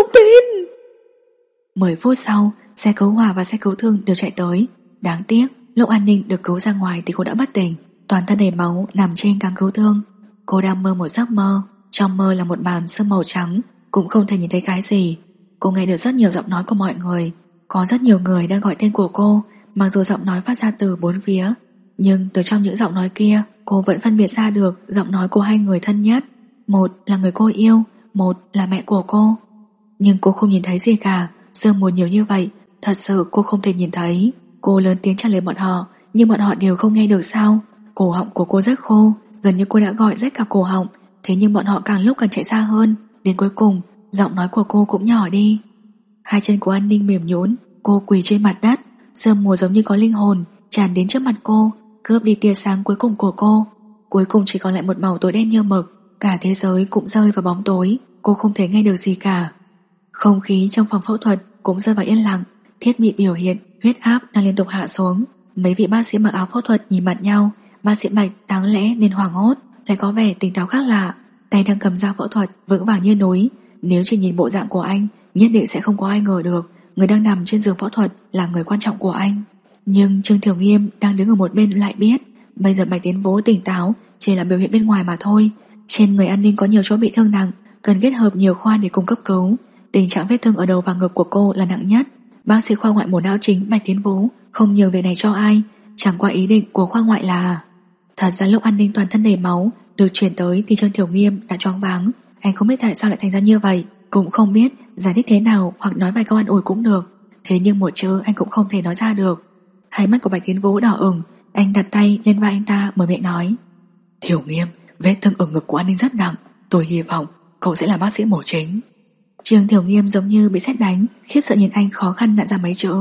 S2: 10 phút sau, xe cứu hỏa và xe cứu thương đều chạy tới. Đáng tiếc, lúc An Ninh được cứu ra ngoài thì cô đã bất tỉnh, toàn thân đầy máu nằm trên cáng cứu thương. Cô đang mơ một giấc mơ, trong mơ là một màn sương màu trắng, cũng không thể nhìn thấy cái gì. Cô nghe được rất nhiều giọng nói của mọi người, có rất nhiều người đang gọi tên của cô, mặc dù giọng nói phát ra từ bốn phía, nhưng từ trong những giọng nói kia, cô vẫn phân biệt ra được giọng nói của hai người thân nhất. Một là người cô yêu, một là mẹ của cô. Nhưng cô không nhìn thấy gì cả, sương mù nhiều như vậy, thật sự cô không thể nhìn thấy. Cô lớn tiếng trả lời bọn họ, nhưng bọn họ đều không nghe được sao. Cổ họng của cô rất khô, gần như cô đã gọi rách cả cổ họng. Thế nhưng bọn họ càng lúc càng chạy xa hơn, đến cuối cùng giọng nói của cô cũng nhỏ đi. Hai chân của An Ninh mềm nhũn, cô quỳ trên mặt đất, sương mù giống như có linh hồn tràn đến trước mặt cô, cướp đi tia sáng cuối cùng của cô. Cuối cùng chỉ còn lại một màu tối đen như mực, cả thế giới cũng rơi vào bóng tối, cô không thể nghe được gì cả. Không khí trong phòng phẫu thuật cũng rơi vào yên lặng, thiết bị biểu hiện huyết áp đang liên tục hạ xuống. Mấy vị bác sĩ mặc áo phẫu thuật nhìn mặt nhau, bác sĩ Bạch đáng lẽ nên hoảng hốt, lại có vẻ tỉnh táo khác lạ, tay đang cầm dao phẫu thuật vững vàng như núi. Nếu chỉ nhìn bộ dạng của anh, nhất định sẽ không có ai ngờ được người đang nằm trên giường phẫu thuật là người quan trọng của anh. Nhưng Trương Thiểu Nghiêm đang đứng ở một bên lại biết, bây giờ Bạch Tiến Vũ tỉnh táo chỉ là biểu hiện bên ngoài mà thôi. Trên người An Ninh có nhiều chỗ bị thương nặng, cần kết hợp nhiều khoa để cùng cấp cứu. Tình trạng vết thương ở đầu và ngực của cô là nặng nhất. Bác sĩ khoa ngoại mổ não chính Bạch Tiến Vũ không nhường việc này cho ai, chẳng qua ý định của khoa ngoại là... Thật ra lúc An Ninh toàn thân đầy máu được chuyển tới thì Trương Thiểu Nghiêm đã choáng váng. Anh không biết tại sao lại thành ra như vậy, cũng không biết giải thích thế nào hoặc nói vài câu an ủi cũng được. Thế nhưng một chữ anh cũng không thể nói ra được. Hai mắt của Bạch Tiến Vũ đỏ ửng, anh đặt tay lên vai anh ta mở miệng nói: Thiểu Nghiêm, vết thương ở ngực của An Ninh rất nặng, tôi hy vọng cậu sẽ là bác sĩ mổ chính. Trương Thiểu Nghiêm giống như bị sét đánh, khiếp sợ nhìn anh khó khăn nặn ra mấy chữ: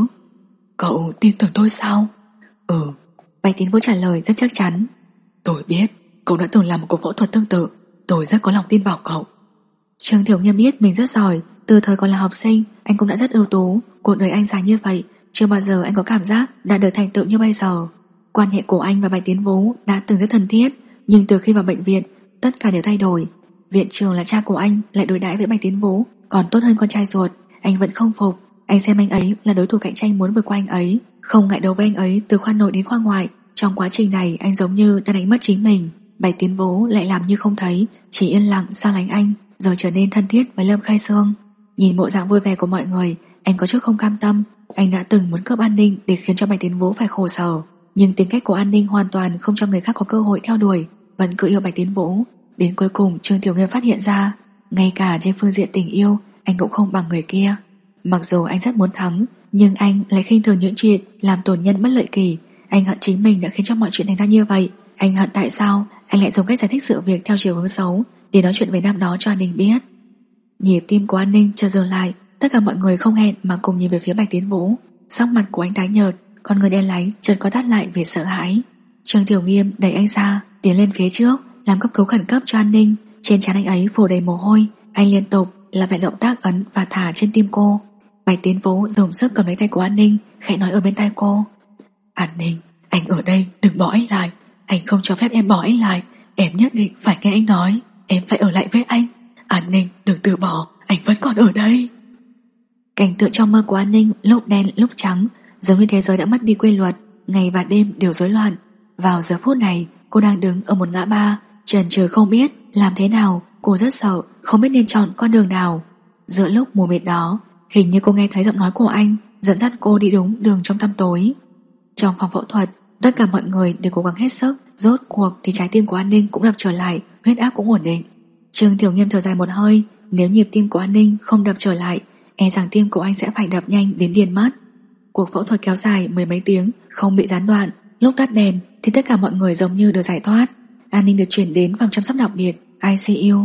S2: Cậu tin tưởng tôi sao? Bạch Tiến Vũ trả lời rất chắc chắn: Tôi biết cậu đã từng làm một cuộc phẫu thuật tương tự, tôi rất có lòng tin vào cậu. Trương Thiểu Nghiêm biết mình rất giỏi, từ thời còn là học sinh anh cũng đã rất ưu tú. Cuộc đời anh dài như vậy, chưa bao giờ anh có cảm giác đã được thành tựu như bây giờ. Quan hệ của anh và Bạch Tiến Vũ đã từng rất thân thiết, nhưng từ khi vào bệnh viện tất cả đều thay đổi. Viện trưởng là cha của anh lại đối đãi với Bạch Tiến Vũ còn tốt hơn con trai ruột. Anh vẫn không phục, anh xem anh ấy là đối thủ cạnh tranh muốn vượt qua anh ấy, không ngại đấu với anh ấy từ khoa nội đến khoa ngoại. Trong quá trình này anh giống như đã đánh mất chính mình. Bạch Tiến Vũ lại làm như không thấy, chỉ yên lặng xa lánh anh, rồi trở nên thân thiết với Lâm Khai Sương. Nhìn bộ dạng vui vẻ của mọi người, anh có chút không cam tâm. Anh đã từng muốn cướp An Ninh để khiến cho Bạch Tiến Vũ phải khổ sở, nhưng tính cách của An Ninh hoàn toàn không cho người khác có cơ hội theo đuổi, vẫn cứ yêu Bạch Tiến Vũ. Đến cuối cùng Trương Thiểu Nghiêm phát hiện ra, ngay cả trên phương diện tình yêu anh cũng không bằng người kia. Mặc dù anh rất muốn thắng, nhưng anh lại khinh thường những chuyện làm tổn nhân bất lợi kỳ. Anh hận chính mình đã khiến cho mọi chuyện thành ra như vậy. Anh hận tại sao anh lại dùng cách giải thích sự việc theo chiều hướng xấu để nói chuyện với năm đó cho An Ninh biết. Nhịp tim của An Ninh chợt dừng lại. Tất cả mọi người không hẹn mà cùng nhìn về phía Bạch Tiến Vũ. Sắc mặt của anh tái nhợt, con người đen láy chợt co thắt lại vì sợ hãi. Trương Tiểu Nghiêm đẩy anh ra, tiến lên phía trước làm cấp cứu khẩn cấp cho An Ninh. Trên trán anh ấy phủ đầy mồ hôi. Anh liên tục làm lại động tác ấn và thả trên tim cô. Bạch Tiến Vũ dùng sức cầm lấy tay của An Ninh, khẽ nói ở bên tai cô: An Ninh, anh ở đây, đừng bỏ anh lại. Anh không cho phép em bỏ anh lại. Em nhất định phải nghe anh nói. Em phải ở lại với anh. An Ninh, đừng từ bỏ, anh vẫn còn ở đây. Cảnh tượng trong mơ của An Ninh lúc đen lúc trắng, giống như thế giới đã mất đi quy luật, ngày và đêm đều rối loạn. Vào giờ phút này, cô đang đứng ở một ngã ba, chần chừ không biết làm thế nào. Cô rất sợ, không biết nên chọn con đường nào. Giữa lúc mù mịt đó, hình như cô nghe thấy giọng nói của anh dẫn dắt cô đi đúng đường trong tăm tối. Trong phòng phẫu thuật, tất cả mọi người đều cố gắng hết sức. Rốt cuộc thì trái tim của An Ninh cũng đập trở lại, huyết áp cũng ổn định. Trương Tiểu Nghiêm thở dài một hơi. Nếu nhịp tim của An Ninh không đập trở lại, e rằng tim của anh sẽ phải đập nhanh đến điên mất. Cuộc phẫu thuật kéo dài mười mấy tiếng, không bị gián đoạn. Lúc tắt đèn thì tất cả mọi người giống như được giải thoát. An Ninh được chuyển đến phòng chăm sóc đặc biệt ICU.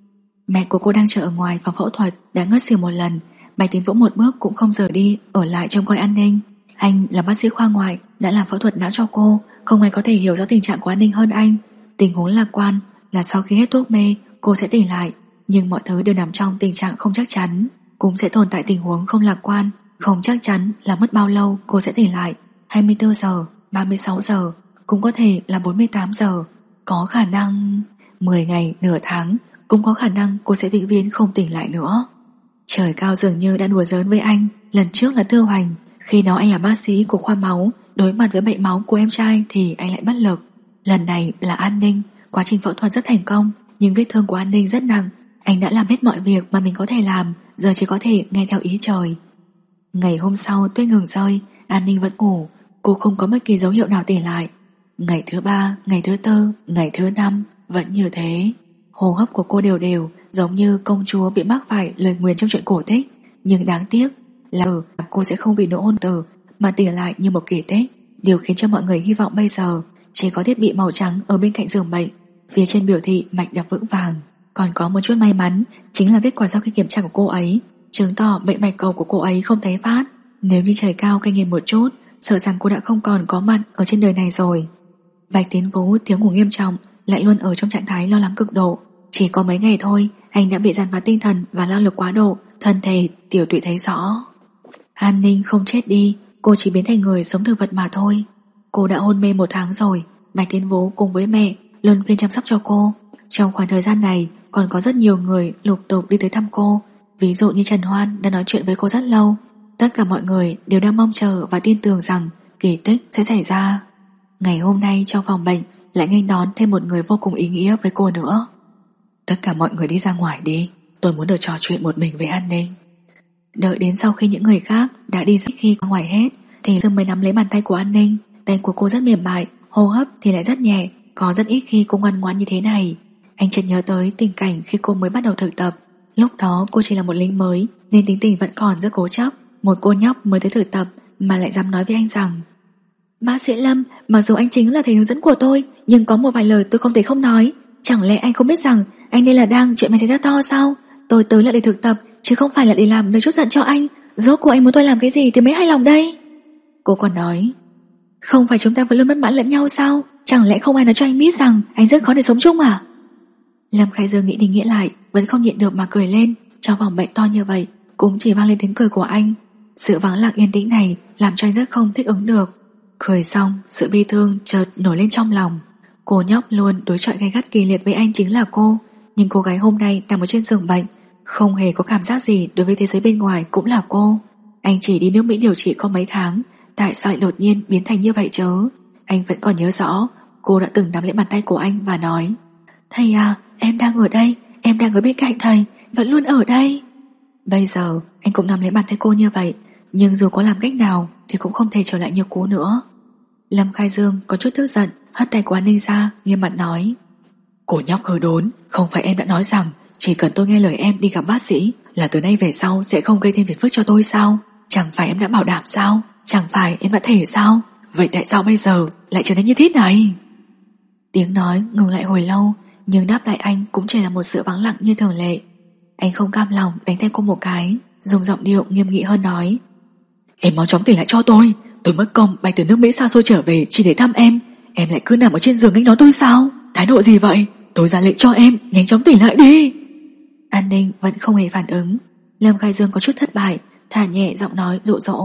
S2: Mẹ của cô đang chờ ở ngoài phòng phẫu thuật đã ngất xỉu một lần. Bạch Tiến Vũ một bước cũng không rời đi, ở lại trông coi An Ninh. Anh là bác sĩ khoa ngoại, đã làm phẫu thuật não cho cô, không ai có thể hiểu rõ tình trạng của An Ninh hơn anh. Tình huống lạc quan là sau khi hết thuốc mê cô sẽ tỉnh lại, nhưng mọi thứ đều nằm trong tình trạng không chắc chắn. Cũng sẽ tồn tại tình huống không lạc quan, không chắc chắn là mất bao lâu cô sẽ tỉnh lại. 24 giờ, 36 giờ, cũng có thể là 48 giờ. Có khả năng 10 ngày, nửa tháng, cũng có khả năng cô sẽ vĩnh viễn không tỉnh lại nữa. Trời cao dường như đã đùa giỡn với anh. Lần trước là Thư Hoành, khi đó anh là bác sĩ của khoa máu, đối mặt với bệnh máu của em trai thì anh lại bất lực. Lần này là An Ninh. Quá trình phẫu thuật rất thành công, nhưng vết thương của An Ninh rất nặng. Anh đã làm hết mọi việc mà mình có thể làm, giờ chỉ có thể nghe theo ý trời. Ngày hôm sau tuyết ngừng rơi, An Ninh vẫn ngủ. Cô không có bất kỳ dấu hiệu nào tỉnh lại. Ngày thứ 3, ngày thứ 4, ngày thứ 5 vẫn như thế. Hô hấp của cô đều đều, giống như công chúa bị mắc phải lời nguyền trong chuyện cổ tích. Nhưng đáng tiếc là cô sẽ không vì nỗi hôn tử mà tỉnh lại như một kỳ tích. Điều khiến cho mọi người hy vọng bây giờ chỉ có thiết bị màu trắng ở bên cạnh giường bệnh, phía trên biểu thị mạch đập vững vàng. Còn có một chút may mắn, chính là kết quả sau khi kiểm tra của cô ấy chứng tỏ bệnh bạch cầu của cô ấy không tái phát. Nếu như trời cao cay nghiệt một chút, sợ rằng cô đã không còn có mặt ở trên đời này rồi. Bạch Tiến Vũ thiếu ngủ nghiêm trọng, lại luôn ở trong trạng thái lo lắng cực độ. Chỉ có mấy ngày thôi, anh đã bị dằn vặt tinh thần và lao lực quá độ, thân thể tiểu tụy thấy rõ. An Ninh không chết đi, cô chỉ biến thành người sống thực vật mà thôi. Cô đã hôn mê 1 tháng rồi. Bạch Tiến Vũ cùng với mẹ luân phiên chăm sóc cho cô. Trong khoảng thời gian này còn có rất nhiều người lục tục đi tới thăm cô. Ví dụ như Trần Hoan đã nói chuyện với cô rất lâu. Tất cả mọi người đều đang mong chờ và tin tưởng rằng kỳ tích sẽ xảy ra. Ngày hôm nay trong phòng bệnh lại nghênh đón thêm một người vô cùng ý nghĩa với cô nữa. Tất cả mọi người đi ra ngoài đi, tôi muốn được trò chuyện một mình với An Ninh. Đợi đến sau khi những người khác đã đi rất khi ra ngoài hết thì Dương mới nắm lấy bàn tay của An Ninh. Tay của cô rất mềm mại, hô hấp thì lại rất nhẹ, có rất ít khi cô ngoan ngoãn như thế này. Anh chợt nhớ tới tình cảnh khi cô mới bắt đầu thực tập. Lúc đó cô chỉ là một lính mới nên tính tình vẫn còn rất cố chấp. Một cô nhóc mới tới thực tập mà lại dám nói với anh rằng: Bác sĩ Lâm, mặc dù anh chính là thầy hướng dẫn của tôi, nhưng có một vài lời tôi không thể không nói. Chẳng lẽ anh không biết rằng anh đây là đang chuyện mày xảy ra to sao? Tôi tới là để thực tập chứ không phải là để làm lời chút giận cho anh. Rốt cuộc anh muốn tôi làm cái gì thì mới hài lòng đây? Cô còn nói: Không phải chúng ta vẫn luôn bất mãn lẫn nhau sao? Chẳng lẽ không ai nói cho anh biết rằng anh rất khó để sống chung à? Lâm Khai Dương nghĩ đi nghĩ lại, vẫn không nhịn được mà cười lên. Trong phòng bệnh to như vậy cũng chỉ vang lên tiếng cười của anh. Sự vắng lặng yên tĩnh này làm cho anh rất không thích ứng được. Cười xong, sự bi thương chợt nổi lên trong lòng. Cô nhóc luôn đối chọi gay gắt kỳ liệt với anh chính là cô. Nhưng cô gái hôm nay nằm ở trên giường bệnh, không hề có cảm giác gì đối với thế giới bên ngoài cũng là cô. Anh chỉ đi nước Mỹ điều trị có mấy tháng, tại sao lại đột nhiên biến thành như vậy chớ? Anh vẫn còn nhớ rõ cô đã từng nắm lấy bàn tay của anh và nói: Thầy à, em đang ở đây, em đang ở bên cạnh thầy, vẫn luôn ở đây. Bây giờ anh cũng nắm lấy bàn tay cô như vậy, nhưng dù có làm cách nào thì cũng không thể trở lại như cũ nữa. Lâm Khai Dương có chút tức giận, hất tay của An Ninh ra, nghiêm mặt nói: Cô nhóc hư đốn, không phải em đã nói rằng chỉ cần tôi nghe lời em đi gặp bác sĩ là từ nay về sau sẽ không gây thêm phiền phức cho tôi sao? Chẳng phải em đã bảo đảm sao? Chẳng phải em đã thể sao? Vậy tại sao bây giờ lại trở nên như thế này? Tiếng nói ngừng lại hồi lâu, nhưng đáp lại anh cũng chỉ là một sự vắng lặng như thường lệ. Anh không cam lòng đánh tay cô một cái, dùng giọng điệu nghiêm nghị hơn nói: Em mau chóng tỉnh lại cho tôi mất công bay từ nước Mỹ xa xôi trở về chỉ để thăm em lại cứ nằm ở trên giường anh nói tôi sao? Thái độ gì vậy? Tôi ra lệnh cho em nhanh chóng tỉnh lại đi. An Ninh vẫn không hề phản ứng. Lâm Khai Dương có chút thất bại, thả nhẹ giọng nói dụ dỗ: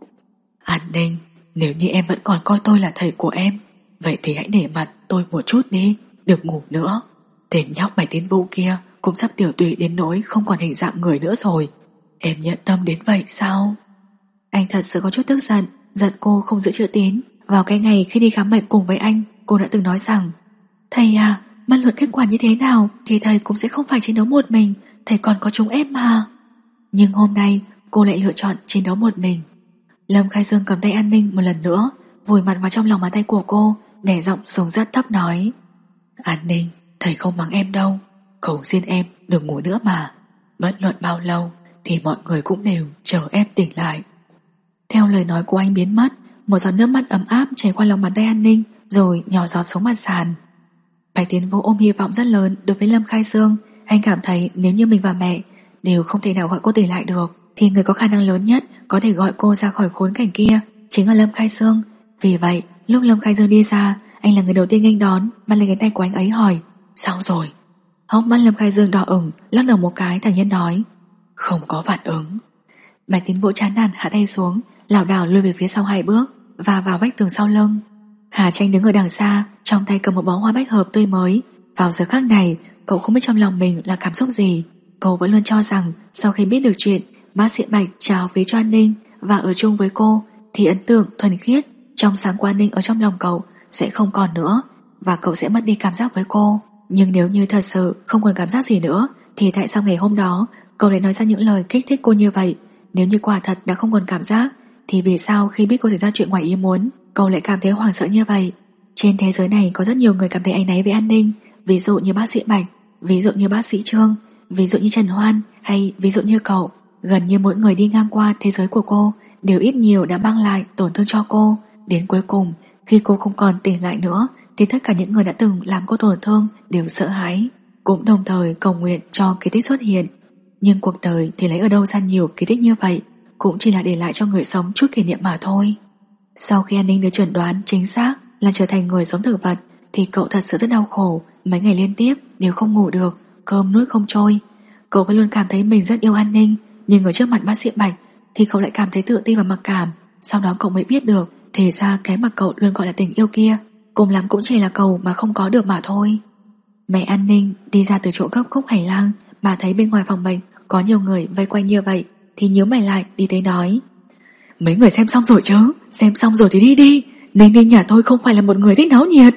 S2: An Ninh, nếu như em vẫn còn coi tôi là thầy của em, vậy thì hãy nể mặt tôi một chút đi, được ngủ nữa. Tên nhóc Bạch Tiến Vũ kia cũng sắp tiểu tụy đến nỗi không còn hình dạng người nữa rồi. Em nhận tâm đến vậy sao? Anh thật sự có chút tức giận, giận cô không giữ chữ tín. Vào cái ngày khi đi khám bệnh cùng với anh, cô đã từng nói rằng: Thầy à, bất luận kết quả như thế nào thì thầy cũng sẽ không phải chiến đấu một mình, thầy còn có chúng em mà. Nhưng hôm nay cô lại lựa chọn chiến đấu một mình. Lâm Khai Dương cầm tay An Ninh một lần nữa, vùi mặt vào trong lòng bàn tay của cô, để giọng xuống rất thấp nói: An Ninh, thầy không mắng em đâu, cầu xin em đừng ngủ nữa mà. Bất luận bao lâu thì mọi người cũng đều chờ em tỉnh lại. Theo lời nói của anh biến mất, một giọt nước mắt ấm áp chảy qua lòng bàn tay An Ninh, rồi nhỏ giọt xuống mặt sàn. Bạch Tiến Vũ ôm hy vọng rất lớn đối với Lâm Khai Dương. Anh cảm thấy nếu như mình và mẹ đều không thể nào gọi cô tỉnh lại được, thì người có khả năng lớn nhất có thể gọi cô ra khỏi khốn cảnh kia chính là Lâm Khai Dương. Vì vậy lúc Lâm Khai Dương đi ra, anh là người đầu tiên nghênh đón, bắt lấy cánh tay của anh ấy hỏi: Sao rồi? Hốc mắt Lâm Khai Dương đỏ ửng, lắc đầu một cái thản nhiên nói: Không có phản ứng. Bạch Tiến Vũ chán nản hạ tay xuống, lảo đảo lùi về phía sau 2 bước và vào vách tường sau lưng. Hà Tranh đứng ở đằng xa, trong tay cầm một bó hoa bách hợp tươi mới. Vào giờ khắc này, cậu không biết trong lòng mình là cảm xúc gì. Cậu vẫn luôn cho rằng sau khi biết được chuyện bác sĩ Bạch trao phí cho An Ninh và ở chung với cô, thì ấn tượng thuần khiết trong sáng của An Ninh ở trong lòng cậu sẽ không còn nữa, và cậu sẽ mất đi cảm giác với cô. Nhưng nếu như thật sự không còn cảm giác gì nữa, thì tại sao ngày hôm đó cậu lại nói ra những lời kích thích cô như vậy? Nếu như quả thật đã không còn cảm giác, thì vì sao khi biết cô xảy ra chuyện ngoài ý muốn, cậu lại cảm thấy hoảng sợ như vậy? Trên thế giới này có rất nhiều người cảm thấy áy náy với An Ninh, ví dụ như bác sĩ Bạch, ví dụ như bác sĩ Trương, ví dụ như Trần Hoan, hay ví dụ như cậu. Gần như mỗi người đi ngang qua thế giới của cô đều ít nhiều đã mang lại tổn thương cho cô. Đến cuối cùng, khi cô không còn tỉnh lại nữa, thì tất cả những người đã từng làm cô tổn thương đều sợ hãi, cũng đồng thời cầu nguyện cho kỳ tích xuất hiện. Nhưng cuộc đời thì lấy ở đâu ra nhiều kỳ tích như vậy, cũng chỉ là để lại cho người sống chút kỷ niệm mà thôi. Sau khi An Ninh được chẩn đoán chính xác là trở thành người sống thực vật, thì cậu thật sự rất đau khổ. Mấy ngày liên tiếp đều không ngủ được, cơm nuốt không trôi. Cậu vẫn luôn cảm thấy mình rất yêu An Ninh, nhưng ở trước mặt bác sĩ Bạch thì cậu lại cảm thấy tự ti và mặc cảm. Sau đó cậu mới biết được, thì ra cái mà cậu luôn gọi là tình yêu kia, cùng lắm cũng chỉ là cầu mà không có được mà thôi. Mẹ An Ninh đi ra từ chỗ góc khúc hành lang, bà thấy bên ngoài phòng bệnh có nhiều người vây quanh như vậy thì nhíu mày lại đi tới nói: Mấy người xem xong rồi chứ? Xem xong rồi thì đi đi, Ninh Ninh nhà tôi không phải là một người thích náo nhiệt.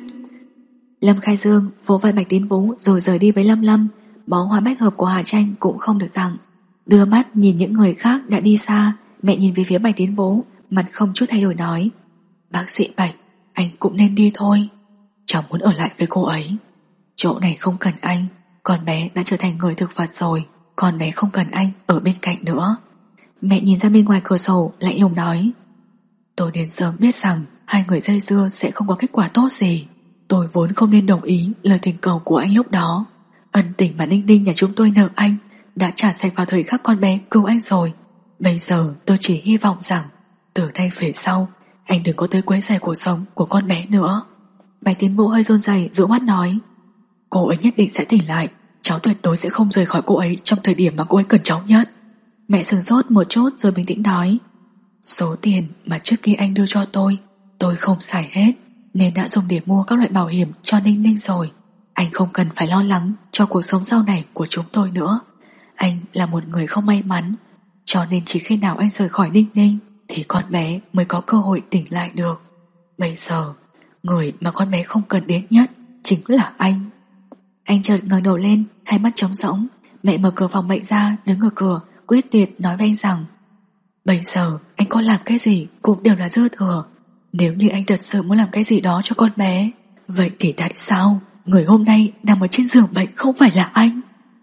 S2: Lâm Khai Dương vỗ vai Bạch Tiến Vũ rồi rời đi với Lâm Lâm. Bó hoa bách hợp của Hà Tranh cũng không được tặng. Đưa mắt nhìn những người khác đã đi xa, mẹ nhìn về phía Bạch Tiến Vũ, mặt không chút thay đổi nói: Bác sĩ Bạch, anh cũng nên đi thôi. Cháu muốn ở lại với cô ấy. Chỗ này không cần anh, con bé đã trở thành người thực vật rồi, con bé không cần anh ở bên cạnh nữa. Mẹ nhìn ra bên ngoài cửa sổ lạnh lùng nói: Tôi đến sớm biết rằng hai người dây dưa sẽ không có kết quả tốt gì. Tôi vốn không nên đồng ý lời thỉnh cầu của anh lúc đó. Ân tình mà Ninh Ninh nhà chúng tôi nợ anh đã trả sạch vào thời khắc con bé cứu anh rồi. Bây giờ tôi chỉ hy vọng rằng từ nay về sau anh đừng có tới quấy rầy cuộc sống của con bé nữa. Bạch Tiến Vũ hơi run rẩy dụi mắt nói: Cô ấy nhất định sẽ tỉnh lại, cháu tuyệt đối sẽ không rời khỏi cô ấy trong thời điểm mà cô ấy cần cháu nhất. Mẹ sửng sốt một chút rồi bình tĩnh nói: Số tiền mà trước kia anh đưa cho tôi không xài hết, nên đã dùng để mua các loại bảo hiểm cho Ninh Ninh rồi. Anh không cần phải lo lắng cho cuộc sống sau này của chúng tôi nữa. Anh là một người không may mắn, cho nên chỉ khi nào anh rời khỏi Ninh Ninh thì con bé mới có cơ hội tỉnh lại được. Bây giờ người mà con bé không cần đến nhất chính là anh. Anh chợt ngẩng đầu lên, hai mắt trống rỗng. Mẹ mở cửa phòng bệnh ra, đứng ở cửa quyết tuyệt nói với anh rằng: Bây giờ anh có làm cái gì cũng đều là dư thừa. Nếu như anh thật sự muốn làm cái gì đó cho con bé, vậy thì tại sao người hôm nay nằm ở trên giường bệnh không phải là anh?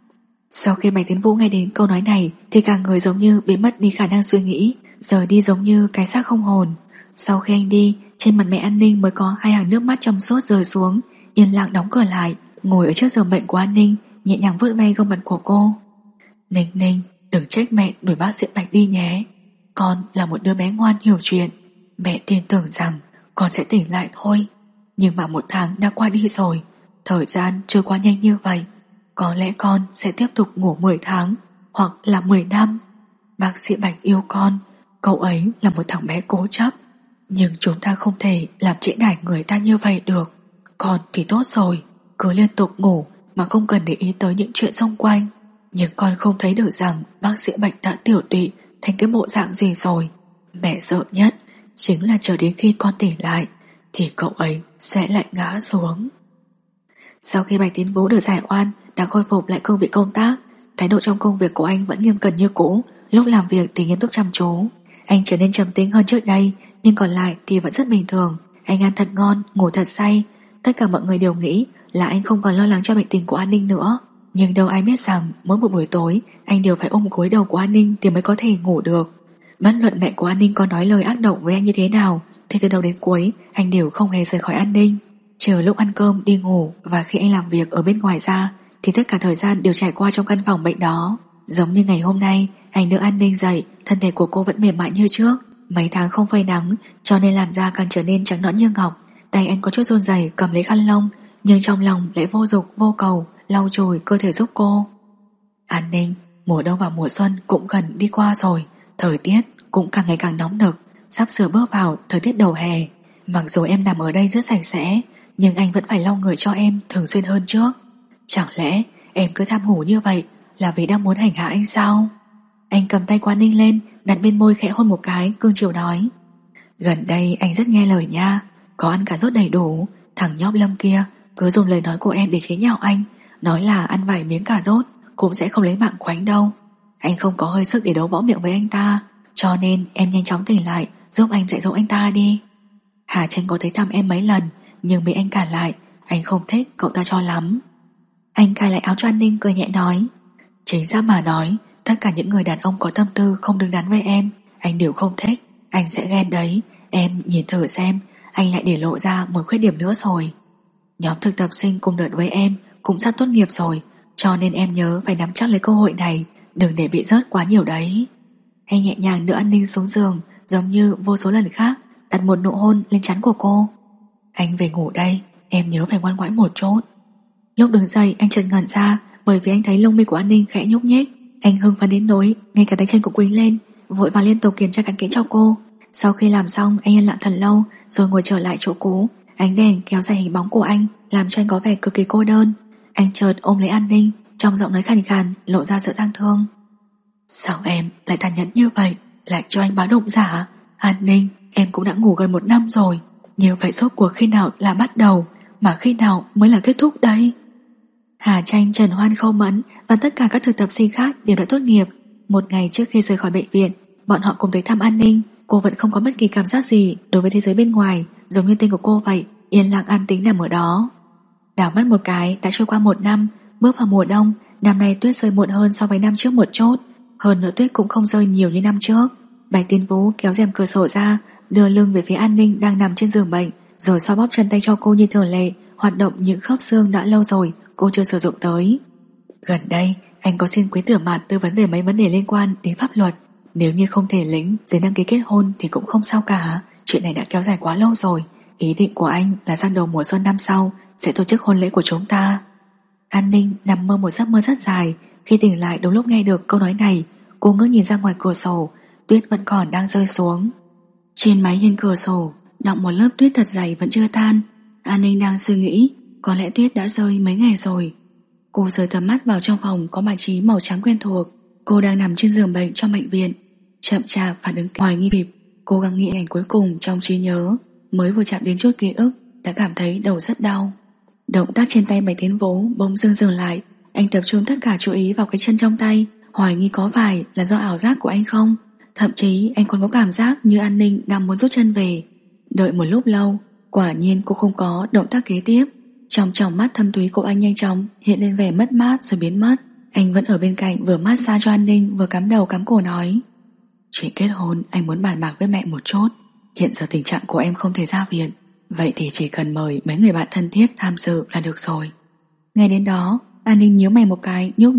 S2: Sau khi Bạch Tiến Vũ nghe đến câu nói này thì cả người giống như bị mất đi khả năng suy nghĩ, giờ đi giống như cái xác không hồn. Sau khi anh đi, trên mặt mẹ An Ninh mới có 2 hàng nước mắt trong suốt rơi xuống, yên lặng đóng cửa lại, ngồi ở trước giường bệnh của An Ninh, nhẹ nhàng vuốt ve gương mặt của cô. Ninh Ninh, đừng trách mẹ đuổi bác sĩ Bạch đi nhé. Con là một đứa bé ngoan hiểu chuyện. Mẹ tin tưởng rằng con sẽ tỉnh lại thôi. Nhưng mà 1 tháng đã qua đi rồi. Thời gian trôi qua nhanh như vậy. Có lẽ con sẽ tiếp tục ngủ 10 tháng hoặc là 10 năm. Bác sĩ Bạch yêu con. Cậu ấy là một thằng bé cố chấp. Nhưng chúng ta không thể làm trễ nải người ta như vậy được. Con thì tốt rồi, cứ liên tục ngủ mà không cần để ý tới những chuyện xung quanh. Nhưng con không thấy được rằng bác sĩ Bạch đã tiểu tụy thành cái bộ dạng gì rồi. Mẹ sợ nhất chính là chờ đến khi con tỉnh lại thì cậu ấy sẽ lại ngã xuống. Sau khi Bạch Tiến Vũ được giải oan, đã khôi phục lại cương vị công tác, thái độ trong công việc của anh vẫn nghiêm cẩn như cũ. Lúc làm việc thì nghiêm túc chăm chú. Anh trở nên trầm tính hơn trước đây, nhưng còn lại thì vẫn rất bình thường. Anh ăn thật ngon, ngủ thật say. Tất cả mọi người đều nghĩ là anh không còn lo lắng cho bệnh tình của An Ninh nữa. Nhưng đâu ai biết rằng mỗi một buổi tối anh đều phải ôm gối đầu của An Ninh thì mới có thể ngủ được. Bất luận mẹ của An Ninh có nói lời ác độc với anh như thế nào thì từ đầu đến cuối anh đều không hề rời khỏi An Ninh. Trừ lúc ăn cơm, đi ngủ và khi anh làm việc ở bên ngoài ra thì tất cả thời gian đều trải qua trong căn phòng bệnh đó. Giống như ngày hôm nay, anh đưa An Ninh dậy, thân thể của cô vẫn mềm mại như trước. Mấy tháng không phơi nắng cho nên làn da càng trở nên trắng nõn như ngọc. Tay anh có chút run rẩy cầm lấy khăn lông, nhưng trong lòng lại vô dục vô cầu lau chùi cơ thể giúp cô. An Ninh, mùa đông và mùa xuân cũng gần đi qua rồi, thời tiết cũng càng ngày càng nóng nực, sắp sửa bước vào thời tiết đầu hè. Mặc dù em nằm ở đây rất sạch sẽ, nhưng anh vẫn phải lau người cho em thường xuyên hơn trước. Chẳng lẽ em cứ tham ngủ như vậy là vì đang muốn hành hạ anh sao? Anh cầm tay của An Ninh lên, đặt bên môi khẽ hôn một cái, cương chiều nói: gần đây anh rất nghe lời nha, có ăn cà rốt đầy đủ. Thằng nhóc Lâm kia cứ dùng lời nói của em để chế nhạo anh, nói là ăn vài miếng cà rốt cũng sẽ không lấy mạng của anh đâu. Anh không có hơi sức để đấu võ miệng với anh ta, cho nên em nhanh chóng tỉnh lại giúp anh dạy dỗ anh ta đi. Hà Tranh có thấy thăm em mấy lần nhưng bị anh cản lại, anh không thích cậu ta cho lắm. Anh cài lại áo cho An Ninh, cười nhẹ nói: chính xác mà nói, tất cả những người đàn ông có tâm tư không đứng đắn với em anh đều không thích. Anh sẽ ghen đấy. Em nhìn thử xem, anh lại để lộ ra một khuyết điểm nữa rồi. Nhóm thực tập sinh cùng đợt với em cũng sắp tốt nghiệp rồi, cho nên em nhớ phải nắm chắc lấy cơ hội này, đừng để bị rớt quá nhiều đấy. Anh nhẹ nhàng đưa An Ninh xuống giường, giống như vô số lần khác, đặt một nụ hôn lên trán của cô. Anh về ngủ đây, em nhớ phải ngoan ngoãn một chút. Lúc đứng dậy anh chợt ngẩn ra, bởi vì anh thấy lông mi của An Ninh khẽ nhúc nhích. Anh hưng phấn đến nỗi ngay cả tay chân cũng quỳnh lên, vội vàng liên tục kiểm tra cặn kẽ cho cô. Sau khi làm xong, anh yên lặng thật lâu rồi ngồi trở lại chỗ cũ. Ánh đèn kéo dài hình bóng của anh làm cho anh có vẻ cực kỳ cô đơn. Anh chợt ôm lấy An Ninh, trong giọng nói khàn khàn lộ ra sự tang thương. Sao em lại tàn nhẫn như vậy, lại cho anh báo động giả? An Ninh, em cũng đã ngủ gần 1 năm rồi, như vậy rốt cuộc khi nào là bắt đầu, mà khi nào mới là kết thúc đây? Hà Tranh, Trần Hoan, Khâu Mẫn và tất cả các thực tập sinh khác đều đã tốt nghiệp. Một ngày trước khi rời khỏi bệnh viện, bọn họ cùng tới thăm An Ninh. Cô vẫn không có bất kỳ cảm giác gì đối với thế giới bên ngoài, giống như tên của cô vậy, yên lặng an tĩnh nằm ở đó. Đảo mắt một cái đã trôi qua 1 năm. Bước vào mùa đông, năm nay tuyết rơi muộn hơn so với năm trước một chút, hơn nữa tuyết cũng không rơi nhiều như năm trước. Bạch Tiến Vũ kéo rèm cửa sổ ra, đưa lưng về phía An Ninh đang nằm trên giường bệnh, rồi xoa bóp chân tay cho cô như thường lệ, hoạt động những khớp xương đã lâu rồi cô chưa sử dụng tới. Gần đây anh có xin Quý Tử Mạt tư vấn về mấy vấn đề liên quan đến pháp luật. Nếu như không thể lĩnh giấy đăng ký kết hôn thì cũng không sao cả, chuyện này đã kéo dài quá lâu rồi. Ý định của anh là sang đầu mùa xuân năm sau sẽ tổ chức hôn lễ của chúng ta. An Ninh nằm mơ một giấc mơ rất dài. Khi tỉnh lại đúng lúc nghe được câu nói này, cô ngước nhìn ra ngoài cửa sổ, tuyết vẫn còn đang rơi xuống. Trên mái hiên cửa sổ đọng một lớp tuyết thật dày vẫn chưa tan. An Ninh đang suy nghĩ, có lẽ tuyết đã rơi mấy ngày rồi. Cô rời tầm mắt vào trong phòng có bài trí màu trắng quen thuộc. Cô đang nằm trên giường bệnh trong bệnh viện, chậm chạp phản ứng hoài nghi kịp, cố gắng nghĩ ảnh cuối cùng trong trí nhớ. Mới vừa chạm đến chút ký ức đã cảm thấy đầu rất đau. Động tác trên tay Bạch Tiến Vũ bỗng dưng dừng lại. Anh tập trung tất cả chú ý vào cái chân trong tay, hoài nghi có phải là do ảo giác của anh không. Thậm chí anh còn có cảm giác như An Ninh đang muốn rút chân về. Đợi một lúc lâu, quả nhiên cô không có động tác kế tiếp. Trong tròng mắt thâm thúy của anh nhanh chóng hiện lên vẻ mất mát rồi biến mất. Anh vẫn ở bên cạnh vừa massage cho An Ninh vừa cắm đầu cắm cổ nói: chuyện kết hôn anh muốn bàn bạc với mẹ một chút. Hiện giờ tình trạng của em không thể ra viện, vậy thì chỉ cần mời mấy người bạn thân thiết tham dự là được rồi. Ngay đến đó, An Ninh nhíu mày một cái, nhúc nhích,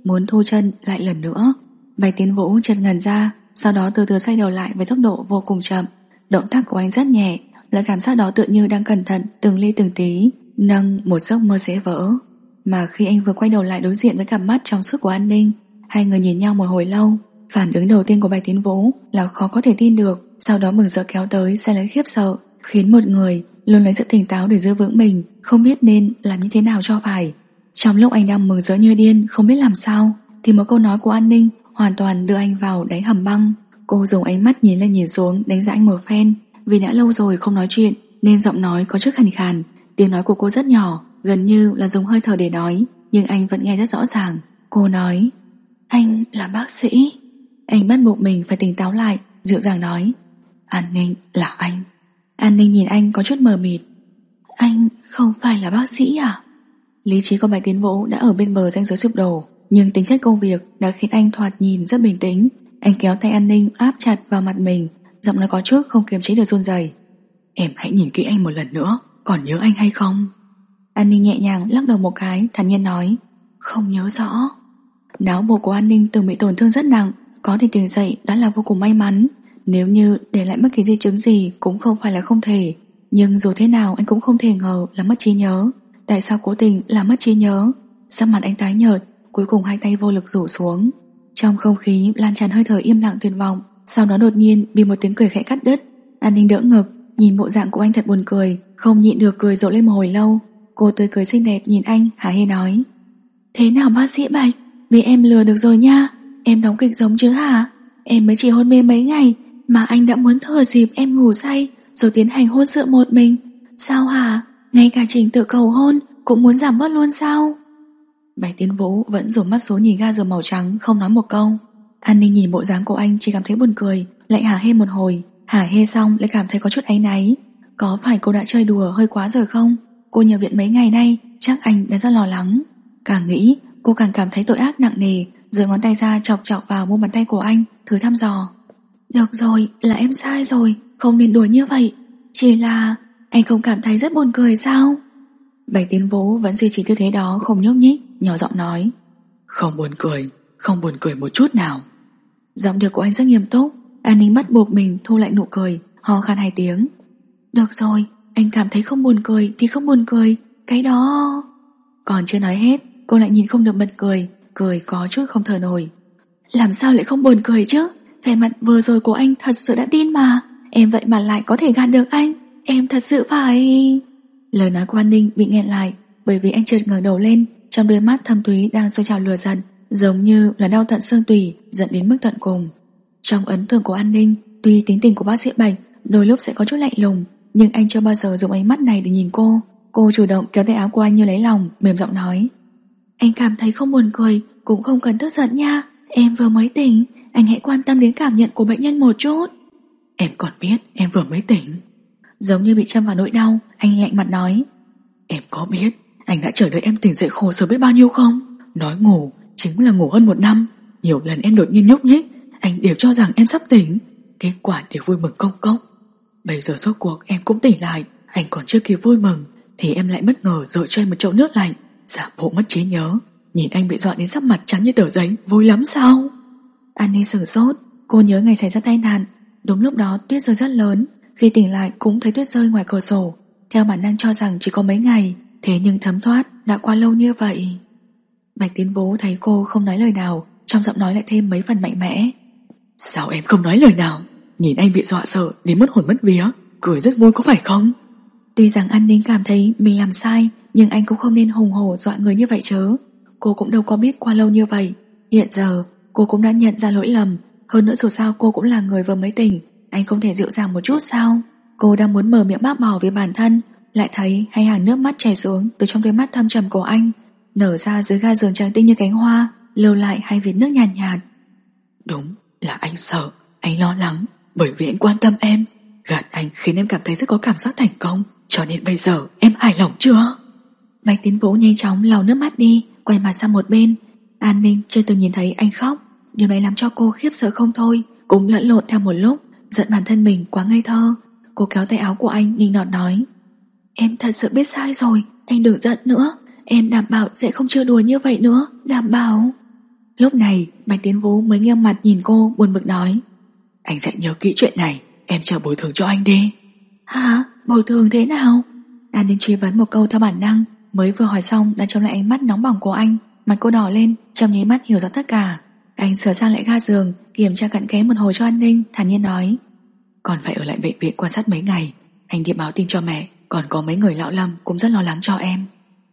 S2: muốn thu chân lại lần nữa. Bạch Tiến Vũ chợt ngẩn ra, sau đó từ từ xoay đầu lại với tốc độ vô cùng chậm. Động tác của anh rất nhẹ, loại cảm giác đó tựa như đang cẩn thận từng ly từng tí nâng một giấc mơ sẽ vỡ. Mà khi anh vừa quay đầu lại đối diện với cặp mắt trong suốt của An Ninh, hai người nhìn nhau một hồi lâu. Phản ứng đầu tiên của Bạch Tiến Vũ là khó có thể tin được, sau đó mừng rỡ kéo tới sẽ lấy khiếp sợ, khiến một người luôn lấy sự tỉnh táo để giữ vững mình, không biết nên làm như thế nào cho phải. Trong lúc anh đang mừng rỡ như điên không biết làm sao, thì một câu nói của An Ninh hoàn toàn đưa anh vào đáy hầm băng. Cô dùng ánh mắt nhìn lên nhìn xuống đánh giá anh một phen. Vì đã lâu rồi không nói chuyện nên giọng nói có chút khàn khàn. Tiếng nói của cô rất nhỏ, gần như là dùng hơi thở để nói, nhưng anh vẫn nghe rất rõ ràng. Cô nói: "Anh là bác sĩ." Anh bắt buộc mình phải tỉnh táo lại, dịu dàng nói: "An Ninh là anh." An Ninh nhìn anh có chút mờ mịt. "Anh không phải là bác sĩ à?" Lý trí của Bạch Tiến Vũ đã ở bên bờ ranh giới sụp đổ, nhưng tính chất công việc đã khiến anh thoạt nhìn rất bình tĩnh. Anh kéo tay An Ninh áp chặt vào mặt mình, giọng nói có chút không kiềm chế được run rẩy. "Em hãy nhìn kỹ anh một lần nữa, còn nhớ anh hay không?" An Ninh nhẹ nhàng lắc đầu một cái, thản nhiên nói: "Không nhớ rõ." Não bộ của An Ninh từng bị tổn thương rất nặng, có thể tỉnh dậy đã là vô cùng may mắn. Nếu như để lại bất kỳ di chứng gì cũng không phải là không thể, nhưng dù thế nào anh cũng không thể ngờ là mất trí nhớ. Tại sao cố tình là mất trí nhớ? Sắc mặt anh tái nhợt, cuối cùng hai tay vô lực rủ xuống. Trong không khí lan tràn hơi thở im lặng tuyệt vọng. Sau đó đột nhiên bị một tiếng cười khẽ cắt đứt. An Ninh đỡ ngực, nhìn bộ dạng của anh thật buồn cười, không nhịn được cười rộ lên một hồi lâu. Cô tươi cười xinh đẹp nhìn anh hả hê nói: "Thế nào bác sĩ Bạch, bị em lừa được rồi nha. Em đóng kịch giống chứ hả? Em mới chỉ hôn mê mấy ngày mà anh đã muốn thừa dịp em ngủ say rồi tiến hành hôn sự một mình. Sao hả? Ngay cả trình tự cầu hôn cũng muốn giảm bớt luôn sao?" Bạch Tiến Vũ vẫn dồn mắt xuống nhìn ga giường màu trắng, không nói một câu. An Ninh nhìn bộ dáng của anh chỉ cảm thấy buồn cười, lại hả hê một hồi. Hả hê xong lại cảm thấy có chút áy náy. Có phải cô đã chơi đùa hơi quá rồi không? Cô nhập viện mấy ngày nay, chắc anh đã rất lo lắng. Càng nghĩ cô càng cảm thấy tội ác nặng nề, giơ ngón tay ra chọc chọc vào mu bàn tay của anh, thử thăm dò. "Được rồi, là em sai rồi, không nên đùa như vậy. Chỉ là anh không cảm thấy rất buồn cười sao?" Bạch Tiến Vũ vẫn duy trì tư thế đó không nhúc nhích, nhỏ giọng nói: "Không buồn cười, không buồn cười một chút nào." Giọng điệu của anh rất nghiêm túc. An Ninh bắt buộc mình thu lại nụ cười, ho khan 2 tiếng. "Được rồi, anh cảm thấy không buồn cười thì không buồn cười, cái đó..." Còn chưa nói hết, cô lại nhìn không được bật cười, cười có chút không thở nổi. "Làm sao lại không buồn cười chứ? Vẻ mặt vừa rồi của anh thật sự đã tin mà. Em vậy mà lại có thể gạt được anh. Em thật sự phải..." Lời nói của An Ninh bị nghẹn lại, bởi vì anh chợt ngẩng đầu lên, trong đôi mắt thâm thúy đang sôi trào lửa giận, giống như là đau tận xương tủy, giận đến mức tận cùng. Trong ấn tượng của An Ninh, tuy tính tình của bác sĩ Bạch đôi lúc sẽ có chút lạnh lùng, nhưng anh chưa bao giờ dùng ánh mắt này để nhìn cô. Cô chủ động kéo tay áo của anh như lấy lòng, mềm giọng nói: "Anh cảm thấy không buồn cười cũng không cần tức giận nha. Em vừa mới tỉnh, anh hãy quan tâm đến cảm nhận của bệnh nhân một chút." "Em còn biết em vừa mới tỉnh." Giống như bị châm vào nỗi đau, anh lạnh mặt nói: "Em có biết anh đã chờ đợi em tỉnh dậy khổ sở biết bao nhiêu không? Nói ngủ chính là ngủ hơn 1 năm. Nhiều lần em đột nhiên nhúc nhích, anh đều cho rằng em sắp tỉnh. Kết quả đều vui mừng công cốc. Bây giờ rốt cuộc em cũng tỉnh lại, anh còn chưa kịp vui mừng thì em lại bất ngờ dội cho anh một chậu nước lạnh, giả bộ mất trí nhớ. Nhìn anh bị dọa đến sắc mặt trắng như tờ giấy, vui lắm sao?" An Ninh sửng sốt. Cô nhớ ngày xảy ra tai nạn, đúng lúc đó tuyết rơi rất lớn. Khi tỉnh lại cũng thấy tuyết rơi ngoài cửa sổ. Theo bản năng cho rằng chỉ có mấy ngày, thế nhưng thấm thoát đã qua lâu như vậy. Bạch Tiến Vũ thấy cô không nói lời nào, trong giọng nói lại thêm mấy phần mạnh mẽ. "Sao em không nói lời nào? Nhìn anh bị dọa sợ đến mất hồn mất vía, cười rất vui có phải không?" Tuy rằng An Ninh cảm thấy mình làm sai, nhưng anh cũng không nên hùng hổ dọa người như vậy chứ. Cô cũng đâu có biết qua lâu như vậy. Hiện giờ cô cũng đã nhận ra lỗi lầm. Hơn nữa dù sao cô cũng là người vừa mới tỉnh, anh không thể dịu dàng một chút sao? Cô đang muốn mở miệng bác bỏ về bản thân, lại thấy hai hàng nước mắt chảy xuống từ trong đôi mắt thâm trầm của anh, nở ra dưới ga giường trắng tinh như cánh hoa, lưu lại hai vệt nước nhàn nhạt. "Đúng là anh sợ, anh lo lắng, bởi vì anh quan tâm em. Gạt anh khiến em cảm thấy rất có cảm giác thành công, cho nên bây giờ em hài lòng chưa?" Bạch Tiến Vũ nhanh chóng lau nước mắt đi, quay mặt sang một bên. An Ninh chưa từng nhìn thấy anh khóc, điều này làm cho cô khiếp sợ không thôi, cũng lẫn lộn theo một lúc, giận bản thân mình quá ngây thơ. Cô kéo tay áo của anh nịnh nọt nói: "Em thật sự biết sai rồi, anh đừng giận nữa. Em đảm bảo sẽ không chơi đùa như vậy nữa, đảm bảo." Lúc này Bạch Tiến Vũ mới nghiêng mặt nhìn cô buồn bực nói: Anh sẽ nhớ kỹ chuyện này, em chờ bồi thường cho anh đi. Hả? Bồi thường thế nào? An Ninh truy vấn một câu theo bản năng, mới vừa hỏi xong đã trông lại ánh mắt nóng bỏng của anh. Mặt cô đỏ lên, trong nháy mắt hiểu rõ tất cả. Anh sửa sang lại ga giường, kiểm tra cặn kẽ một hồi cho An Ninh, thản nhiên nói: Còn phải ở lại bệnh viện quan sát mấy ngày. Anh đi báo tin cho mẹ, còn có mấy người lão Lâm cũng rất lo lắng cho em.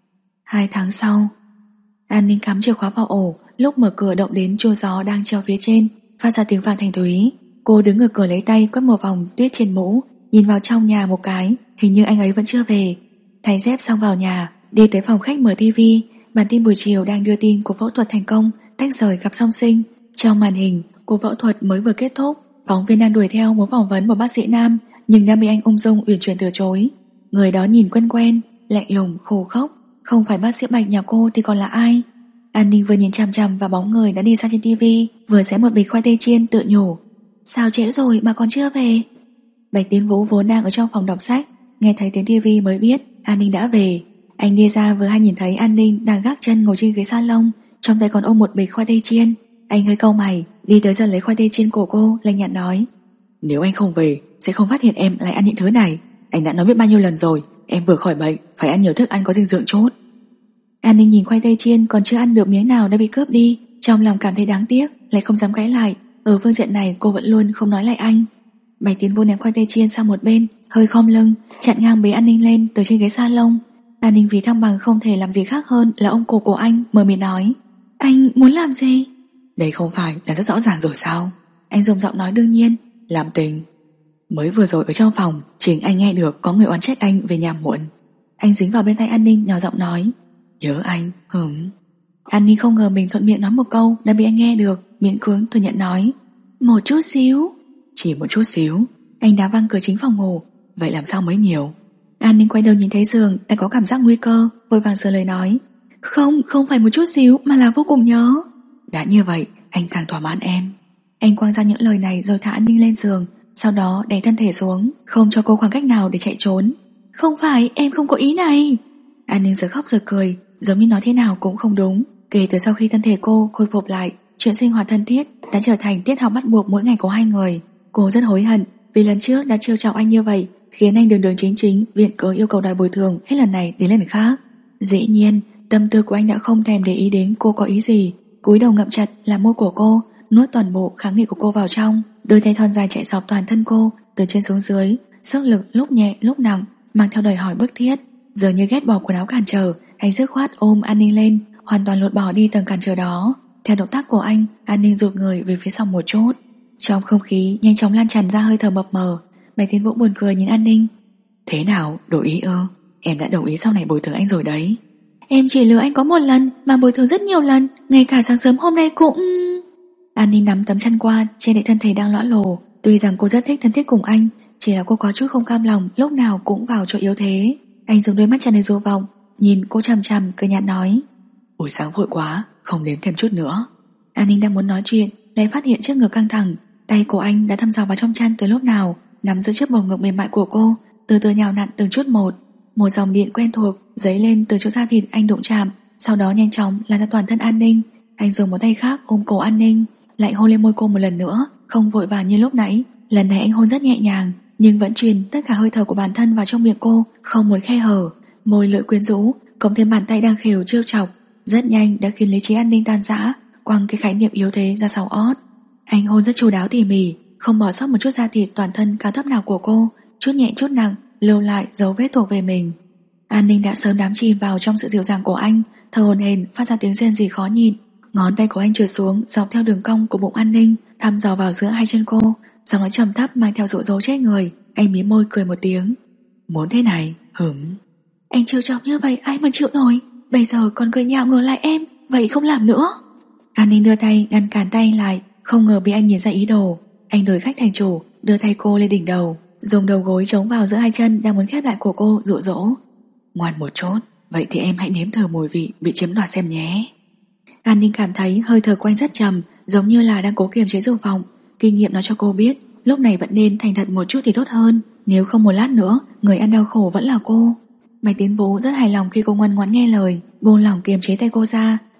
S2: 2 tháng sau, An Ninh cắm chìa khóa vào ổ, lúc mở cửa động đến chuông gió đang treo phía trên, phát ra tiếng vang thanh thúy. Cô đứng ở cửa lấy tay quét một vòng tuyết trên mũ, nhìn vào trong nhà một cái, hình như anh ấy vẫn chưa về. Thay dép xong vào nhà, đi tới phòng khách mở tivi. Bản tin buổi chiều đang đưa tin cuộc phẫu thuật thành công, tách rời cặp song sinh. Trong màn hình, cuộc phẫu thuật mới vừa kết thúc, phóng viên đang đuổi theo muốn phỏng vấn một bác sĩ nam, nhưng đã bị anh ung dung uyển chuyển từ chối. Người đó nhìn quen quen, lạnh lùng, khô khốc, không phải bác sĩ Bạch nhà cô thì còn là ai? An Ninh vừa nhìn chằm chằm vào bóng người đã đi ra trên tivi, vừa xé một bịch khoai tây chiên tự nhủ: Sao trễ rồi mà còn chưa về? Bạch Tiến Vũ vốn đang ở trong phòng đọc sách, nghe thấy tiếng tivi mới biết An Ninh đã về. Anh đi ra vừa hay nhìn thấy An Ninh đang gác chân ngồi trên ghế salon, trong tay còn ôm một bịch khoai tây chiên. Anh hơi cau mày, đi tới giật lấy khoai tây chiên của cô, lạnh nhạt nói: Nếu anh không về, sẽ không phát hiện em lại ăn những thứ này. Anh đã nói biết bao nhiêu lần rồi, em vừa khỏi bệnh, phải ăn nhiều thức ăn có dinh dưỡng chút. An Ninh nhìn khoai tây chiên còn chưa ăn được miếng nào đã bị cướp đi, trong lòng cảm thấy đáng tiếc, lại không dám cãi lại. Ở phương diện này cô vẫn luôn không nói lại anh. Bạch Tiến Vũ ném khoai tây chiên sang một bên, hơi khom lưng, chặn ngang bế An Ninh lên từ trên ghế salon. An Ninh vì thăng bằng không thể làm gì khác hơn là ôm cổ của anh, mờ mịt nói: Anh muốn làm gì? Đây không phải là rất rõ ràng rồi sao? Anh dùng giọng nói đương nhiên: Làm tình. Mới vừa rồi ở trong phòng, chính anh nghe được có người oán trách anh về nhà muộn. Anh dính vào bên tay An Ninh nhỏ giọng nói: Nhớ anh, An Ninh không ngờ mình thuận miệng nói một câu đã bị anh nghe được, miễn cưỡng thừa nhận nói: Một chút xíu. Chỉ một chút xíu. Anh đá văng cửa chính phòng ngủ: Vậy làm sao mới nhiều? An Ninh quay đầu nhìn thấy giường đã có cảm giác nguy cơ, vội vàng sửa lời nói: Không phải một chút xíu mà là vô cùng nhớ. Đã như vậy, anh càng thỏa mãn em. Anh quăng ra những lời này rồi thả An Ninh lên giường, sau đó đẩy thân thể xuống, không cho cô khoảng cách nào để chạy trốn. Không phải, em không có ý này. An Ninh giờ khóc giờ cười, giống như nói thế nào cũng không đúng. Kể từ sau khi thân thể cô khôi phục lại, chuyện sinh hoạt thân thiết đã trở thành tiết học bắt buộc mỗi ngày của hai người. Cô rất hối hận vì lần trước đã trêu chọc anh như vậy, khiến anh đường chính viện cớ yêu cầu đòi bồi thường hết lần này đến lần khác. Dĩ nhiên, tâm tư của anh đã không thèm để ý đến cô có ý gì, cúi đầu ngậm chặt làm môi của cô, nuốt toàn bộ kháng nghị của cô vào trong, đôi tay thon dài chạy dọc toàn thân cô từ trên xuống dưới, sức lực lúc nhẹ lúc nặng, mang theo đòi hỏi bức thiết. Dường như ghét bỏ quần áo cản trở, anh dứt khoát ôm An Ninh lên, hoàn toàn lột bỏ đi tầng cản trở đó. Theo động tác của anh, An Ninh rụt người về phía sau một chút. Trong không khí nhanh chóng lan tràn ra hơi thở mập mờ. Bạch Tiến Vũ buồn cười nhìn An Ninh: Thế nào, đổi ý ư? Em đã đồng ý sau này bồi thường anh rồi đấy. Em chỉ lừa anh có một lần mà bồi thường rất nhiều lần, ngay cả sáng sớm hôm nay cũng... An Ninh nắm tấm chăn qua che đậy thân thể đang lõa lồ. Tuy rằng cô rất thích thân thiết cùng anh, chỉ là cô có chút không cam lòng lúc nào cũng vào chỗ yếu thế. Anh dùng đôi mắt tràn đầy dục vọng nhìn cô chằm chằm, cười nhạt nói: Buổi sáng vội quá, không nếm thêm chút nữa. An Ninh đang muốn nói chuyện, lại phát hiện trước ngực căng thẳng. Tay của anh đã thăm dò vào trong chăn từ lúc nào, nắm giữ chiếc bầu ngực mềm mại của cô, từ từ nhào nặn từng chút một. Một dòng điện quen thuộc dấy lên từ chỗ da thịt anh đụng chạm, sau đó nhanh chóng lan ra toàn thân An Ninh. Anh dùng một tay khác ôm cổ An Ninh, lại hôn lên môi cô một lần nữa, không vội vàng như lúc nãy. Lần này anh hôn rất nhẹ nhàng, nhưng vẫn truyền tất cả hơi thở của bản thân vào trong miệng cô, không một khe hở. Môi lưỡi quyến rũ cộng thêm bàn tay đang khều trêu chọc, rất nhanh đã khiến lý trí An Ninh tan rã, quăng cái khái niệm yếu thế ra sau ót. Anh hôn rất chu đáo tỉ mỉ, không bỏ sót một chút da thịt toàn thân cao thấp nào của cô, chút nhẹ chút nặng, lưu lại dấu vết thuộc về mình. An Ninh đã sớm đắm chìm vào trong sự dịu dàng của anh, thở hổn hển phát ra tiếng rên rỉ khó nhịn. Ngón tay của anh trượt xuống dọc theo đường cong của bụng An Ninh, thăm dò vào giữa hai chân cô, giọng nói trầm thấp mang theo dụ dỗ chết người. Anh mím môi cười một tiếng: Muốn thế này, Anh trêu chọc như vậy ai mà chịu nổi. Bây giờ còn cười nhạo ngược lại em, vậy không làm nữa. An Ninh đưa tay ngăn cản tay lại, không ngờ bị anh nhìn ra ý đồ. Anh đổi khách thành chủ, đưa tay cô lên đỉnh đầu, dùng đầu gối chống vào giữa hai chân đang muốn khép lại của cô, dụ dỗ: Ngoan một chút, vậy thì em hãy nếm thử mùi vị bị chiếm đoạt xem nhé. An Ninh cảm thấy hơi thở của anh rất trầm, giống như là đang cố kiềm chế dục vọng. Kinh nghiệm nói cho cô biết lúc này vẫn nên thành thật một chút thì tốt hơn, nếu không một lát nữa người ăn đau khổ vẫn là cô. Bạch Tiến Vũ rất hài lòng khi cô ngoan ngoãn nghe lời, buông lỏng kiềm chế tay cô ra,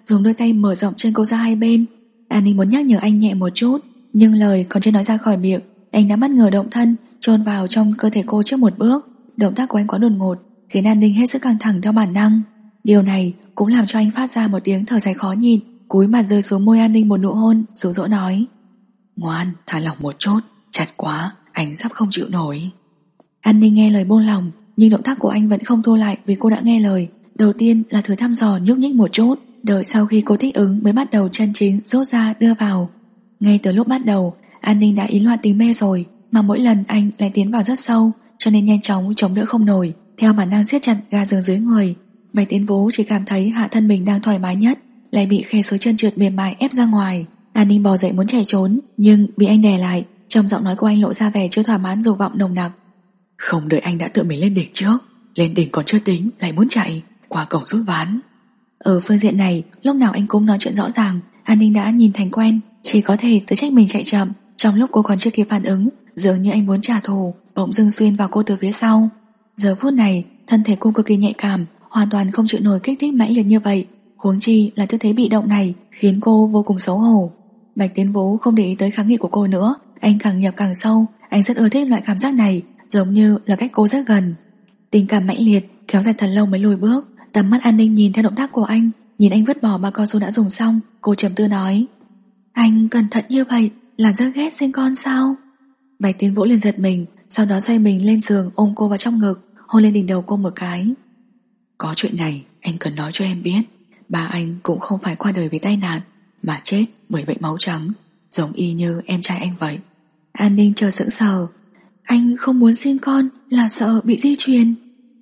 S2: dùng đôi tay mở rộng chân cô ra hai bên. An Ninh muốn nhắc nhở anh nhẹ một chút, nhưng lời còn chưa nói ra khỏi miệng, anh đã bất ngờ động thân chôn vào trong cơ thể cô trước một bước. Động tác của anh quá đột ngột, khiến An Ninh hết sức căng thẳng theo bản năng. Điều này cũng làm cho anh phát ra một tiếng thở dài khó nhịn, cúi mặt rơi xuống môi An Ninh một nụ hôn, dụ dỗ nói: Ngoan, thả lỏng một chút, chặt quá, anh sắp không chịu nổi. An Ninh nghe lời buông lỏng, nhưng động tác của anh vẫn không thu lại vì cô đã nghe lời. Đầu tiên là thử thăm dò nhúc nhích một chút, đợi sau khi cô thích ứng mới bắt đầu chân chính rút ra đưa vào. Ngay từ lúc bắt đầu, An Ninh đã ý loạn tình mê rồi, mà mỗi lần anh lại tiến vào rất sâu, cho nên nhanh chóng chống đỡ không nổi, theo bản năng siết chặt ga giường dưới người. Bạch Tiến Vũ chỉ cảm thấy hạ thân mình đang thoải mái nhất, lại bị khe suối chân trượt mềm mại ép ra ngoài. An Ninh bò dậy muốn chạy trốn, nhưng bị anh đè lại. Trong giọng nói của anh lộ ra vẻ chưa thỏa mãn dục vọng nồng nặc. Không đợi anh đã tự mình lên đỉnh trước, lên đỉnh còn chưa tính lại muốn chạy qua cổng rút ván. Ở phương diện này, lúc nào anh cũng nói chuyện rõ ràng. An Ninh đã nhìn thành quen, chỉ có thể tự trách mình chạy chậm. Trong lúc cô còn chưa kịp phản ứng, dường như anh muốn trả thù, bỗng dưng xuyên vào cô từ phía sau. Giờ phút này, thân thể cô cực kỳ nhạy cảm, hoàn toàn không chịu nổi kích thích mãnh liệt như vậy. Huống chi là tư thế bị động này khiến cô vô cùng xấu hổ. Bạch Tiến Vũ không để ý tới kháng nghị của cô nữa, anh càng nhập càng sâu. Anh rất ưa thích loại cảm giác này, giống như là cách cô rất gần. Tình cảm mãnh liệt kéo dài thật lâu mới lùi bước. Tầm mắt An Ninh nhìn theo động tác của anh, nhìn anh vứt bỏ bao cao su đã dùng xong, cô trầm tư nói: Anh cẩn thận như vậy là rất ghét sinh con sao? Bạch Tiến Vũ liền giật mình, sau đó xoay mình lên giường ôm cô vào trong ngực, hôn lên đỉnh đầu cô một cái. Có chuyện này anh cần nói cho em biết. Ba anh cũng không phải qua đời vì tai nạn, mà chết bởi bệnh máu trắng, giống y như em trai anh vậy. An Ninh chờ sững sờ. Anh không muốn sinh con là sợ bị di truyền?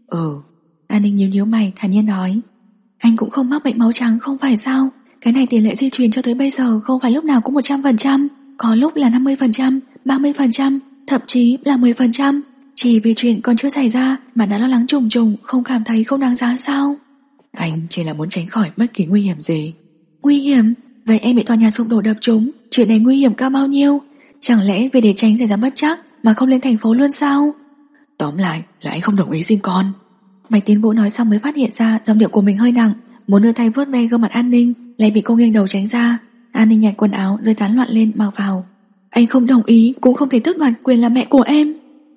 S2: An Ninh nhíu mày thản nhiên nói. Anh cũng không mắc bệnh máu trắng không phải sao? Cái này tỷ lệ di truyền cho tới bây giờ không phải lúc nào cũng 100%, có lúc là 50%, 30%, thậm chí là 10%. Chỉ vì chuyện còn chưa xảy ra mà đã lo lắng trùng trùng, không cảm thấy không đáng giá sao? Anh chỉ là muốn tránh khỏi bất kỳ nguy hiểm gì. Nguy hiểm? Vậy em bị tòa nhà sụp đổ đập trúng, chuyện này nguy hiểm cao bao nhiêu? Chẳng lẽ vì để tránh xảy ra bất trắc mà không lên thành phố luôn sao? Tóm lại là anh không đồng ý sinh con. Bạch Tiến Vũ nói xong mới phát hiện ra giọng điệu của mình hơi nặng, muốn đưa tay vuốt ve gương mặt An Ninh, lại bị cô nghiêng đầu tránh ra. An Ninh nhặt quần áo rơi tán loạn lên mặc vào. Anh không đồng ý cũng không thể tước đoạt quyền làm mẹ của em.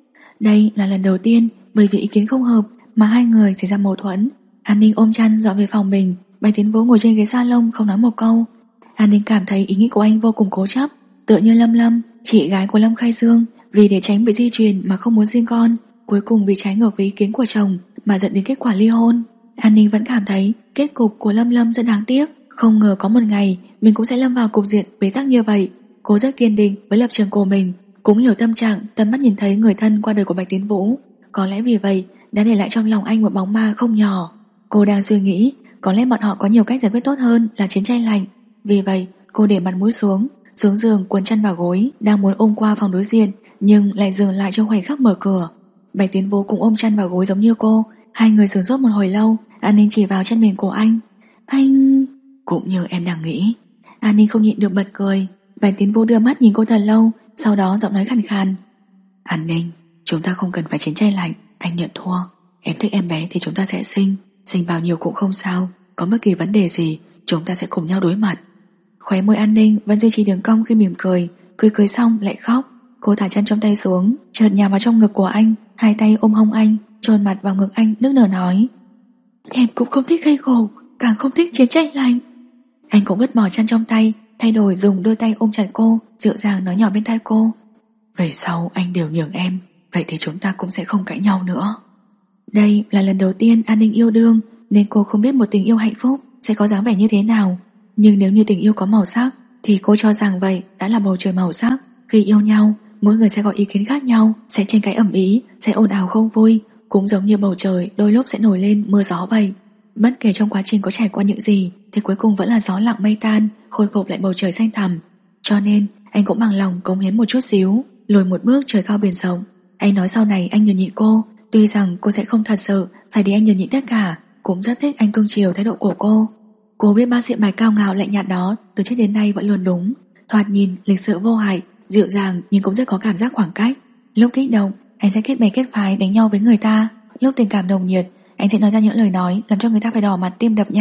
S2: Đây là lần đầu tiên bởi vì ý kiến không hợp mà hai người xảy ra mâu thuẫn. An Ninh ôm chăn dọn về phòng mình, Bạch Tiến Vũ ngồi trên ghế salon không nói một câu. An Ninh cảm thấy ý nghĩ của anh vô cùng cố chấp, tựa như Lâm Lâm, chị gái của Lâm Khai Dương, vì để tránh bị di truyền mà không muốn sinh con, cuối cùng vì trái ngược với ý kiến của chồng mà dẫn đến kết quả ly hôn. An Ninh vẫn cảm thấy kết cục của Lâm Lâm rất đáng tiếc, không ngờ có một ngày mình cũng sẽ lâm vào cục diện bế tắc như vậy. Cô rất kiên định với lập trường của mình, cũng hiểu tâm trạng tầm mắt nhìn thấy người thân qua đời của Bạch Tiến Vũ, có lẽ vì vậy đã để lại trong lòng anh một bóng ma không nhỏ. Cô đang suy nghĩ có lẽ bọn họ có nhiều cách giải quyết tốt hơn là chiến tranh lạnh. Vì vậy cô để mặt mũi xuống giường cuốn chăn vào gối, đang muốn ôm qua phòng đối diện nhưng lại dừng lại trong khoảnh khắc mở cửa. Bạch Tiến Vũ cũng ôm chăn vào gối giống như cô. Hai người sửng sốt một hồi lâu. An Ninh chỉ vào chân mềm của anh. Anh... Cũng như em đang nghĩ. An Ninh không nhịn được bật cười. Bạch Tiến Vũ đưa mắt nhìn cô thật lâu, sau đó giọng nói khàn khàn. An Ninh, chúng ta không cần phải chiến tranh lạnh. Anh nhận thua. Em thích em bé thì chúng ta sẽ sinh bao nhiêu cũng không sao. Có bất kỳ vấn đề gì chúng ta sẽ cùng nhau đối mặt. Khóe môi An Ninh vẫn duy trì đường cong khi mỉm cười. Cười xong lại khóc. Cô thả chân trong tay xuống, chợt nhào vào trong ngực của anh, hai tay ôm hông anh, chôn mặt vào ngực anh, nức nở nói. Em cũng không thích gây gổ, càng không thích chiến tranh lạnh. Anh cũng vứt bỏ chăn trong tay, thay đổi dùng đôi tay ôm chặt cô, dịu dàng nói nhỏ bên tai cô. Về sau anh đều nhường em, vậy thì chúng ta cũng sẽ không cãi nhau nữa. Đây là lần đầu tiên An Ninh yêu đương, nên cô không biết một tình yêu hạnh phúc sẽ có dáng vẻ như thế nào. Nhưng nếu như tình yêu có màu sắc thì cô cho rằng vậy đã là bầu trời màu sắc. Khi yêu nhau, mỗi người sẽ có ý kiến khác nhau, sẽ tranh cãi ầm ĩ, sẽ ồn ào không vui, cũng giống như bầu trời đôi lúc sẽ nổi lên mưa gió vậy. Bất kể trong quá trình có trải qua những gì thì cuối cùng vẫn là gió lặng mây tan, khôi phục lại bầu trời xanh thẳm. Cho nên anh cũng bằng lòng cống hiến một chút xíu, lùi một bước trời cao biển rộng. Anh nói sau này anh nhường nhịn cô, tuy rằng cô sẽ không thật sự phải để anh nhường nhịn tất cả, cũng rất thích anh cưng chiều thái độ của cô. Cô biết bác sĩ bài cao ngạo lạnh nhạt đó từ trước đến nay vẫn luôn đúng, thoạt nhìn lịch sự vô hại, dịu dàng nhưng cũng rất có cảm giác khoảng cách. Lúc kích động anh sẽ kết bè kết phái đánh nhau với người ta, lúc tình cảm nồng nhiệt anh sẽ nói ra những lời nói làm cho người ta phải đỏ mặt tim đập nhanh,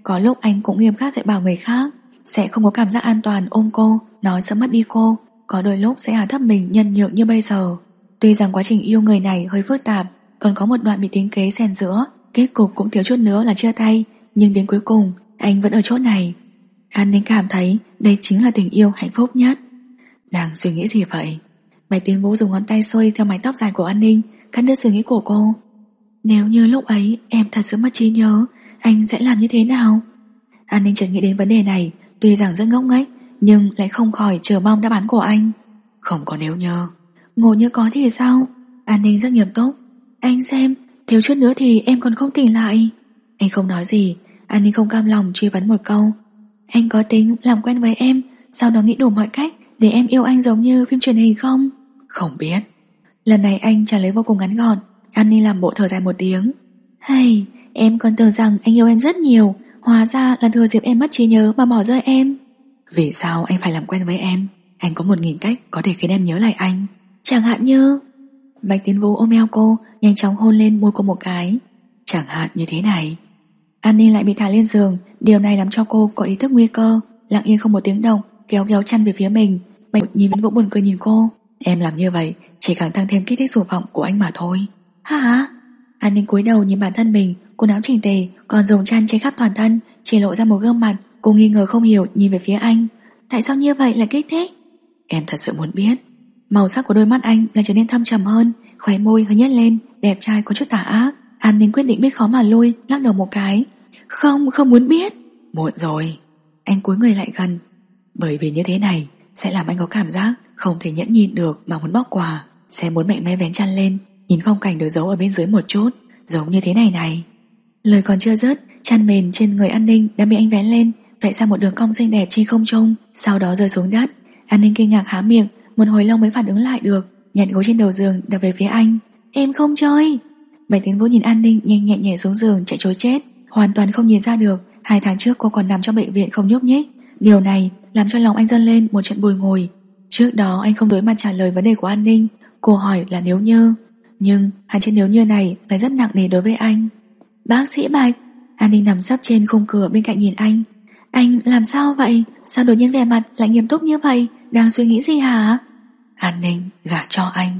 S2: Có lúc anh cũng nghiêm khắc dạy bảo người khác, sẽ không có cảm giác an toàn ôm cô, nói sợ mất đi cô. Có đôi lúc sẽ hạ thấp mình nhân nhượng như bây giờ. Tuy rằng quá trình yêu người này hơi phức tạp, còn có một đoạn bị tính kế xen giữa, kết cục cũng thiếu chút nữa là chia tay, nhưng đến cuối cùng anh vẫn ở chỗ này. An Ninh cảm thấy đây chính là tình yêu hạnh phúc nhất. Đang suy nghĩ gì vậy? Bạch Tiến Vũ dùng ngón tay xuôi theo mái tóc dài của An Ninh, cắt đứt suy nghĩ của cô. Nếu như lúc ấy em thật sự mất trí nhớ, anh sẽ làm như thế nào? An Ninh chợt nghĩ đến vấn đề này, tuy rằng rất ngốc nghếch nhưng lại không khỏi chờ mong đáp án của anh. Không có nếu như. Ngộ như có thì sao? An Ninh rất nghiêm túc. Anh xem, thiếu chút nữa thì em còn không tỉnh lại. Anh không nói gì. An Ninh không cam lòng truy vấn một câu. Anh có tính làm quen với em, sau đó nghĩ đủ mọi cách để em yêu anh giống như phim truyền hình không? Không biết. Lần này anh trả lời vô cùng ngắn gọn. An Ninh làm bộ thở dài một tiếng. Hay, em còn tưởng rằng anh yêu em rất nhiều, hóa ra là thừa dịp em mất trí nhớ mà bỏ rơi em. Vì sao anh phải làm quen với em? Anh có 1000 cách có thể khiến em nhớ lại anh. Chẳng hạn như... Bạch Tiến Vũ ôm eo cô, nhanh chóng hôn lên môi cô một cái. Chẳng hạn như thế này. An Ninh lại bị thả lên giường. Điều này làm cho cô có ý thức nguy cơ. Lặng yên không một tiếng động, kéo kéo chăn về phía mình. Bạch nhìn Vũ buồn cười nhìn cô. Em làm như vậy chỉ càng tăng thêm kích thích dục vọng của anh mà thôi. Hả? An Ninh cúi đầu nhìn bản thân mình, quần áo chỉnh tề, còn dùng chăn che khắp toàn thân, chỉ lộ ra một gương mặt. Cô nghi ngờ không hiểu nhìn về phía anh. Tại sao như vậy là kích thích? Em thật sự muốn biết. Màu sắc của đôi mắt anh lại trở nên thâm trầm hơn, khóe môi hơi nhếch lên, đẹp trai có chút tà ác. An Ninh quyết định biết khó mà lui, lắc đầu một cái. Không muốn biết. Muộn rồi. Anh cúi người lại gần. Bởi vì như thế này sẽ làm anh có cảm giác không thể nhẫn nhịn được mà muốn bóc quà, sẽ muốn mạnh mẽ vén chăn lên, nhìn phong cảnh được giấu ở bên dưới một chút, giống như thế này này. Lời còn chưa dứt, chăn mền trên người An Ninh đã bị anh vén lên, vẽ ra một đường cong xinh đẹp trên không trung, sau đó rơi xuống đất. An Ninh kinh ngạc há miệng, một hồi lâu mới phản ứng lại được, nhặt gối trên đầu giường đập về phía anh. Em không chơi. Bạch Tiến Vũ nhìn An Ninh nhanh nhẹn nhảy xuống giường chạy trối chết, hoàn toàn không nhìn ra được 2 tháng trước cô còn nằm trong bệnh viện không nhúc nhích. Điều này làm cho lòng anh dâng lên một trận bùi ngùi. Trước đó anh không đối mặt trả lời vấn đề của An Ninh. Cô hỏi là nếu như, nhưng hai chữ nếu như này lại rất nặng nề đối với anh. Bác sĩ Bạch. An Ninh nằm sấp trên khung cửa bên cạnh nhìn anh. Anh làm sao vậy? Sao đột nhiên vẻ mặt lại nghiêm túc như vậy? Đang suy nghĩ gì hả? An Ninh gả cho anh.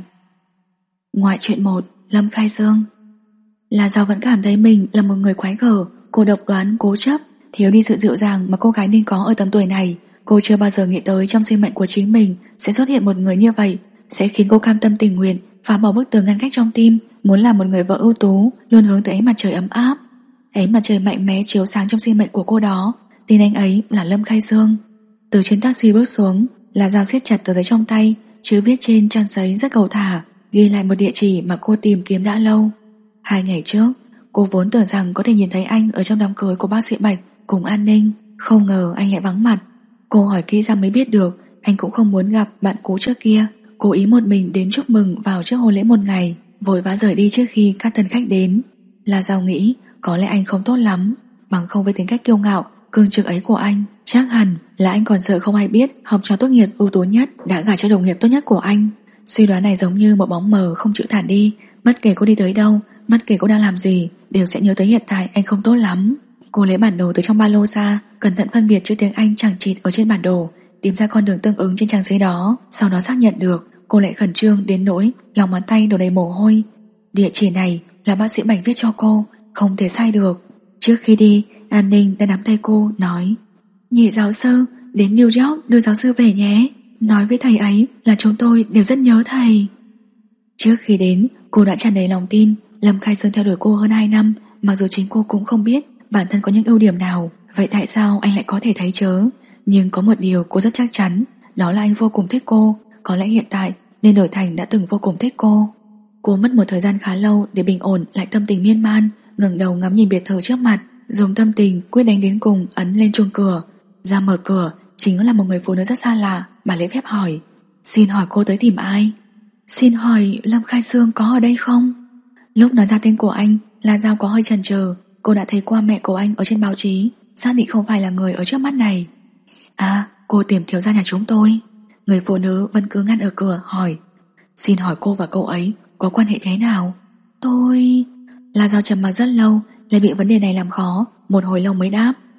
S2: Ngoại truyện 1. Lâm Khai Dương. Là do vẫn cảm thấy mình là một người quái gở, cô độc đoán, cố chấp, thiếu đi sự dịu dàng mà cô gái nên có ở tầm tuổi này. Cô chưa bao giờ nghĩ tới trong sinh mệnh của chính mình sẽ xuất hiện một người như vậy, sẽ khiến cô cam tâm tình nguyện phá bỏ bức tường ngăn cách trong tim, muốn làm một người vợ ưu tú, luôn hướng tới ánh mặt trời ấm áp. Ánh mặt trời mạnh mẽ chiếu sáng trong sinh mệnh của cô đó. Tên anh ấy là Lâm Khai Dương. Từ trên taxi bước xuống, là dao siết chặt tờ giấy trong tay, chữ viết trên trang giấy rất cầu thả, ghi lại một địa chỉ mà cô tìm kiếm đã lâu. 2 ngày trước, cô vốn tưởng rằng có thể nhìn thấy anh ở trong đám cưới của bác sĩ Bạch cùng An Ninh, không ngờ anh lại vắng mặt. Cô hỏi kỹ ra mới biết được anh cũng không muốn gặp bạn cũ trước kia, cố ý một mình đến chúc mừng vào trước hôn lễ một ngày, vội vã rời đi trước khi các tân khách đến. Là Giao nghĩ có lẽ anh không tốt lắm, bằng không với tính cách kiêu ngạo, cương trực ấy của anh, chắc hẳn là anh còn sợ không ai biết học trò tốt nghiệp ưu tú nhất đã gả cho đồng nghiệp tốt nhất của anh. Suy đoán này giống như một bóng mờ không chịu tản đi, bất kể cô đi tới đâu, bất kể cô đang làm gì, đều sẽ nhớ tới hiện tại anh không tốt lắm. Cô lấy bản đồ từ trong ba lô ra, cẩn thận phân biệt chữ tiếng Anh chằng chịt ở trên bản đồ, tìm ra con đường tương ứng trên trang giấy đó. Sau đó xác nhận được, cô lại khẩn trương đến nỗi lòng bàn tay đổ đầy mồ hôi. Địa chỉ này là bác sĩ Bạch viết cho cô, không thể sai được. Trước khi đi, An Ninh đã nắm tay cô nói: Nhị giáo sư, đến New York đưa giáo sư về nhé. Nói với thầy ấy là chúng tôi đều rất nhớ thầy. Trước khi đến, cô đã tràn đầy lòng tin. Lâm Khai Dương theo đuổi cô hơn 2 năm, mặc dù chính cô cũng không biết bản thân có những ưu điểm nào, vậy tại sao anh lại có thể thấy chớ? Nhưng có một điều cô rất chắc chắn, đó là anh vô cùng thích cô. Có lẽ hiện tại nên đổi thành đã từng vô cùng thích cô. Cô mất một thời gian khá lâu để bình ổn lại tâm tình miên man, ngẩng đầu ngắm nhìn biệt thự trước mặt, dùng tâm tình quyết đánh đến cùng ấn lên chuông cửa. Ra mở cửa chính là một người phụ nữ rất xa lạ. Bà lễ phép hỏi: Xin hỏi cô tới tìm ai? Xin hỏi Lâm Khai Dương có ở đây không? Lúc nói ra tên của anh, La Giao có hơi chần chừ. Cô đã thấy qua mẹ của anh ở trên báo chí, xác định không phải là người ở trước mắt này. À, cô tìm thiếu gia nhà chúng tôi. Người phụ nữ vẫn cứ ngăn ở cửa hỏi: Xin hỏi cô và cậu ấy có quan hệ thế nào? Tôi... La Giao trầm mặc rất lâu, lại bị vấn đề này làm khó, một hồi lâu mới đáp: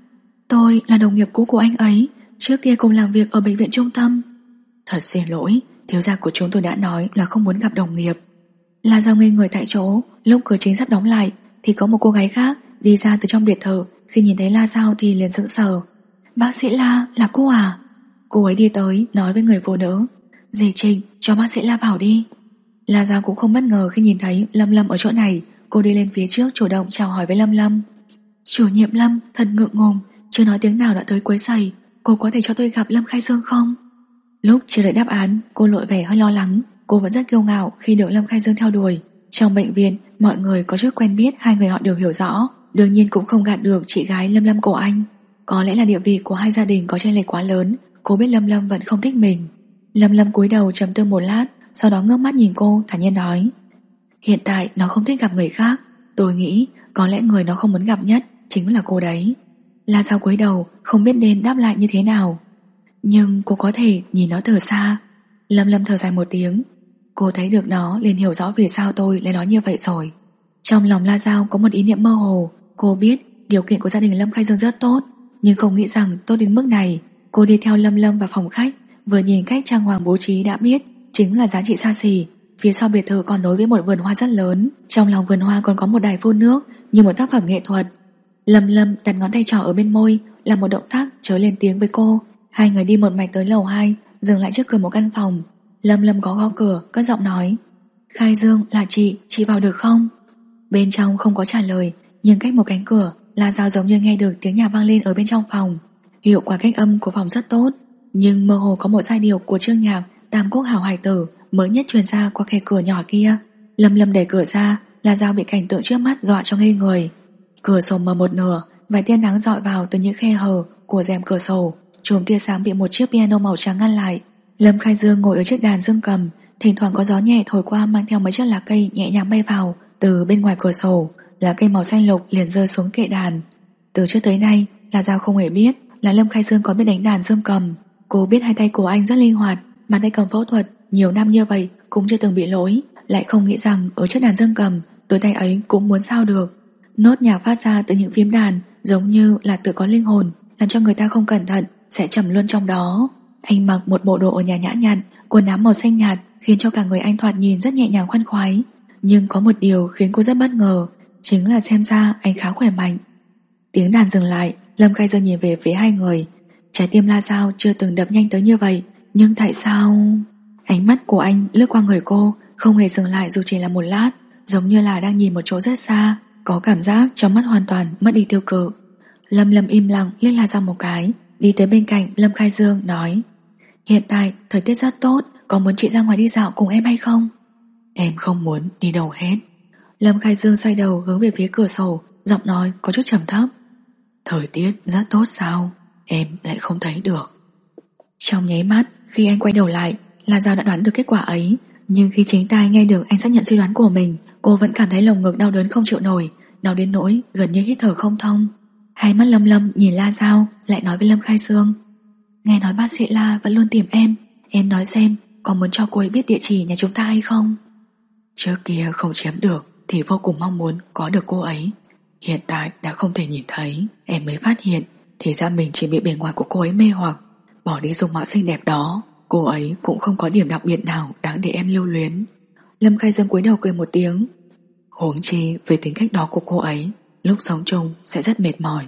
S2: Tôi là đồng nghiệp cũ của anh ấy, trước kia cùng làm việc ở bệnh viện trung tâm. Thật xin lỗi, thiếu gia của chúng tôi đã nói là không muốn gặp đồng nghiệp. La Giao ngây người tại chỗ. Lúc cửa chính sắp đóng lại thì có một cô gái khác đi ra từ trong biệt thự. Khi nhìn thấy La Giao thì liền sững sờ. Bác sĩ La, là cô à? Cô ấy đi tới nói với người phụ nữ, dì Trịnh, cho bác sĩ La vào đi. La Giao cũng không bất ngờ khi nhìn thấy Lâm Lâm ở chỗ này. Cô đi lên phía trước chủ động chào hỏi với Lâm Lâm. Chủ nhiệm Lâm, thật ngượng ngùng, chưa nói tiếng nào đã tới quấy rầy. Cô có thể cho tôi gặp Lâm Khai Dương không? Lúc chưa đợi đáp án, cô lộ vẻ hơi lo lắng. Cô vẫn rất kiêu ngạo khi được Lâm Khai Dương theo đuổi. Trong bệnh viện, mọi người có chút quen biết, hai người họ đều hiểu rõ. Đương nhiên cũng không gạt được chị gái Lâm Lâm của anh. Có lẽ là địa vị của hai gia đình có chênh lệch quá lớn. Cô biết Lâm Lâm vẫn không thích mình. Lâm Lâm cúi đầu trầm tư một lát, sau đó ngước mắt nhìn cô, thản nhiên nói, hiện tại nó không thích gặp người khác. Tôi nghĩ có lẽ người nó không muốn gặp nhất chính là cô đấy. La Giao cúi đầu, không biết nên đáp lại như thế nào. Nhưng cô có thể nhìn nó từ xa. Lâm Lâm thở dài một tiếng. Cô thấy được nó liền hiểu rõ vì sao tôi lại nói như vậy rồi. Trong lòng La Giao có một ý niệm mơ hồ. Cô biết điều kiện của gia đình Lâm Khai Dương rất tốt, nhưng không nghĩ rằng tốt đến mức này. Cô đi theo Lâm Lâm vào phòng khách, vừa nhìn cách trang hoàng bố trí đã biết chính là giá trị xa xỉ. Phía sau biệt thự còn nối với một vườn hoa rất lớn. Trong lòng vườn hoa còn có một đài phun nước như một tác phẩm nghệ thuật. Lâm Lâm đặt ngón tay trỏ ở bên môi, làm một động tác chớ lên tiếng với cô. Hai người đi một mạch tới lầu 2, dừng lại trước cửa một căn phòng. Lâm Lâm gõ gõ cửa, cất giọng nói, Khai Dương, là chị vào được không? Bên trong không có trả lời, nhưng cách một cánh cửa, La Giao giống như nghe được tiếng nhạc vang lên ở bên trong phòng. Hiệu quả cách âm của phòng rất tốt, nhưng mơ hồ có một giai điệu của chương nhạc Tam Quốc Hảo Hải Tử mới nhất truyền ra qua khe cửa nhỏ kia. Lâm Lâm đẩy cửa ra, La Giao bị cảnh tượng trước mắt dọa cho ngây người. Cửa sổ mở một nửa, vài tia nắng dọi vào từ những khe hở của rèm cửa sổ. Chùm tia sáng bị một chiếc piano màu trắng ngăn lại. Lâm Khai Dương ngồi ở chiếc đàn dương cầm, thỉnh thoảng có gió nhẹ thổi qua mang theo mấy chiếc lá cây nhẹ nhàng bay vào từ bên ngoài cửa sổ. Lá cây màu xanh lục liền rơi xuống kệ đàn. Từ trước tới nay, La Giao không hề biết là Lâm Khai Dương có biết đánh đàn dương cầm. Cô biết hai tay của anh rất linh hoạt, bàn tay cầm phẫu thuật nhiều năm như vậy cũng chưa từng bị lỗi, lại không nghĩ rằng ở chiếc đàn dương cầm, đôi tay ấy cũng muốn sao được. Nốt nhạc phát ra từ những phím đàn giống như là tự có linh hồn, làm cho người ta không cẩn thận sẽ trầm luôn trong đó. Anh mặc một bộ đồ ở nhà nhã nhặn, quần áo màu xanh nhạt khiến cho cả người anh thoạt nhìn rất nhẹ nhàng khoan khoái. Nhưng có một điều khiến cô rất bất ngờ, chính là xem ra anh khá khỏe mạnh. Tiếng đàn dừng lại, Lâm Khai Dương nhìn về phía hai người. Trái tim La Giao chưa từng đập nhanh tới như vậy, nhưng tại sao? Ánh mắt của anh lướt qua người cô, không hề dừng lại dù chỉ là một lát, giống như là đang nhìn một chỗ rất xa, có cảm giác trong mắt hoàn toàn mất đi tiêu cự. Lâm Lâm im lặng liếc La Giao một cái, đi tới bên cạnh Lâm Khai Dương nói, hiện tại thời tiết rất tốt, có muốn chị ra ngoài đi dạo cùng em hay không? Em không muốn đi đâu hết. Lâm Khai Dương xoay đầu hướng về phía cửa sổ, giọng nói có chút trầm thấp. Thời tiết rất tốt sao? Em lại không thấy được. Trong nháy mắt, khi anh quay đầu lại, La Giao đã đoán được kết quả ấy. Nhưng khi chính tai nghe được anh xác nhận suy đoán của mình, cô vẫn cảm thấy lồng ngực đau đớn không chịu nổi, đau đến nỗi gần như hít thở không thông. Hai mắt Lâm Lâm nhìn La Giao, lại nói với Lâm Khai Dương, nghe nói bác sĩ La vẫn luôn tìm em nói xem có muốn cho cô ấy biết địa chỉ nhà chúng ta hay không? Trước kia không chiếm được thì vô cùng mong muốn có được cô ấy, hiện tại đã không thể nhìn thấy, em mới phát hiện thì ra mình chỉ bị bề ngoài của cô ấy mê hoặc. Bỏ đi dung mạo xinh đẹp đó, cô ấy cũng không có điểm đặc biệt nào đáng để em lưu luyến. Lâm Khai Dương cúi đầu cười một tiếng. Huống chi về tính cách đó của cô ấy, lúc sống chung sẽ rất mệt mỏi.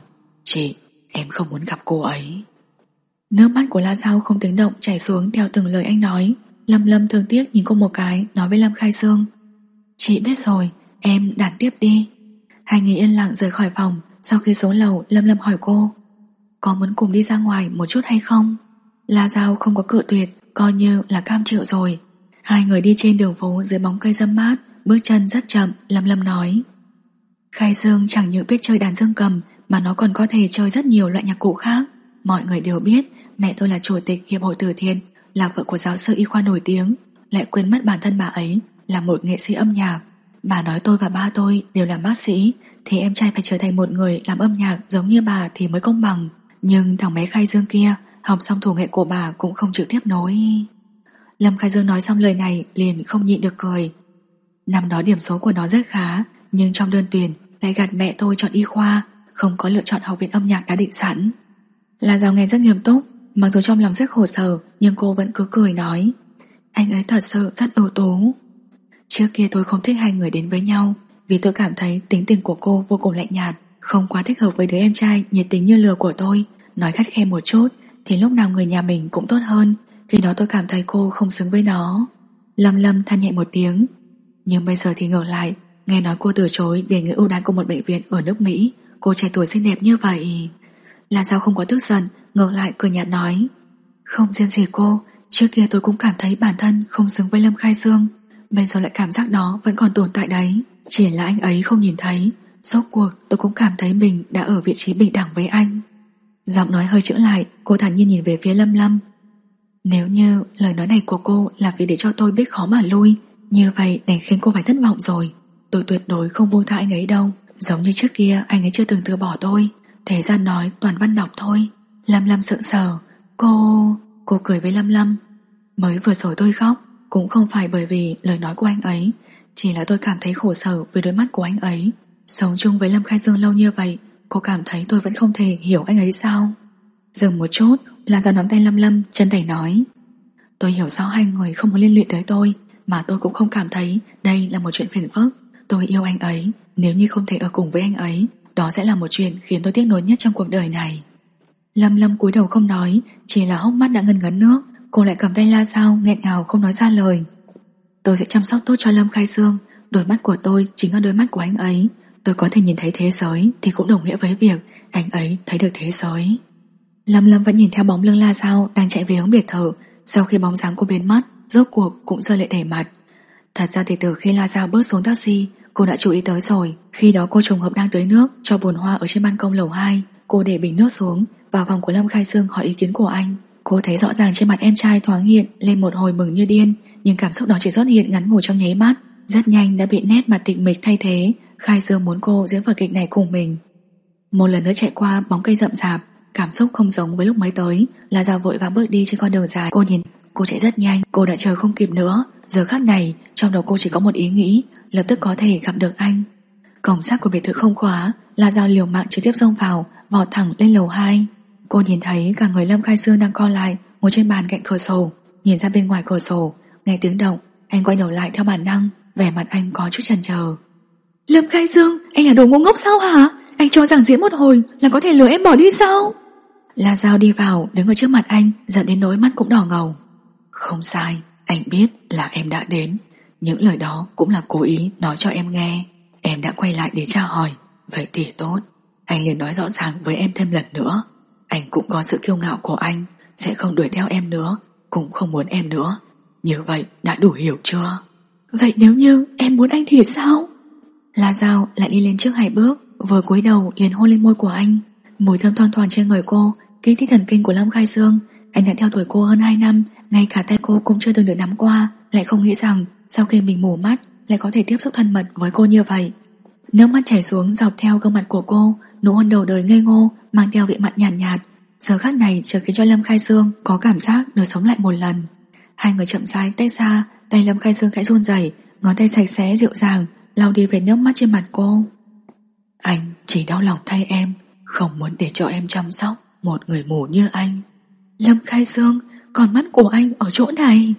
S2: Em không muốn gặp cô ấy. Nước mắt của La Giao không tiếng động chảy xuống theo từng lời anh nói. Lâm Lâm thương tiếc nhìn cô một cái, nói với Lâm Khai Dương, chị biết rồi, em đàn tiếp đi. Hai người yên lặng rời khỏi phòng. Sau khi xuống lầu, Lâm Lâm hỏi cô, có muốn cùng đi ra ngoài một chút hay không? La Giao không có cự tuyệt, coi như là cam chịu rồi. Hai người đi trên đường phố dưới bóng cây râm mát, bước chân rất chậm. Lâm Lâm nói, Khai Dương chẳng những biết chơi đàn dương cầm mà nó còn có thể chơi rất nhiều loại nhạc cụ khác. Mọi người đều biết mẹ tôi là chủ tịch hiệp hội từ thiện, là vợ của giáo sư y khoa nổi tiếng, lại quên mất bản thân bà ấy là một nghệ sĩ âm nhạc. Bà nói tôi và ba tôi đều làm bác sĩ, thì em trai phải trở thành một người làm âm nhạc giống như bà thì mới công bằng. Nhưng thằng bé Khai Dương kia học xong thủ nghệ của bà cũng không chịu tiếp nối. Lâm Khai Dương nói xong lời này liền không nhịn được cười. Năm đó điểm số của nó rất khá, nhưng trong đơn tuyển lại gạt mẹ tôi chọn y khoa, không có lựa chọn học viện âm nhạc đã định sẵn. La Giao nghe rất nghiêm túc, mặc dù trong lòng rất khổ sở, nhưng cô vẫn cứ cười nói: Anh ấy thật sự rất ưu tú. Trước kia tôi không thích hai người đến với nhau, vì tôi cảm thấy tính tình của cô vô cùng lạnh nhạt, không quá thích hợp với đứa em trai nhiệt tình như lửa của tôi. Nói khắt khe một chút thì lúc nào người nhà mình cũng tốt hơn. Khi đó tôi cảm thấy cô không xứng với nó. Lâm Lâm than nhẹ một tiếng. Nhưng bây giờ thì ngược lại, nghe nói cô từ chối đề nghị ưu đãi của một bệnh viện ở nước Mỹ. Cô trẻ tuổi xinh đẹp như vậy. Là sao không có tức giận, ngược lại cười nhạt nói: Không riêng gì cô, trước kia tôi cũng cảm thấy bản thân không xứng với Lâm Khai Dương. Bây giờ lại cảm giác đó vẫn còn tồn tại đấy, chỉ là anh ấy không nhìn thấy. Rốt cuộc tôi cũng cảm thấy mình đã ở vị trí bình đẳng với anh. Giọng nói hơi chững lại, cô thản nhiên nhìn về phía Lâm Lâm. Nếu như lời nói này của cô là vì để cho tôi biết khó mà lui, như vậy đành khiến cô phải thất vọng rồi. Tôi tuyệt đối không buông tha anh ấy đâu. Giống như trước kia anh ấy chưa từng từ bỏ tôi. Thế ra nói toàn văn đọc thôi. Lâm Lâm sững sờ. Cô cười với Lâm Lâm. Mới vừa rồi tôi khóc cũng không phải bởi vì lời nói của anh ấy, chỉ là tôi cảm thấy khổ sở với đôi mắt của anh ấy. Sống chung với Lâm Khai Dương lâu như vậy, cô cảm thấy tôi vẫn không thể hiểu anh ấy sao? Dừng một chút, là Giao nắm tay Lâm Lâm chân thành nói: Tôi hiểu rõ hai người không muốn liên lụy tới tôi, mà tôi cũng không cảm thấy đây là một chuyện phiền phức. Tôi yêu anh ấy, nếu như không thể ở cùng với anh ấy, đó sẽ là một chuyện khiến tôi tiếc nuối nhất trong cuộc đời này. Lâm Lâm cúi đầu không nói, chỉ là hốc mắt đã ngấn ngấn nước. Cô lại cầm tay La Giao nghẹn ngào không nói ra lời. Tôi sẽ chăm sóc tốt cho Lâm Khai Dương. Đôi mắt của tôi chính là đôi mắt của anh ấy. Tôi có thể nhìn thấy thế giới thì cũng đồng nghĩa với việc anh ấy thấy được thế giới. Lâm Lâm vẫn nhìn theo bóng lưng La Giao đang chạy về hướng biệt thự. Sau khi bóng dáng cô biến mất, rốt cuộc cũng rơi lệ đầy mặt. Thật ra thì từ khi La Giao bước xuống taxi, cô đã chú ý tới rồi. Khi đó cô trùng hợp đang tưới nước cho bồn hoa ở trên ban công lầu 2. Cô để bình nước xuống, vào phòng của Lâm Khai Dương hỏi ý kiến của anh. Cô thấy rõ ràng trên mặt em trai thoáng hiện lên một hồi mừng như điên, nhưng cảm xúc đó chỉ xuất hiện ngắn ngủi trong nháy mắt, rất nhanh đã bị nét mặt tịch mịch thay thế. Khai Dương muốn cô diễn vở kịch này cùng mình. Một lần nữa chạy qua bóng cây rậm rạp, cảm xúc không giống với lúc mới tới. La Giao vội vàng bước đi trên con đường dài. Cô nhìn, cô chạy rất nhanh, cô đã chờ không kịp nữa. Giờ khắc này trong đầu cô chỉ có một ý nghĩ, lập tức có thể gặp được anh. Cổng sắt của biệt thự không khóa, La Giao liều mạng trực tiếp xông vào, vọt thẳng lên lầu 2. Cô nhìn thấy cả người Lâm Khai Dương đang co lại, ngồi trên bàn cạnh cửa sổ, nhìn ra bên ngoài cửa sổ, nghe tiếng động, anh quay đầu lại theo bản năng, vẻ mặt anh có chút chần chờ. Lâm Khai Dương, anh là đồ ngu ngốc sao hả? Anh cho rằng diễn một hồi là có thể lừa em bỏ đi sao? La Giao đi vào, đứng ở trước mặt anh, giận đến nỗi mắt cũng đỏ ngầu. Không sai, anh biết là em đã đến. Những lời đó cũng là cố ý nói cho em nghe. Em đã quay lại để tra hỏi. Vậy thì tốt, anh liền nói rõ ràng với em thêm lần nữa. Anh cũng có sự kiêu ngạo của anh, sẽ không đuổi theo em nữa, cũng không muốn em nữa. Như vậy đã đủ hiểu chưa? Vậy nếu như em muốn anh thì sao? La Giao lại đi lên trước 2 bước, vừa cúi đầu liền hôn lên môi của anh. Mùi thơm thoang thoảng trên người cô kích thích thần kinh của Lâm Khai Dương. Anh đã theo đuổi cô hơn 2 năm, ngay cả tay cô cũng chưa từng được nắm qua, lại không nghĩ rằng sau khi mình mù mắt lại có thể tiếp xúc thân mật với cô như vậy. Nước mắt chảy xuống dọc theo gương mặt của cô, nụ hôn đầu đời ngây ngô mang theo vị mặn nhàn nhạt. Giờ khắc này chợt khiến cho Lâm Khai Dương có cảm giác được sống lại một lần. Hai người chậm rãi tách ra, tay Lâm Khai Dương khẽ run rẩy, ngón tay sạch sẽ dịu dàng lau đi vệt nước mắt trên mặt cô. Anh chỉ đau lòng thay em, không muốn để cho em chăm sóc một người mù như anh. Lâm Khai Dương, con mắt của anh ở chỗ này.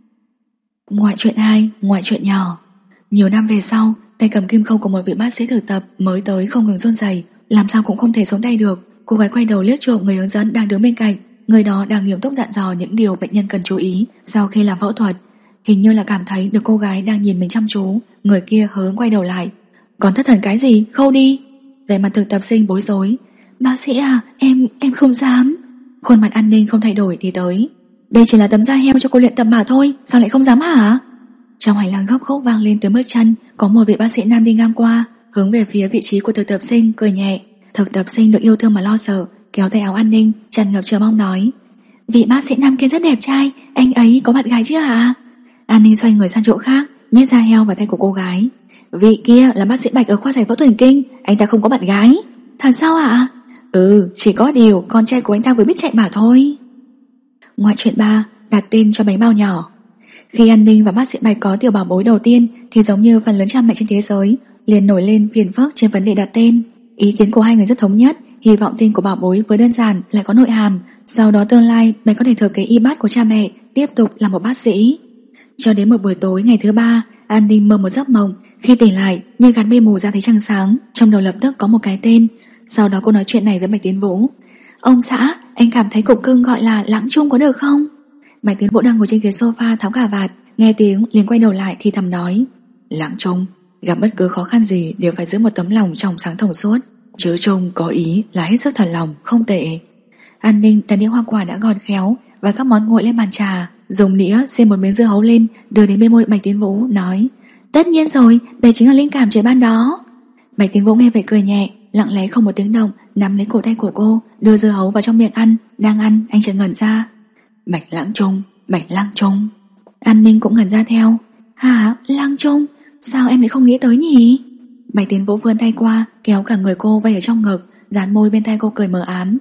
S2: Ngoại truyện 2, ngoại truyện nhỏ. Nhiều năm về sau, tay cầm kim khâu của một vị bác sĩ thực tập mới tới không ngừng run rẩy, làm sao cũng không thể xuống tay được. Cô gái quay đầu liếc trộm người hướng dẫn đang đứng bên cạnh. Người đó đang nghiêm túc dặn dò những điều bệnh nhân cần chú ý sau khi làm phẫu thuật. Hình như là cảm thấy được cô gái đang nhìn mình chăm chú, người kia hướng quay đầu lại. Còn thất thần cái gì, khâu đi. Vẻ mặt thực tập sinh bối rối. Bác sĩ à, em không dám. Khuôn mặt An Ninh không thay đổi đi tới. Đây chỉ là tấm da heo cho cô luyện tập mà thôi, sao lại không dám hả? Trong hành lang gấp khúc vang lên tiếng bước chân. Có một vị bác sĩ nam đi ngang qua, hướng về phía vị trí của thực tập sinh, cười nhẹ. Thực tập sinh được yêu thương mà lo sợ, kéo tay áo An Ninh, tràn ngập chờ mong nói: Vị bác sĩ nam kia rất đẹp trai, anh ấy có bạn gái chưa hả? An Ninh xoay người sang chỗ khác, nhét da heo vào tay của cô gái. Vị kia là bác sĩ Bạch ở khoa giải phẫu thần kinh, anh ta không có bạn gái. Thật sao ạ? Chỉ có điều con trai của anh ta vừa biết chạy mà thôi. Ngoại truyện 3, đặt tên cho bánh bao nhỏ. Khi An Ninh và bác sĩ Bạch có tiểu bảo bối đầu tiên thì giống như phần lớn cha mẹ trên thế giới liền nổi lên phiền phức trên vấn đề đặt tên. Ý kiến của hai người rất thống nhất, Hy vọng tên của bảo bối vừa đơn giản lại có nội hàm, sau đó tương lai mày có thể thừa kế y bát của cha mẹ, tiếp tục là một bác sĩ. Cho đến một buổi tối ngày thứ 3, An Ninh mơ một giấc mộng. Khi tỉnh lại, như gắn mây mù ra thấy trăng sáng, trong đầu lập tức có một cái tên. Sau đó cô nói chuyện này với Bạch Tiến Vũ. Ông xã, anh cảm thấy cục cưng gọi là Lãng Trung có được không? Bạch Tiến Vũ đang ngồi trên ghế sofa tháo cà vạt, nghe tiếng liền quay đầu lại thì thầm nói. Lãng Trung, gặp bất cứ khó khăn gì đều phải giữ một tấm lòng trong sáng thông suốt. Chứ Trung có ý là hết sức thật lòng, không tệ. An Ninh đặt đĩa hoa quả đã gọt khéo và các món nguội lên bàn trà, dùng nĩa xiên một miếng dưa hấu lên, đưa đến bên môi Bạch Tiến Vũ, nói. Tất nhiên rồi, đây chính là linh cảm trời ban đó. Bạch Tiến Vũ nghe vậy cười nhẹ, lặng lẽ không một tiếng động nắm lấy cổ tay của cô, đưa dưa hấu vào trong miệng ăn. Đang ăn, anh chợt ngẩn ra. Bạch Lãng Trung, Bạch Lãng Trung. An Ninh cũng ngẩn ra theo. Hả, Lãng Trung? Sao em lại không nghĩ tới nhỉ? Bạch Tiến Vũ vươn tay qua, kéo cả người cô vây ở trong ngực, dán môi bên tai cô cười mờ ám.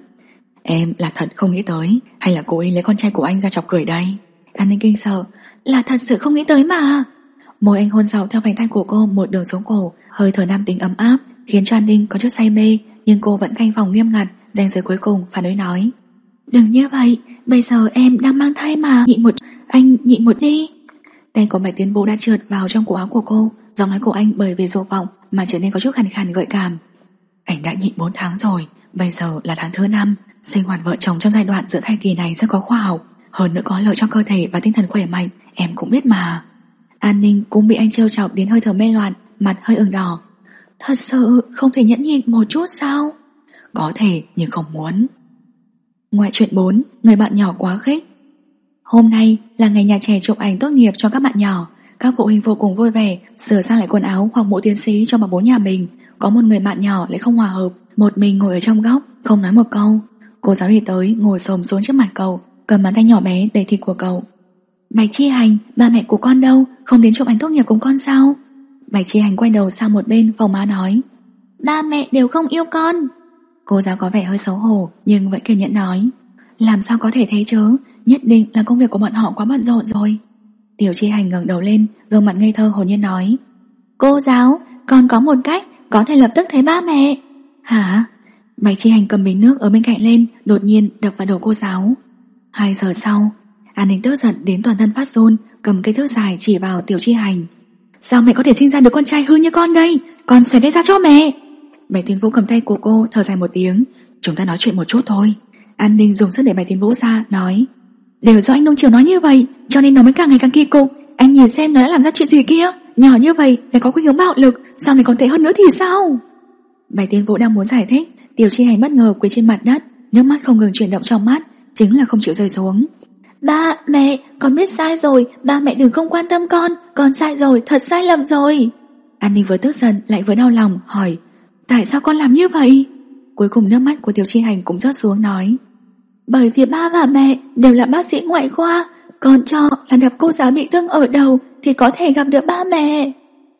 S2: Em là thật không nghĩ tới, hay là cố ý lấy con trai của anh ra chọc cười đây? An Ninh kinh sợ. Là thật sự không nghĩ tới mà. Môi anh hôn dọc theo vành tay của cô một đường xuống cổ, hơi thở nam tính ấm áp khiến cho An Ninh có chút say mê, nhưng cô vẫn canh phòng nghiêm ngặt. Ranh giới cuối cùng phản đối nói. Đừng như vậy, bây giờ em đang mang thai mà. Anh nhịn một đi. Tay của Bạch Tiến Vũ đã trượt vào trong cổ áo của cô, giọng nói của anh bởi vì dục vọng mà trở nên có chút khàn khàn gợi cảm. Anh đã nhịn 4 tháng rồi, bây giờ là tháng thứ 5. Sinh hoạt vợ chồng trong giai đoạn giữa thai kỳ này rất có khoa học, hơn nữa có lợi cho cơ thể và tinh thần khỏe mạnh, em cũng biết mà. An Ninh cũng bị anh trêu chọc đến hơi thở mê loạn, mặt hơi ửng đỏ. Thật sự không thể nhẫn nhịn một chút sao? Có thể nhưng không muốn. Ngoại truyện 4, người bạn nhỏ quá khích. Hôm nay là ngày nhà trẻ chụp ảnh tốt nghiệp cho các bạn nhỏ. Các phụ huynh vô cùng vui vẻ, sửa sang lại quần áo hoặc mũ tiến sĩ cho bà bố nhà mình. Có một người bạn nhỏ lại không hòa hợp, một mình ngồi ở trong góc, không nói một câu. Cô giáo đi tới, ngồi xổm xuống trước mặt cậu, cầm bàn tay nhỏ bé đầy thịt của cậu. Bạch Chi Hành, ba mẹ của con đâu? Không đến chụp ảnh tốt nghiệp cùng con sao? Bạch Chi Hành quay đầu sang một bên, phồng má nói. Ba mẹ đều không yêu con. Cô giáo có vẻ hơi xấu hổ, nhưng vẫn kiên nhẫn nói. Làm sao có thể thế chứ? Nhất định là công việc của bọn họ quá bận rộn rồi. Tiểu Chi Hành ngẩng đầu lên, gương mặt ngây thơ hồn nhiên nói. Cô giáo, con có một cách có thể lập tức thấy ba mẹ. Hả? Bạch Chi Hành cầm bình nước ở bên cạnh lên, đột nhiên đập vào đầu cô giáo. 2 giờ sau, An Ninh tức giận đến toàn thân phát run, cầm cây thước dài chỉ vào Tiểu Chi Hành. Sao mẹ có thể sinh ra được con trai hư như con đây? Con xoay tay ra cho mẹ. Bạch Tiến Vũ cầm tay của cô, thở dài một tiếng. Chúng ta nói chuyện một chút thôi. An Ninh dùng sức để Bạch Tiến Vũ ra, nói. Đều do anh nông chiều nói như vậy, cho nên nó mới càng ngày càng kỳ cục. Anh nhìn xem nó đã làm ra chuyện gì kia. Nhỏ như vậy lại có khuynh hướng bạo lực, sau này còn tệ hơn nữa thì sao? Bạch Tiến Vũ đang muốn giải thích, Tiểu Chi Hành bất ngờ quỳ trên mặt đất, nước mắt không ngừng chuyển động trong mắt, chính là không chịu rơi xuống. Ba mẹ, con biết sai rồi, ba mẹ đừng không quan tâm con sai rồi, thật sai lầm rồi. An Ninh vừa tức giận lại vừa đau lòng, hỏi. Tại sao con làm như vậy? Cuối cùng nước mắt của Tiểu Chi Hành cũng rớt xuống, nói. Bởi vì ba và mẹ đều là bác sĩ ngoại khoa, con cho là gặp cô giáo bị thương ở đầu thì có thể gặp được ba mẹ.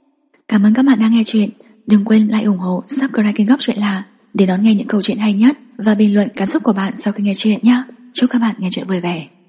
S2: Cảm ơn các bạn đang nghe chuyện. Đừng quên like, ủng hộ, subscribe kênh Góc Chuyện Lạ để đón nghe những câu chuyện hay nhất và bình luận cảm xúc của bạn sau khi nghe chuyện nhé. Chúc các bạn nghe chuyện vui vẻ.